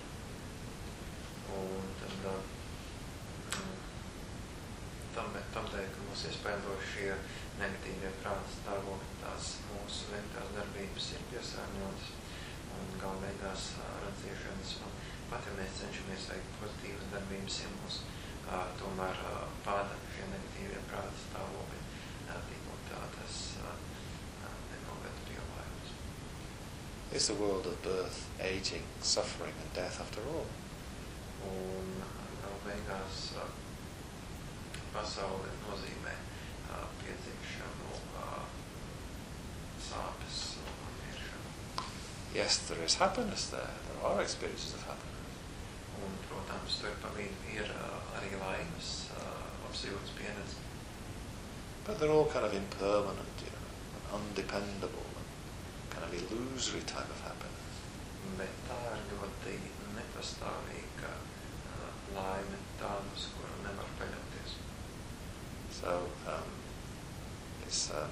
S1: Un tad uh, mm, tam, tam dēļ, ka mūs iespēdo šie negatīvie prāta stāvokļi, tās mūsu veiktās darbības ir piesārņotas un gal beigās redzēšanas. Un pat, ja mēs cenšamies veikt pozitīvas darbības, ja mūs uh, tomēr uh, pāda šie negatīvie prāta stāvokļi, uh, tikko tā tas uh, uh, nenoved pie laimības.
S2: It's a world of birth, aging, suffering and death after all.
S1: Un gal beigās uh, pasaule nozīmē uh, piedzīšanu, uh, sāpes un miršanu.
S2: Yes, there is happiness there. There are experiences of happiness.
S1: Un, protams, tur pa vidu ir uh, arī laimes uh, apsijūtas pieredze.
S2: But they're all kind of impermanent, you know, and undependable, and kind of illusory type of happiness.
S1: Bet tā ir ļoti nepastāvīga uh, laime, tādus, kuru nevar paļauties.
S2: So um, it's um,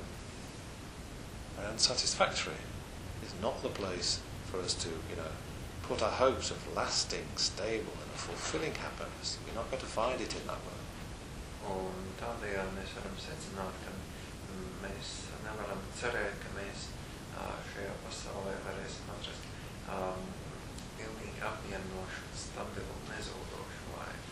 S2: very unsatisfactory. It's not the place for us to, you know, put our hopes of lasting, stable and fulfilling happiness. We're not going to find it in that world.
S1: Un tādējādi mēs varam secināt, ka mēs nevaram cerēt, ka mēs uh, šajā pasaulē varēsim atrast um, pilnīgi apmierinošu, stabilu, nezūdošu laimu.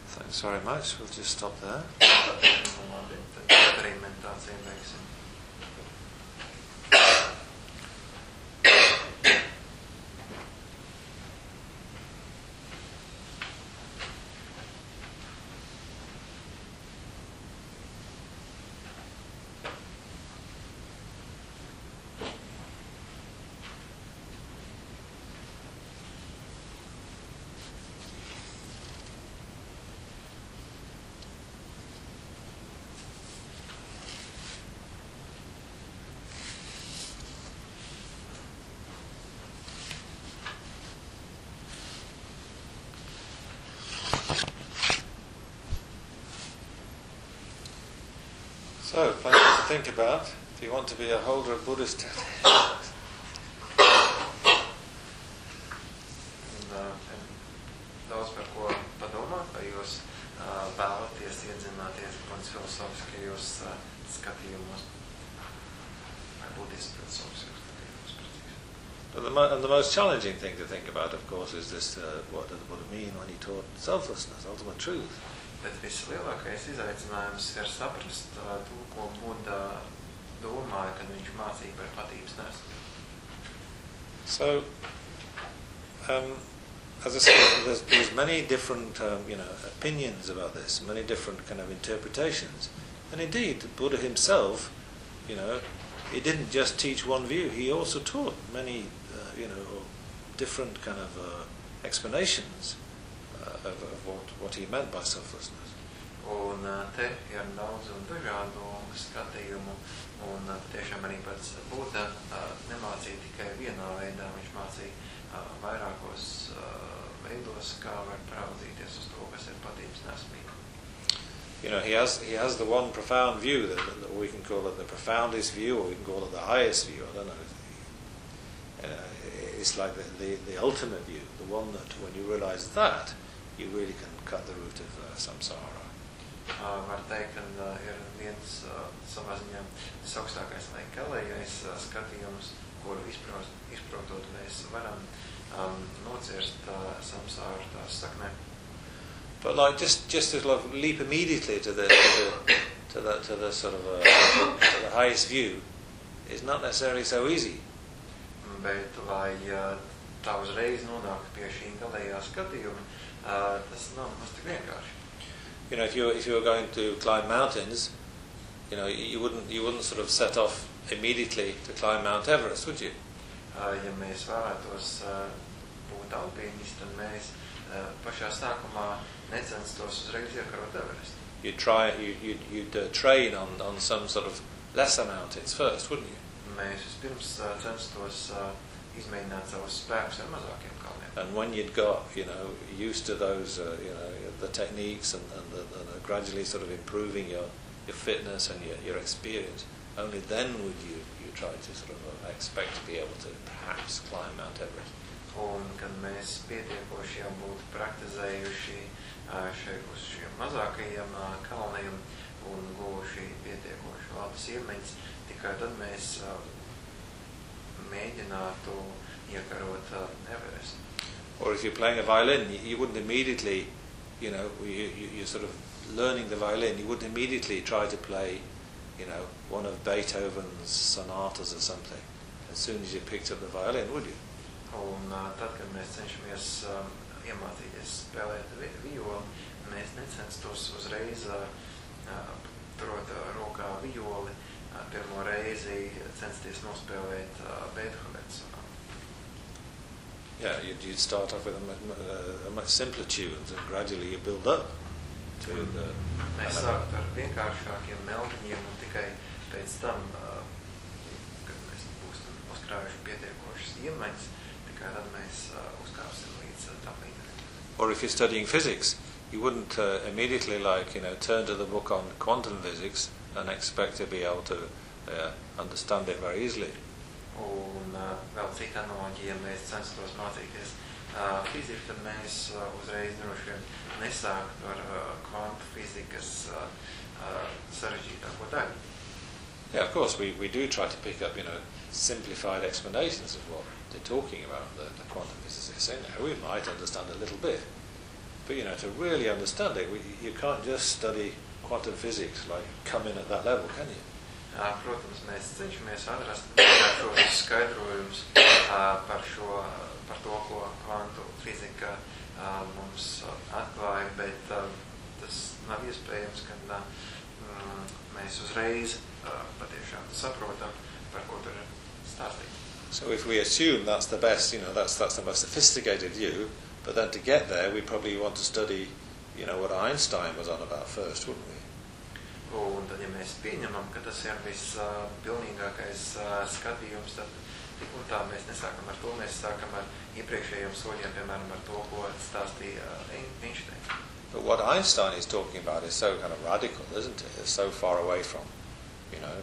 S2: Thanks very much. We'll just stop there.
S1: Nu, labi, tad arī meditāciju beigsim.
S2: So, plenty to think about if you want to be a holder of Buddhist
S1: Un, uh, daudz par ko padomāt, vai jūs uh, vēlaties iedzināties kādus filozofiskajos uh, skatījumos, vai budismu filozofiskajos skatījumos precīzi.
S2: But the, mo- and the most challenging thing to think about, of course, is this: uh, what does Buddha mean when he taught selflessness, ultimate truth?
S1: Bet vislielākais izaicinājums ir saprast uh, to, ko Buddha domāja, kad viņš mācīja par patības nesumu.
S2: So, um, as I said, there's, there's many different, um, you know, opinions about this, many different kind of interpretations, and indeed, Buddha himself, you know, he didn't just teach one view; he also taught many, uh, you know, different kind of uh, explanations uh, of, of what, what he meant by selflessness.
S1: Un uh, te ir daudz un dažādu skatījumu, un uh, tiešām arī pats Buddha uh, nemācīja tikai vienā veidā, viņš mācīja uh, vairākos uh, veidos, kā var paraudzīties uz to, kas ir patības nesmība.
S2: You know, he has he has the one profound view that, that we can call it the profoundest view, or we can call it the highest view. I don't know. Uh, it's like the, the the ultimate view, the one that when you realise that, you really can cut the root of uh, samsara.
S1: Uh, var teikt, ka uh, ir viens uh, savā ziņā visaugstākais vai galējais uh, skatījums, kuru izprost, izprotot mēs varam um, nocirst uh, samsāru tās saknē.
S2: But like just just to sort of leap immediately to the to, to the to the sort of uh, to the highest view is not necessarily so easy.
S1: Bet lai uh, tā uzreiz nonāktu pie šī galējā skatījuma, uh, tas nav maz tik vienkārši.
S2: You know, if you if you were going to climb mountains, you know, you wouldn't you wouldn't sort of set off immediately to climb Mount Everest, would you?
S1: Uh, ja mēs vēlētos uh, būt alpīnisti, tad mēs uh, pašā sākumā necenstos uzreiz iekarot Everestu.
S2: You'd try you you'd, you'd uh, train on, on some sort of lesser mountains first, wouldn't you?
S1: Mēs vispirms uh, censtos uh, izmēģināt savus spēkus ar mazākiem kalniem.
S2: And when you'd got, you know, used to those, uh, you know, the techniques and, and, the, and the gradually sort of improving your, your fitness and your, your experience, only then would you, you try to sort of uh, expect to be able to perhaps climb Mount Everest.
S1: Un, kad mēs pietiekoši jau būtu praktizējuši uh, šeit uz šiem mazākajiem uh, kalniem un guvuši pietiekoši labas iemaņas, tikai tad mēs uh, mēģinātu iekarot uh, Everestu.
S2: Or if you're playing a violin, you, you wouldn't immediately, you know, you, you, you're sort of learning the violin, you wouldn't immediately try to play, you know, one of Beethoven's sonatas or something as soon as you picked up the violin, would you?
S1: Un uh, tad, kad mēs cenšamies um, iemācīties spēlēt vi violi, mēs necenstos uzreiz uh, uh, turot uh, rokā violi, uh, pirmo reizi censties nospēlēt uh, Beethovens sonātu.
S2: Yeah, you'd, you'd start off with a much, uh, a much simpler tunes and gradually you build up to the...
S1: Mēs sāktu ar vienkāršākiem meldiņiem un tikai pēc tam, uh, kad mēs būsim uzkrājuši pietiekošas iemaņas, tikai tad mēs uh, uzkāpsim līdz uh, tam līmenim.
S2: Or if you're studying physics, you wouldn't uh, immediately like, you know, turn to the book on quantum physics and expect to be able to uh, understand it very easily.
S1: Un uh, vēl cita analoģija, ja mēs censtos mācīties uh, fiziku, tad mēs uh, uzreiz droši vien nesāktu ar uh, kvantu fizikas uh, uh, sarežģītāko daļu.
S2: Yeah, of course, we, we do try to pick up, you know, simplified explanations of what they're talking about, the, the quantum physicists say now. We might understand a little bit, But you know, to really understand it, we, you can't just study quantum physics, like come in at that level, can you?
S1: Uh, protams, mēs cenšamies atrast šos skaidrojumus uh, par, šo, par to, ko kvantu fizika uh, mums atklāja, bet uh, tas nav iespējams, ka uh, mēs uzreiz uh, patiešām saprotam, par ko tur ir stāstīt.
S2: So if we assume that's the best, you know, that's that's the most sophisticated view, but then to get there, we probably want to study, you know, what Einstein was on about first, wouldn't we?
S1: Un tad, ja mēs pieņemam, ka tas ir vispilnīgākais uh, skatījums, tad tik un tā mēs nesākam ar to, mēs sākam ar iepriekšējiem soļiem, piemēram, ar to, ko stāstīja Einsteins.
S2: But what Einstein is talking about is so kind of radical, isn't it? It's so far away from, you know,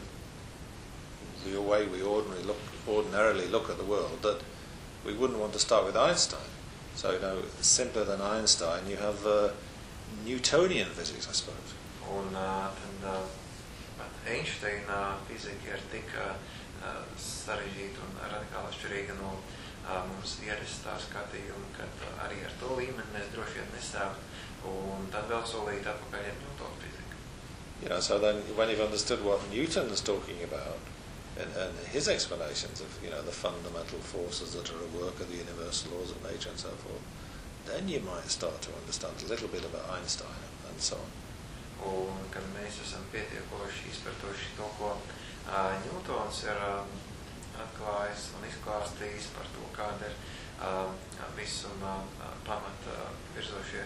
S2: the way we ordinarily look, ordinarily look at the world that we wouldn't want to start with Einstein. So, you know, simpler than Einstein, you have uh, Newtonian physics, I suppose.
S1: Un uh, tad uh, pat Einsteina fizika ir tik uh, sarežģīta un radikāli atšķirīga no uh, mums ierastā skatījuma, ka uh, arī ar to līmeni mēs droši vien nesākt. Un tad vēl solīt atpakaļ ir Newtona fizika.
S2: You know, so then when you've understood what Newton is talking about and, and his explanations of, you know, the fundamental forces that are at work of the universal laws of nature and so forth, then you might start to understand a little bit about Einstein and so on.
S1: Un, kad mēs esam pietiekoši izpratuši to, ko uh, Newtons ir uh, atklājis un izklāstījis par to, kāda ir uh, visuma uh, pamata uh, virzošie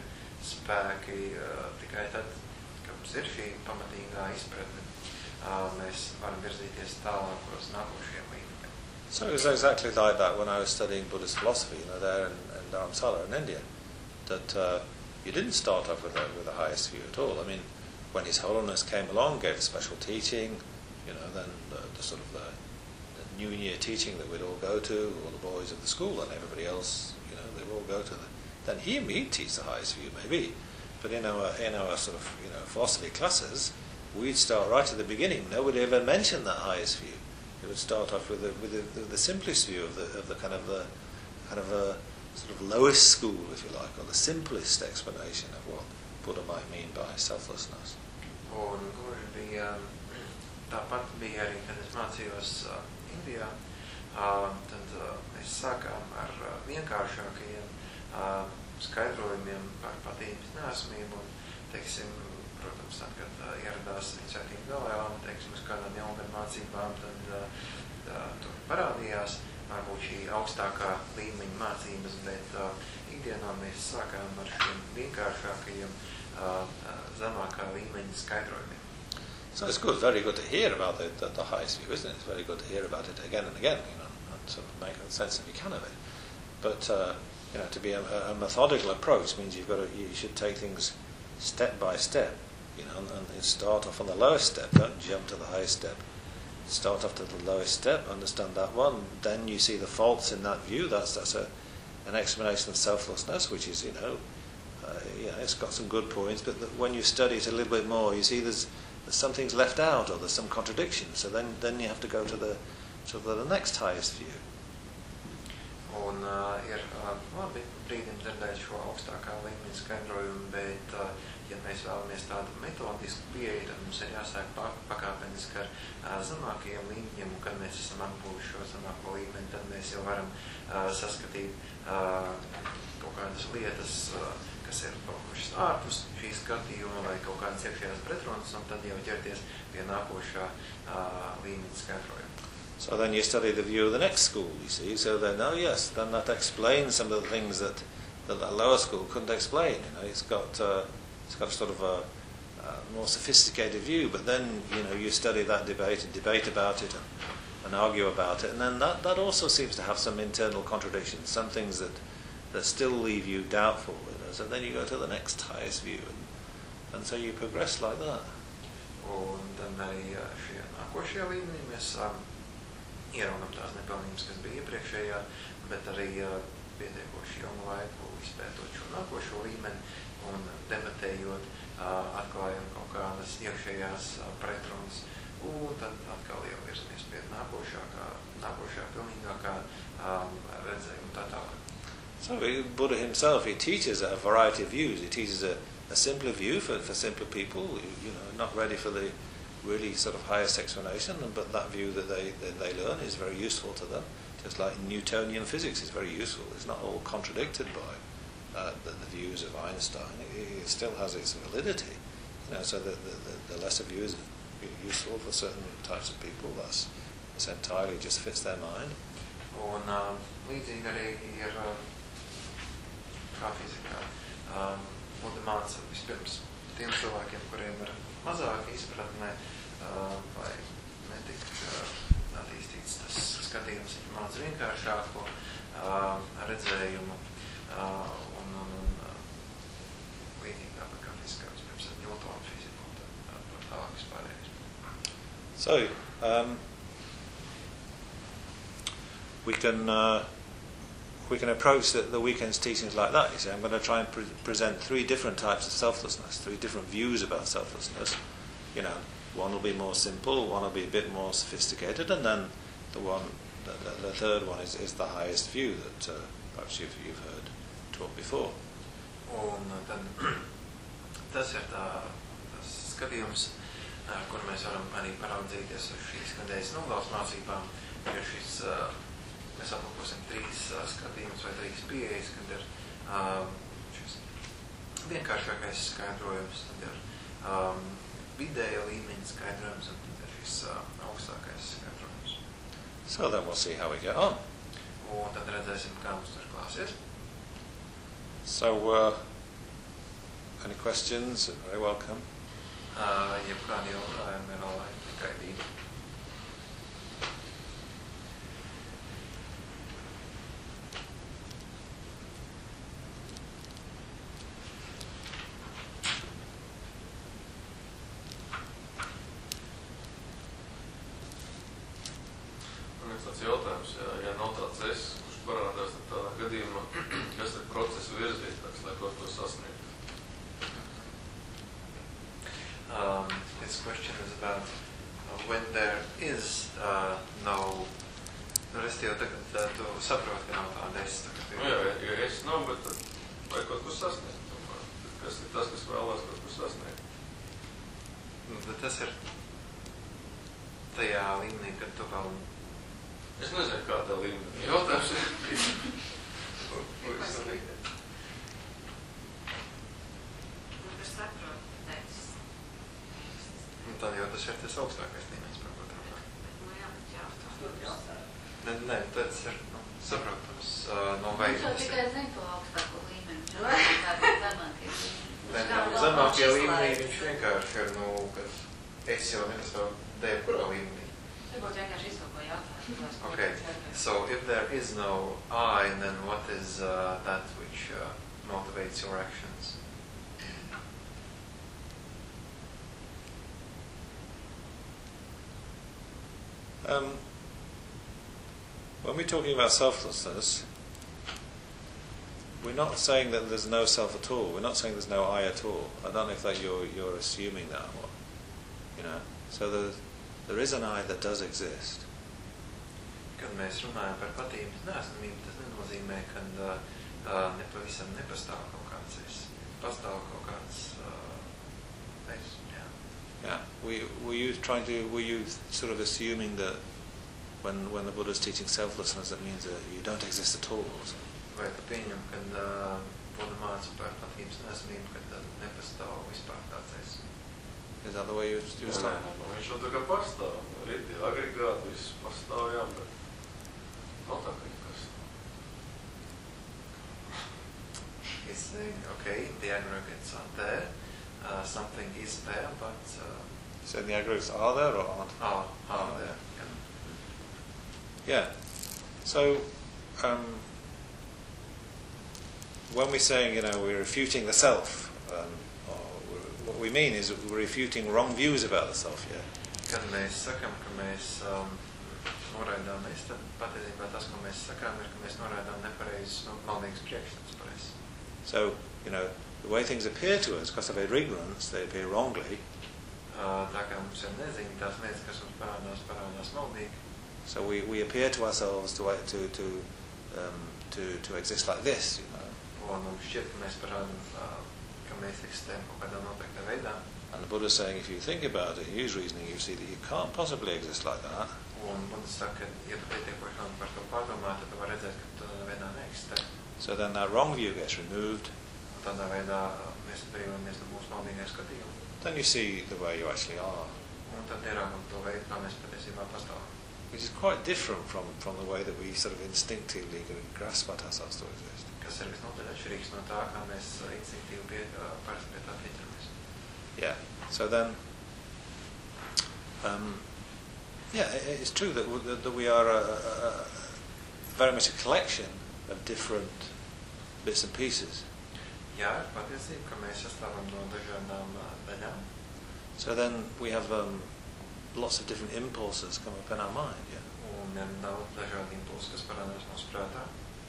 S1: spēki, uh, tikai tad, kad mums ir šī pamatīgā izpratne, uh, mēs varam virzīties tālāk uz nākošiem līmeņiem.
S2: So it was exactly like that when I was studying Buddhist philosophy, you know, there in, in Dharamsala in India, that uh, you didn't start off with the, with the highest view at all. I mean, when His Holiness came along, gave a special teaching, you know, then the, the sort of the, the New Year teaching that we'd all go to, all the boys of the school and everybody else, you know, they would all go to the, then he he'd teach the highest view maybe, but in our in our sort of, you know, philosophy classes, we'd start right at the beginning. Nobody ever mentioned that highest view. It would start off with the with the, the, the simplest view of the of the kind of the kind of a sort of lowest school, if you like, or the simplest explanation of what Buddha might mean by selflessness.
S1: Un gluži bija, tāpat bija arī, kad es mācījos uh, Indijā, uh, tad uh, mēs sākām ar uh, vienkāršākajiem uh, skaidrojumiem par patīmes nesmību un, teiksim, protams, tad, kad uh, ieradās Svētība Dalai-Lama, teiksim, uz kādām jaungadru mācībām, tad uh, uh, tur parādījās varbūt šī augstākā līmeņa mācības, bet uh, ikdienā mēs sākām ar šiem vienkāršākajiem uh, uh, zemākā līmeņa skaidrojumiem.
S2: So it's good, very good to hear about the, the, the highest view, isn't it? It's very good to hear about it again and again, you know, and sort of make sense if you can of it. But uh, you know, to be a, a methodical approach means you've got to, you should take things step by step, you know, and, and start off on the lowest step. Don't jump to the highest step. Start off to the lowest step, understand that one. Then you see the faults in that view. That's that's a an explanation of selflessness, which is, you know, uh, you know, it's got some good points. But the, when you study it a little bit more, you see there's there's some things left out, or there's some contradictions. So then then you have to go to the to the, the next highest view.
S1: Un uh, ir uh, labi brīdim dzirdēt šo augstākā līmeņa skaidrojumu, bet uh, ja mēs vēlamies tādu metodisku pieeju, tad mums ir jāsāk pakāpeniski ar uh, zemākajiem līmeņiem, un kad mēs esam apgūši šo zemāko līmeni, tad mēs jau varam uh, saskatīt uh, kaut kādas lietas, uh, kas ir palikušas ārpus šī skatījuma vai kaut kādas iekšējās pretrunas, un tad jau ķerties pie nākošā uh, līmeņa skaidrojuma.
S2: So then you study the view of the next school, you see. So then, oh yes, then that explains some of the things that, that that lower school couldn't explain. You know, it's got uh, it's got sort of a, a more sophisticated view. But then, you know, you study that debate and debate about it and, and argue about it, and then that, that also seems to have some internal contradictions, some things that that still leave you doubtful. You know? So then you go to the next highest view, and and so you progress like that.
S1: Un tad arī šie nākošie līmeņi mēs um, ieraugam tās nepilnības, kas bija iepriekšējā, bet arī uh, pietiekoši ilgu laiku izpētot šo nākošo līmeni un debatējot, uh, atklājam kaut kādas iekšējās uh, pretrunas, un tad atkal jau virzamies pie nākošākā, nākošā pilnīgākā um, redzējuma tā tālāk.
S2: So he- Buddha himself, he teaches a variety of views. He teaches a, a simpler view for, for simpler people, you, you know, not ready for the really sort of highest explanation, but that view that they, that they learn is very useful to them. Just like Newtonian physics is very useful. It's not all contradicted by uh, the, the views of Einstein. It, it still has its validity. You know, so the, the, the lesser view is useful for certain types of people. That's, that's entirely just fits their mind.
S1: Un uh, līdzīgi arī ir uh, kā fizikā. Um, Buda māca vispirms tiem cilvēkiem, kuriem ir mazāka izpratne uh, vai netik uh, attīstīts tas skatījums, viņi māca vienkāršāko uh, redzējumu uh, un, un, un uh, līdzīgi tāpat kā fizikā vispirms ar Ņūtonu fiziku un tad uh, tālāk vispārējais.
S2: So, um, we can uh, we can approach the, the weekend's teachings like that. You see, I'm going to try and pre- present three different types of selflessness, three different views about selflessness. You know, one will be more simple, one will be a bit more sophisticated, and then the one, the, the, the third one is, is the highest view that uh, perhaps you've, you've heard taught before.
S1: Un tad tas ir tā, tas skatījums, kur mēs varam arī paraudzīties uz šīs nedēļas nogales mācībām, jo šis uh, mēs aplūkosim trīs uh, skatījumus vai trīs pieejas, kad ir uh, šis vienkāršākais skaidrojums, tad ir um, vidēja līmeņa skaidrojums un tad ir šis uh, augstākais skaidrojums.
S2: So then we'll see how we get on.
S1: Un tad redzēsim, kā mums tur klāsies.
S2: So, uh, any questions? Very welcome.
S1: Uh, jebkādi jautājumi ir labi gaidīti.
S5: Tāds jautājums, ja, ja nav tāds es, kurš parādās, tad tādā gadījumā, kas ir procesa virzītājs, lai kaut ko sasniegt?
S1: Um, this question is about uh, when there is uh, no... Nu, es jau tagad uh, tu saproti, ka nav tāda es tagad.
S5: Nu, jā, ja es nav, bet tad vai kaut ko sasniegt. Tomēr. Kas ir tas, kas vēlās kaut ko sasniegt?
S1: Nu, bet tas ir tajā līmenī, kad tu vēl...
S5: Es nezinu, kā tā līmenī. Jautājums ir.
S1: Un tad jau tas ir tas augstākais līmenis, par ko tā runā. Nē, nē, tas ir, nu, saprotams, uh, no veidas.
S3: Viņš jau tikai zina to augstāko līmeni. Viņš jau tikai zemākie līmeni.
S1: Nē, no zemākie līmenī viņš vienkārši ir, nu, kad es jau nepastāvu dēļ kurā līmenī.
S3: Varbūt vienkārši izsauko jautājumu.
S1: Okay, so if there is no I, then what is uh, that which uh, motivates your actions?
S2: Um, when we're talking about selflessness, we're not saying that there's no self at all. We're not saying there's no I at all. I don't know if that you're you're assuming that, or, you know. So there there is an I that does exist.
S1: Kad mēs runājam par patības neesamību, tas nenozīmē, ka uh, uh, nepavisam nepastāv kaut kāds es. Pastāv kaut kāds uh, es, jā.
S2: Yeah. We were you trying to were you sort of assuming that when when the Buddha's teaching selflessness, that means that you don't exist at all? Or something?
S1: Vai tu pieņem, kad uh, Buda māca par patības neesamību, kad uh, nepastāv vispār tāds es?
S2: Is that the way you you
S5: Nē,
S2: start?
S5: nu, viņš jau tā kā pastāv. Ir tie agregāti, viss pastāv, jā, bet nav tā, ka nekas.
S1: He's saying, okay, the aggregates are there, uh, something is there, but uh,
S2: So the aggregates are there or aren't?
S1: are, are
S2: Oh,
S1: there.
S2: Yeah. So, um, when we're saying, you know, we're refuting the self, um, or we're, what we mean is we're refuting wrong views about the self, yeah?
S1: Kad mēs sakam, ka mēs um, noraidām es, tad patiesībā tas, ko mēs sakām, ir, ka mēs noraidām nepareizes, nu, maldīgas priekšstats par es.
S2: So, you know, the way things appear to us, because of our ignorance, they appear wrongly.
S1: Uh, tā kā mums ir neziņa, tās lietas, kas mums parādās, parādās maldīgi.
S2: So we, we appear to ourselves to to to um, to, to exist like this, you know.
S1: Un mums šķiet, ka mēs parādām, uh, ka mēs eksistējam kaut kādā noteiktā veidā.
S2: And the Buddha is saying, if you think about it, use reasoning, you see that you can't possibly exist like that.
S1: Un Buddha saka, ja tu pietiekoši labi par to pārdomā, tad tu vari redzēt, ka tu tādā veidā neeksistē.
S2: So then that wrong view gets removed.
S1: Un tādā veidā mēs brīvamies no mūsu maldīgā skatījuma.
S2: Then you see the way you actually are.
S1: Un tad ierāgam to veidu, kā mēs patiesībā pastāvam.
S2: Which is quite different from, from the way that we sort of instinctively grasp at ourselves to exist.
S1: Kas ir visnotaļ atšķirīgs no tā, kā mēs instinktīvi pie, parasti pie tā pieķeramies.
S2: Yeah. So then, um, yeah, it, it's true that, that, that we are a, a, a very much a collection of different bits and pieces.
S1: Jā, ir patiesība, ka mēs sastāvam no dažādām uh, daļām.
S2: So then we have um, lots of different impulses come up in our mind. Yeah.
S1: Un ir daudz dažādi impulsi, kas parādās mūsu prātā.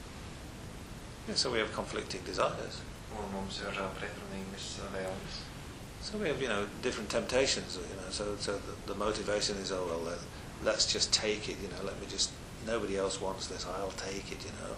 S2: Yeah, so we have conflicting desires.
S1: Un mums ir uh, pretrunīgas uh, vēlmes.
S2: So we have, you know, different temptations. You know, so so the, the motivation is, oh well, let, let's just take it. You know, let me just. Nobody else wants this. I'll take it. You know.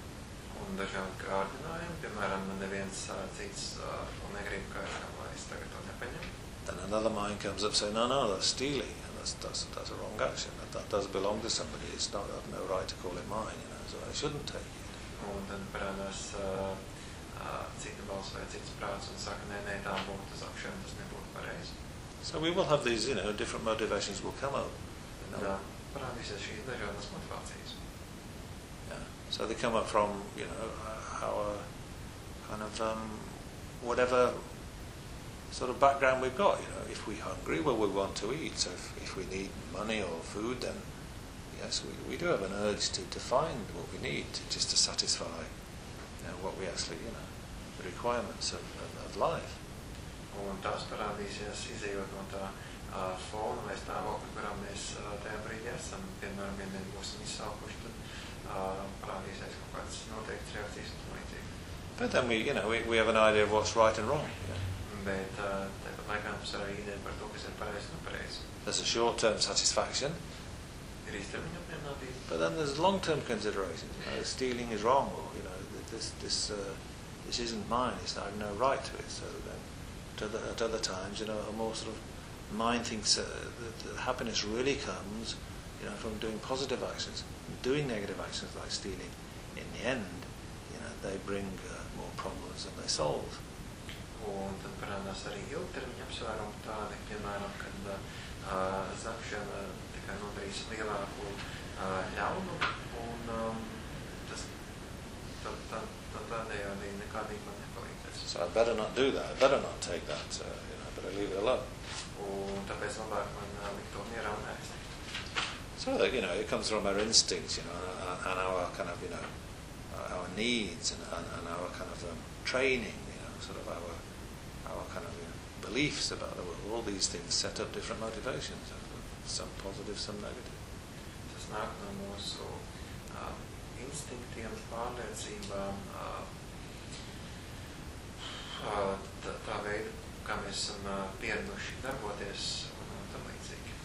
S1: Un dažādi kārdinājumi, piemēram, neviens uh, cits uh, to negrib, kā lai es tagad to nepaņemu.
S2: Then another mind comes up saying, no, no, that's stealing. And that's, that's, that's a wrong action. That, that does belong to somebody. It's not, I have no right to call it mine, you know, so I shouldn't take it.
S1: Un tad parādās uh, uh, cita balss vai cits prāts un saka, nē, nē, tā būtu zakšana, tas nebūtu pareizi.
S2: So we will have these, you know, different motivations will come up. You know?
S1: Jā, parādīsies šīs dažādas motivācijas.
S2: Yeah. So they come up from, you know, our kind of um, whatever sort of background we've got. You know, if we're hungry, well, we want to eat. So if, if we need money or food, then yes, we, we do have an urge to, to find what we need to, just to satisfy, you know, what we actually, you know, the requirements of, of, of life.
S1: Un tās parādīsies, izējot no tā uh, fona vai stāvokļa, kurā mēs uh, tajā brīdī esam. Piemēram, ja mēs būsim izsalkuši, tad uh, parādīsies kaut kādas noteiktas reakcijas un tā līdzīgi.
S2: But then we, you know, we, we have an idea of what's right and wrong. Yeah.
S1: Bet uh, tāpat laikā mums ir arī ideja par to, kas ir pareizi un nepareizi.
S2: There's a short-term satisfaction,
S1: Ir īstermiņa apmierinātība,
S2: but then there's long-term considerations. You know, stealing is wrong, or you know, this this uh, this isn't mine. It's, I have no right to it. So then, at other, at other times, you know, a more sort of mind thinks uh, that, that happiness really comes, you know, from doing positive actions, doing negative actions like stealing. In the end, you know, they bring uh, more problems than they solve.
S1: un tad parādās arī ilgtermiņa apsvērumi tādi, piemēram, kad uh, zakšana tikai nodarīs lielāku uh, ļaunumu, un um, tas tad, tad, tad tādējādi nekādīgi man nepalīdzēs.
S2: So I better not do that. I better not take that. Uh, you know, I better leave it alone.
S1: Un tāpēc labāk man uh, likt to mierā un ēst.
S2: So that, you know, it comes from our instincts, you know, and, and our kind of, you know, our needs and, and, and our kind of um, training, you know, sort of our our kind of, you know, beliefs about the world. All these things set up different motivations, some positive, some negative.
S1: Tas nāk no mūsu uh, instinktiem, pārliecībām, uh, uh, tā, tā veida, kā mēs esam uh, pieraduši darboties un, un tam līdzīgi.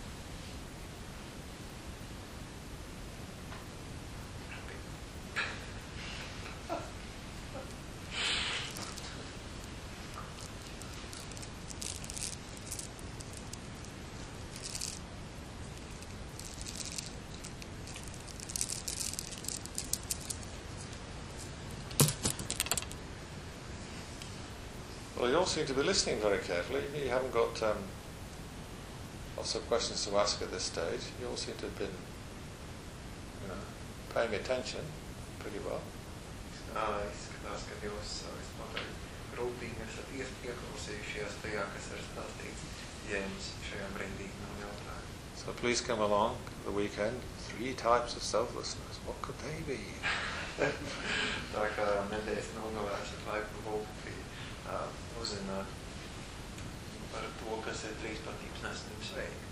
S2: Well, you all seem to be listening very carefully. You haven't got um, lots of questions to ask at this stage. You all seem to have been, you know, paying attention pretty well.
S1: Uh, izskatās, ka jūs uh, vispār rūpīgi esat ieklausījušies tajā, kas ir stāstīts, ja jums šajā brīdī nav jautājumu.
S2: So please come along the weekend. Three types of selflessness. What could they be?
S1: Tā kā nedēļas nogalēs ar laiku lūgti uh, uzzināt par to, kas ir trīs patības nesenības veidi.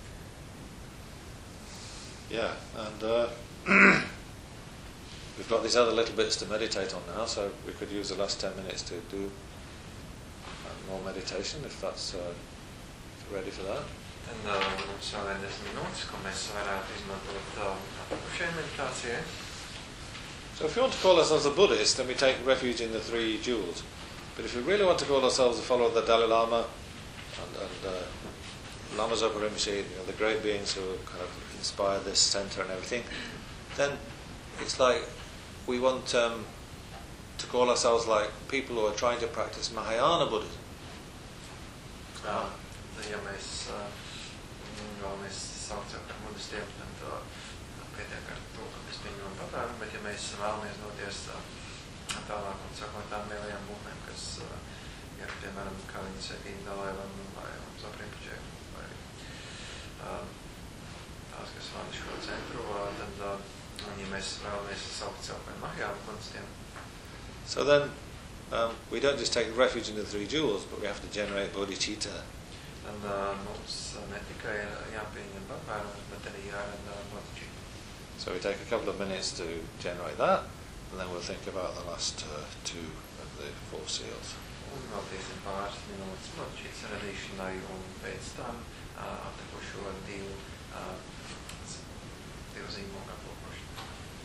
S2: Yeah, and uh, we've got these other little bits to meditate on now, so we could use the last ten minutes to do uh, more meditation, if that's uh, if you're ready for that.
S1: Tad uh, mums vēl ir desmit minūtes, ko mēs varētu izmantot uh, atlikušajai meditācijai.
S2: So if you want to call ourselves a Buddhist, then we take refuge in the three jewels. But if we really want to call ourselves a follower of the Dalai Lama and, and uh, Lama Zopa Rinpoche, you know, the great beings who kind of inspired this centre and everything, then it's like we want um, to call ourselves like people who are trying to practice Mahayana Buddhism.
S1: Uh, ja mēs uh, vēlamies saukt sev par budistiem, tad uh, pietiek ar to, ka mēs pieņemam patvērumu, bet ja mēs vēlamies doties uh, tālāk un sakot tām lielajām būtnēm, kas uh, ir, piemēram, kā viņi sētīja Dalai Lama vai Zopa Rinpoche, vai uh, tās, kas vada šo centru, uh, tad uh, ja mēs vēlamies saukt sev par Mahayana budistiem.
S2: So then, um, we don't just take refuge in the three jewels, but we have to generate bodhicitta.
S1: Tad uh, mums uh, ne tikai jāpieņem patvērums, bet arī jārada bodhicitta.
S2: So we take a couple of minutes to generate that, and then we'll think about the last uh, two of the four seals.
S1: Un veltīsim pāris minūtes bodhicittas radīšanai, un pēc tam uh, atlikušo divu, uh, divu zīmogu aplūkošanu.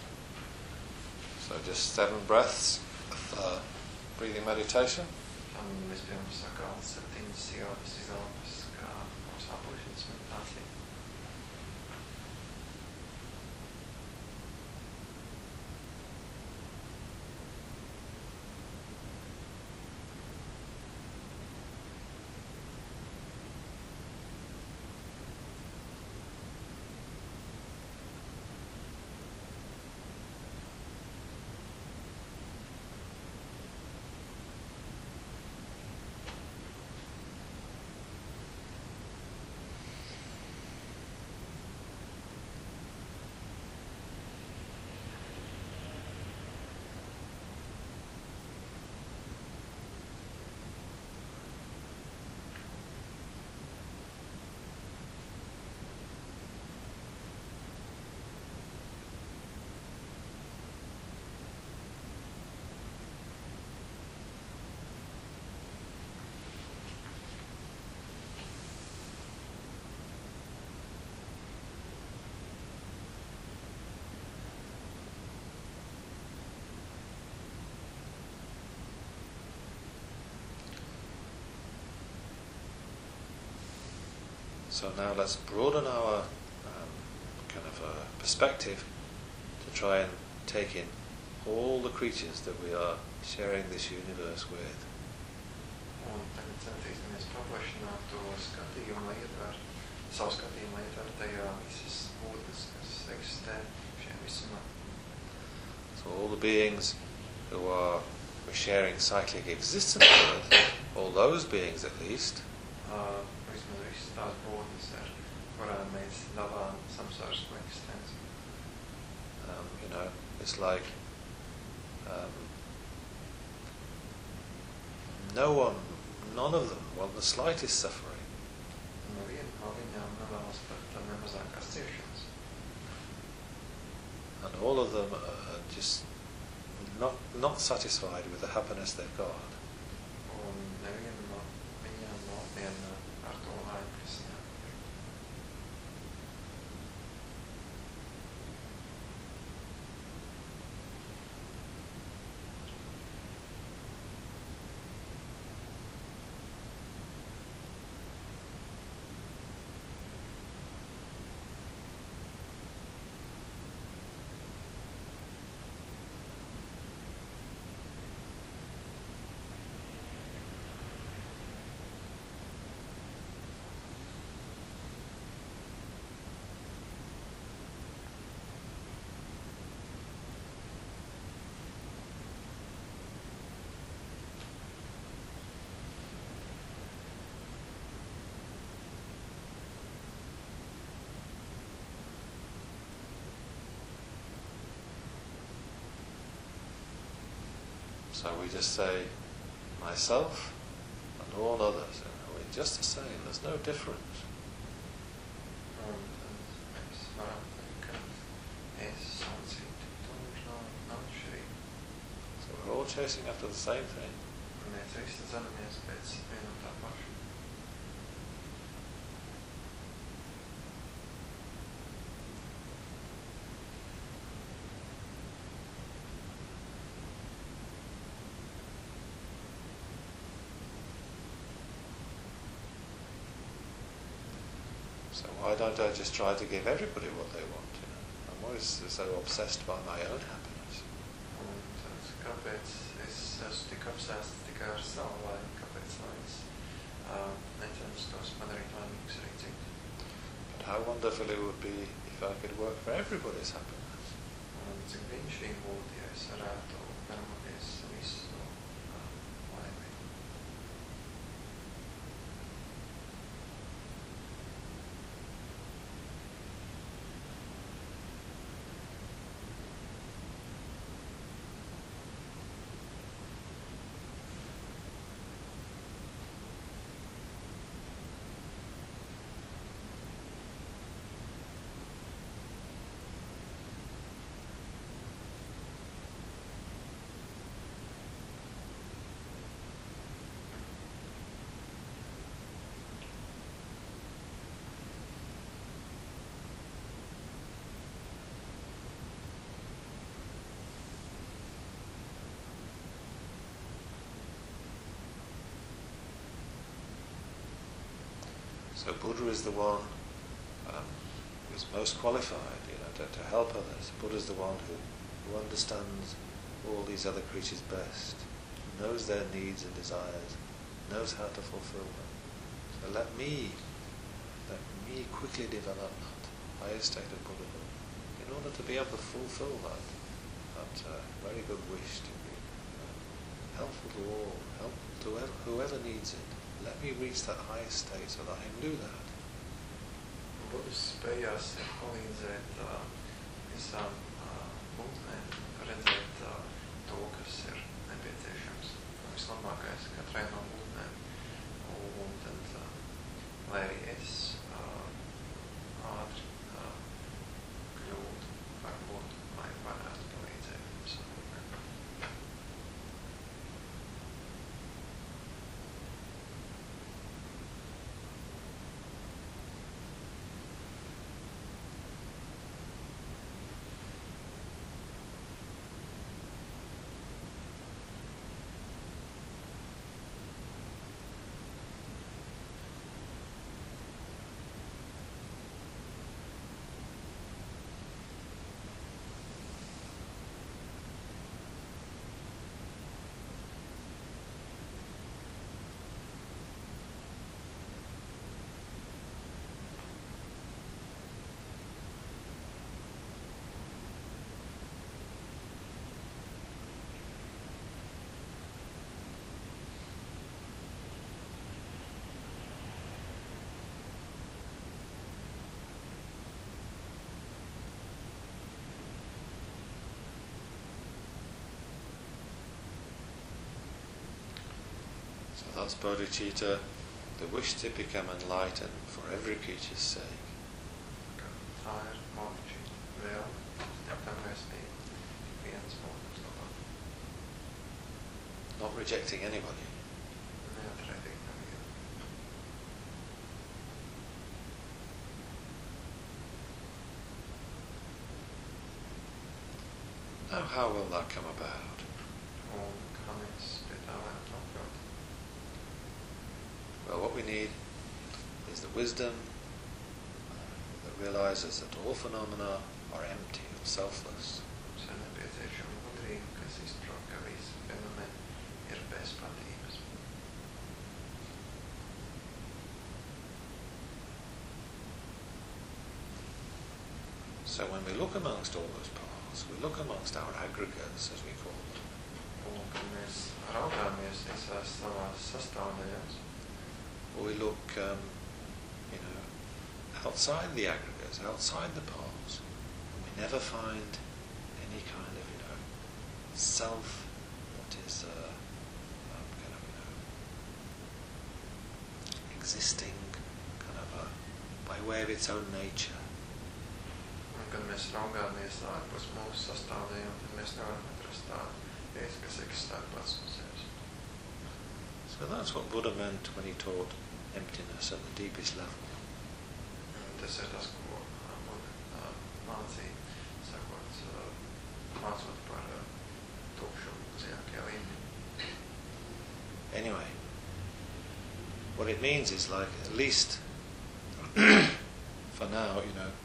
S2: So just seven breaths of uh, breathing meditation.
S1: Un vispirms sakām septiņas ielas izelpas, kā mūsu aplūšanas meditācija.
S2: So now let's broaden our um, kind of uh, perspective to try and take in all the creatures that we are sharing this universe with.
S1: Un tagad centīsimies paplašināt to skatījumu, lai ietver, savu skatījumu, lai ietver tajā visas būtnes, kas eksistē šajā visumā.
S2: So all the beings who are we're sharing cyclic existence with, all those beings at least,
S1: Uh, vismaz visas tās būtnes, ar kurām mēs dalām samsārisko eksistenci.
S2: um, you know, it's like um, no one, none of them want the slightest suffering.
S1: Neviena no viņām nevēlas pat ne mazākās ciešanas.
S2: And all of them are just not not satisfied with the happiness they've got.
S1: Un neviena no viņām nav viena ar to laimi, kas viņām ir.
S2: So we just say, myself and all others. You know, we're just the same. There's no difference.
S1: Un tad mēs varam teikt, ka es un citi tomēr nav, nav atšķirīgi.
S2: So we're all chasing after the same thing.
S1: Un mēs visi dzanamies pēc viena un tā paša.
S2: So why don't I just try to give everybody what they want? You know? I'm always so obsessed by my own happiness.
S1: Un tad, kāpēc es esmu tik apsēsts tikai ar savu laimi? Kāpēc lai es uh, necenstos padarīt laimīgus arī citus?
S2: But how wonderful it would be if I could work for everybody's happiness.
S1: Un cik brīnišķīgi būtu, ja es varētu darboties visu uh, laimi.
S2: So Buddha is the one um, who is most qualified, you know, to, to help others. Buddha is the one who, who understands all these other creatures best, knows their needs and desires, knows how to fulfill them. So let me, let me quickly develop that highest state of Buddhahood in order to be able to fulfill that, that uh, very good wish to be uh, helpful to all, helpful to whoever, whoever needs it. Let me reach that highest state so that I can do that.
S1: Buddhas spējās ir palīdzēt uh, visām uh, būtnēm, redzēt uh, to, kas ir nepieciešams, vislabākais katrai no būtnēm. Un tad, uh, lai arī es uh, ātri uh, kļūtu, varbūt, lai varētu palīdzēt visām būtnēm.
S2: So that's bodhicitta, the wish to become enlightened for every creature's sake.
S1: Tā ir bodhicitta vēl, tā vēstība, viens būtnes labā.
S2: Not rejecting anybody.
S1: Neatraidīt nevienu.
S2: Now how will that come about?
S1: Un kā mēs pie tā varam nokļūt?
S2: Well, what we need is the wisdom that realizes that all phenomena are empty and selfless.
S1: Mums ir nepieciešama gudrība, kas izprot, ka visi fenomeni ir bezpatības.
S2: So when we look amongst all those paths, we look amongst our aggregates, as we call them.
S1: Un kad mēs raugāmies visās savās sastāvdaļās,
S2: Or we look, um, you know, outside the aggregates, outside the paths, and we never find any kind of, you know, self that is uh, um, kind of, you know, existing, kind of a, by way of its own nature.
S1: un kad mēs raugāmies ārpus mūsu sastāvdaļām, tad mēs nevaram atrast tādu vietu, kas eksistē pats no sevis.
S2: So that's what Buddha meant when he taught emptiness at the deepest level.
S1: Un tas ir tas, ko uh, Buddha uh, mācīja, sakot, uh, mācot par uh, tukšumu dziļākajā līmenī.
S2: Anyway, what it means is like at least for now, you know,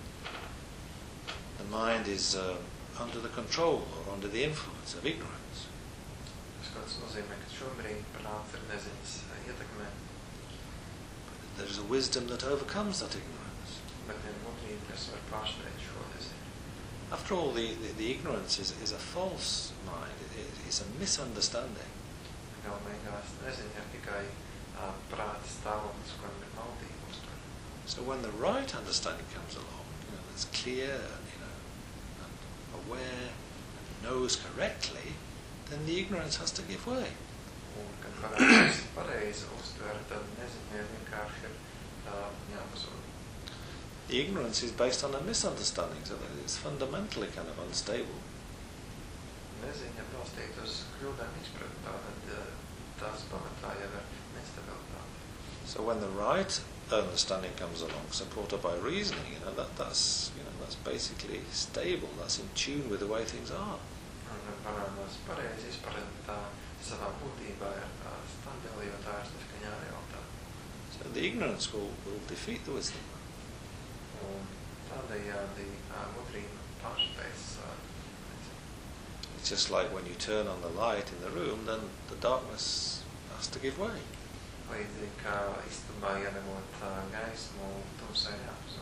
S2: the mind is uh, under the control or under the influence of ignorance.
S1: Tas nozīmē, ka šobrīd prāts ir neziņas ietekmē.
S2: There is a wisdom that overcomes that ignorance.
S1: Bet ir gudrība, kas var pārspēt šo neziņu.
S2: After all, the, the, the ignorance is, is a false mind. It, it, it's a misunderstanding.
S1: Galu beigās neziņa ir tikai uh, prāta stāvoklis, kuram ir maldība uztver.
S2: So when the right understanding comes along, you know, that's clear and, you know, and aware and knows correctly, then the ignorance has to give way.
S1: Un, kad parādās pareizi uztver, tad neziņai vienkārši ir uh, jāpazūd.
S2: The ignorance is based on a misunderstanding, so that it's fundamentally kind of unstable.
S1: Neziņa balstīta uz kļūdām izpratni, tātad uh, tās pamatā jau ir nestabilitāte.
S2: So when the right understanding comes along, supported by reasoning, you know, that, that's, you know, that's basically stable, that's in tune with the way things are.
S1: Un parādās pareizi izpratni, tā savā būtībā ir uh, stabila, jo tā ir saskaņā ar realitāti.
S2: So the ignorance will, will defeat the wisdom.
S1: Un tādējādi uh, gudrība pārspēs uh,
S2: It's just like when you turn on the light in the room, then the darkness has to give way.
S1: līdzīgi kā istabā iedegot uh, gaismu, tumsai jāpazūd.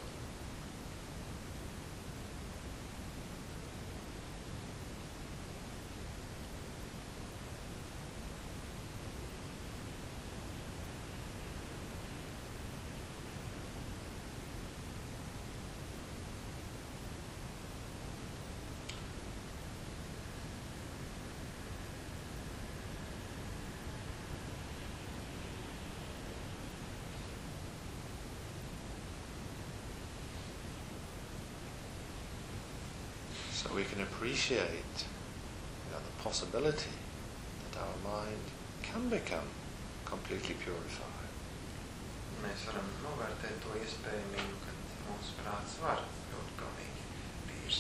S2: So we can appreciate, you know, the possibility that our mind can become completely purified.
S1: Mēs varam novērtēt to iespējamību, ka mūsu prāts var būt pilnīgi tīrs.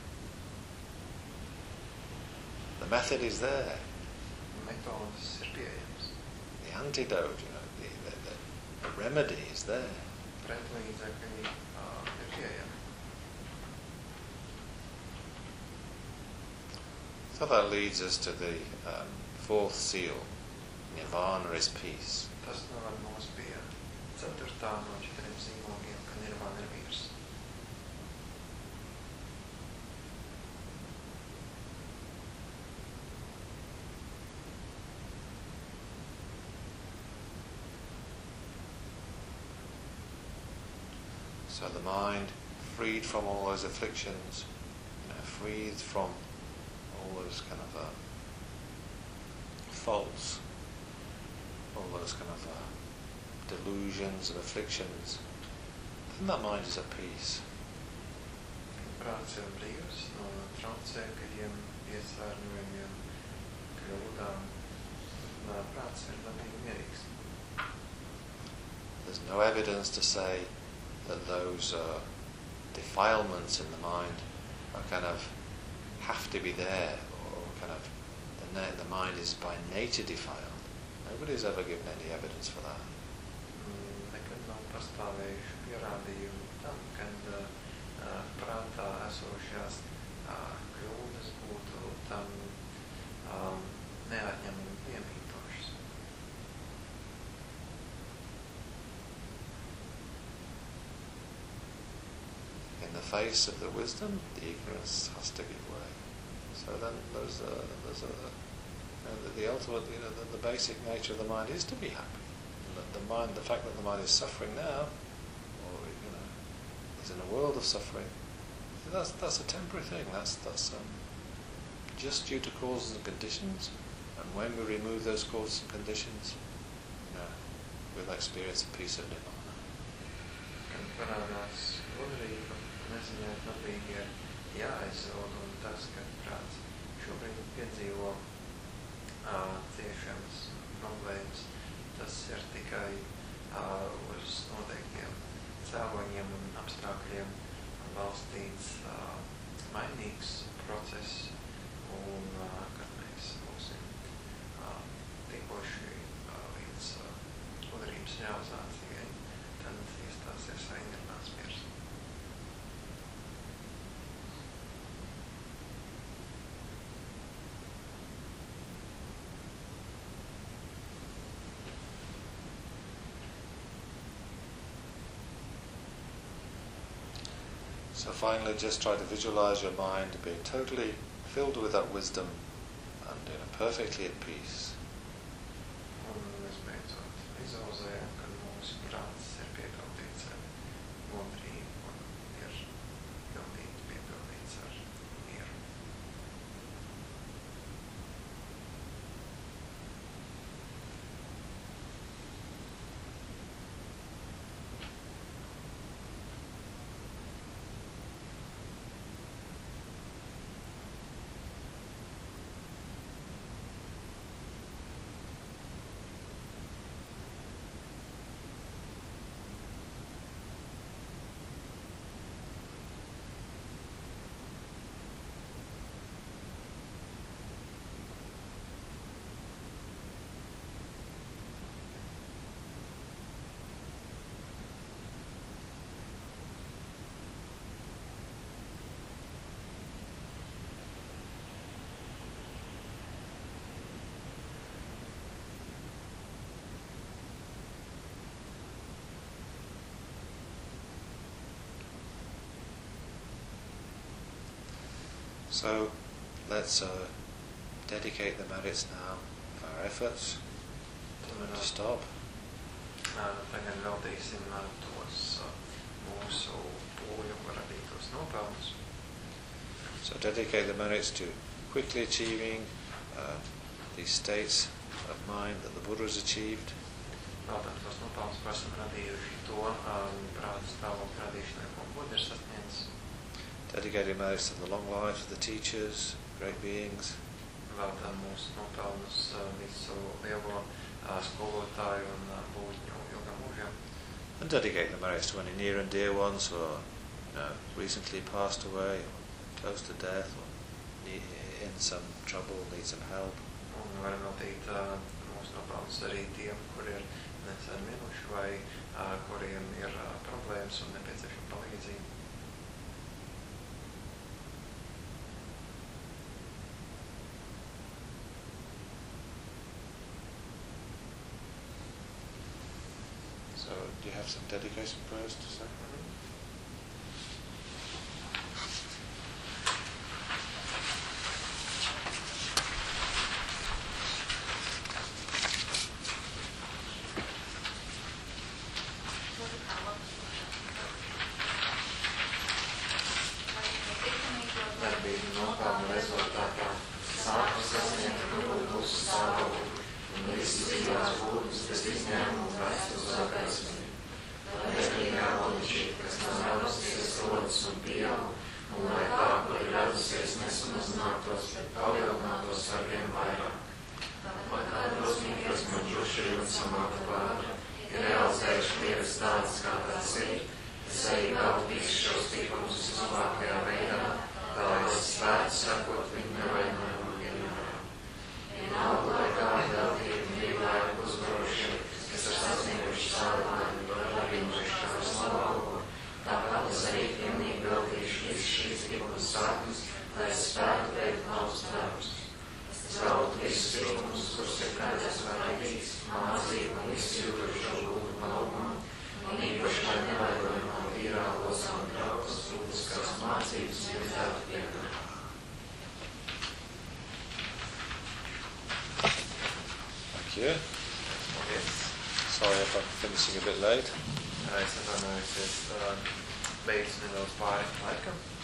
S2: The method is there.
S1: Metodas ir pieejams.
S2: The antidote, you know, the, the, the, the remedy is there.
S1: Pretlīdzekļi uh, ir pieejami.
S2: So that leads us to the um, fourth seal, Nirvana is peace.
S1: Tas noved mūs pie ceturtā no četriem zīmogiem, ka nirvāna ir miers.
S2: So the mind, freed from all those afflictions, you know, freed from all those kind of uh, faults, all those kind of uh, delusions and afflictions, then that mind is at peace.
S1: Prāts ir brīvs no traucēkļiem, piesārņojumiem, kļūdām. Nā, prāts ir labīgi mierīgs.
S2: There's no evidence to say that those uh, defilements in the mind are kind of have to be there, or kind of the, na- the mind is by nature defiled. Nobody's ever given any evidence for that.
S1: Nekad nav pastāvējuši pierādījumi tam, kad uh, prātā esošās uh, kļūdas būtu tam um, neatņemami piemītošas.
S2: In the face of the wisdom, the ignorance has to give way. So then there's a, there's a, you know, the, the ultimate, you know, the, the basic nature of the mind is to be happy. The, the mind, the fact that the mind is suffering now, or you know, is in a world of suffering, that's that's a temporary thing. That's that's um, just due to causes and conditions. And when we remove those causes and conditions, you know, we'll experience the peace of Nirvana.
S1: Kad parādās gudrība, neziņai labīgi ir jāaizsauga, un tas, ka prāts šobrīd piedzīvo uh, ciešanas problēmas, tas ir tikai uh, uz noteiktiem cēloņiem un apstākļiem balstīts uh, mainīgs process, un uh, kad mēs būsim uh, tikoši uh, līdz uh, gudrības realizācijai, tad iestāsies arī nirvānas miers.
S2: So finally, just try to visualize your mind being totally filled with that wisdom and you know, perfectly at peace.
S1: Un visbeidzot vizualizējam, ka mūsu prāts ir piepildīts ar modrību un ir pildīts, piepildīts ar mieru.
S2: So let's uh, dedicate the merits now of our efforts to stop.
S1: Tagad veltīsim tos mūsu pūļu radītos nopelnus.
S2: So dedicate the merits to quickly achieving uh, these states of mind that the Buddha has achieved.
S1: Veltām tos nopelnus, ko esam radījuši to prātu stāvokļu radīšanai, ko Buddha ir sasniedzis.
S2: Dedicating merits to the long lives of the teachers, great beings.
S1: Veltām mūsu nopelnus visu lielo skolotāju un būtņu ilgam mūžam.
S2: And dedicate the merits to any near and dear ones who are you know, recently passed away or close to death or need, in some trouble, need some help.
S1: Un varam veltīt mūsu nopelnus arī tiem, kuri ir nesen miruši vai kuriem ir problēmas un nepieciešama palīdzība.
S2: So, do you have some dedication prayers to say?
S1: Darbību nopelnu rezultātā sāku sasniegt Buddhu mūsu stāvokli un visu dzīvās būtnes bez izņēmuma vērst uz organismu. Lai derīgā lūdzība, kas no radusies rodas un pieaug, un lai tā, kur ir radusies, nesamazinātos, bet palielinātos arvien vairāk. Lai tā drosmīgais man drušība un samāta vārda ir realizējuši lietas tādas, kā tas ir, es arī vēl visu šos tikumus vislabākajā veidā, tā lai es spētu sakot viņu nevainojumam vienmērā. Vienalga, lai kādi veltīti divi laiku uzvarošie, kas ir sasnieguši savu laimi, var radījuši savu slavu, tāpat es arī pilnīgi veltīšu visu šīs tikumus sākums, lai es spētu veikt labus darbus. Es veltu visus tikumus, kurus ir kādreiz vajadzīgs, mācību un visu jūtušo gūtu malumam, un īpaši, lai nevainojumā vīrā losām draugus, būtiskās mācības un izdētu pienākumu.
S2: Thank you.
S1: Paldies.
S2: Sorry if I'm finishing a bit late.
S1: Es atvainojos, es beidzu nedaudz pāri laikam.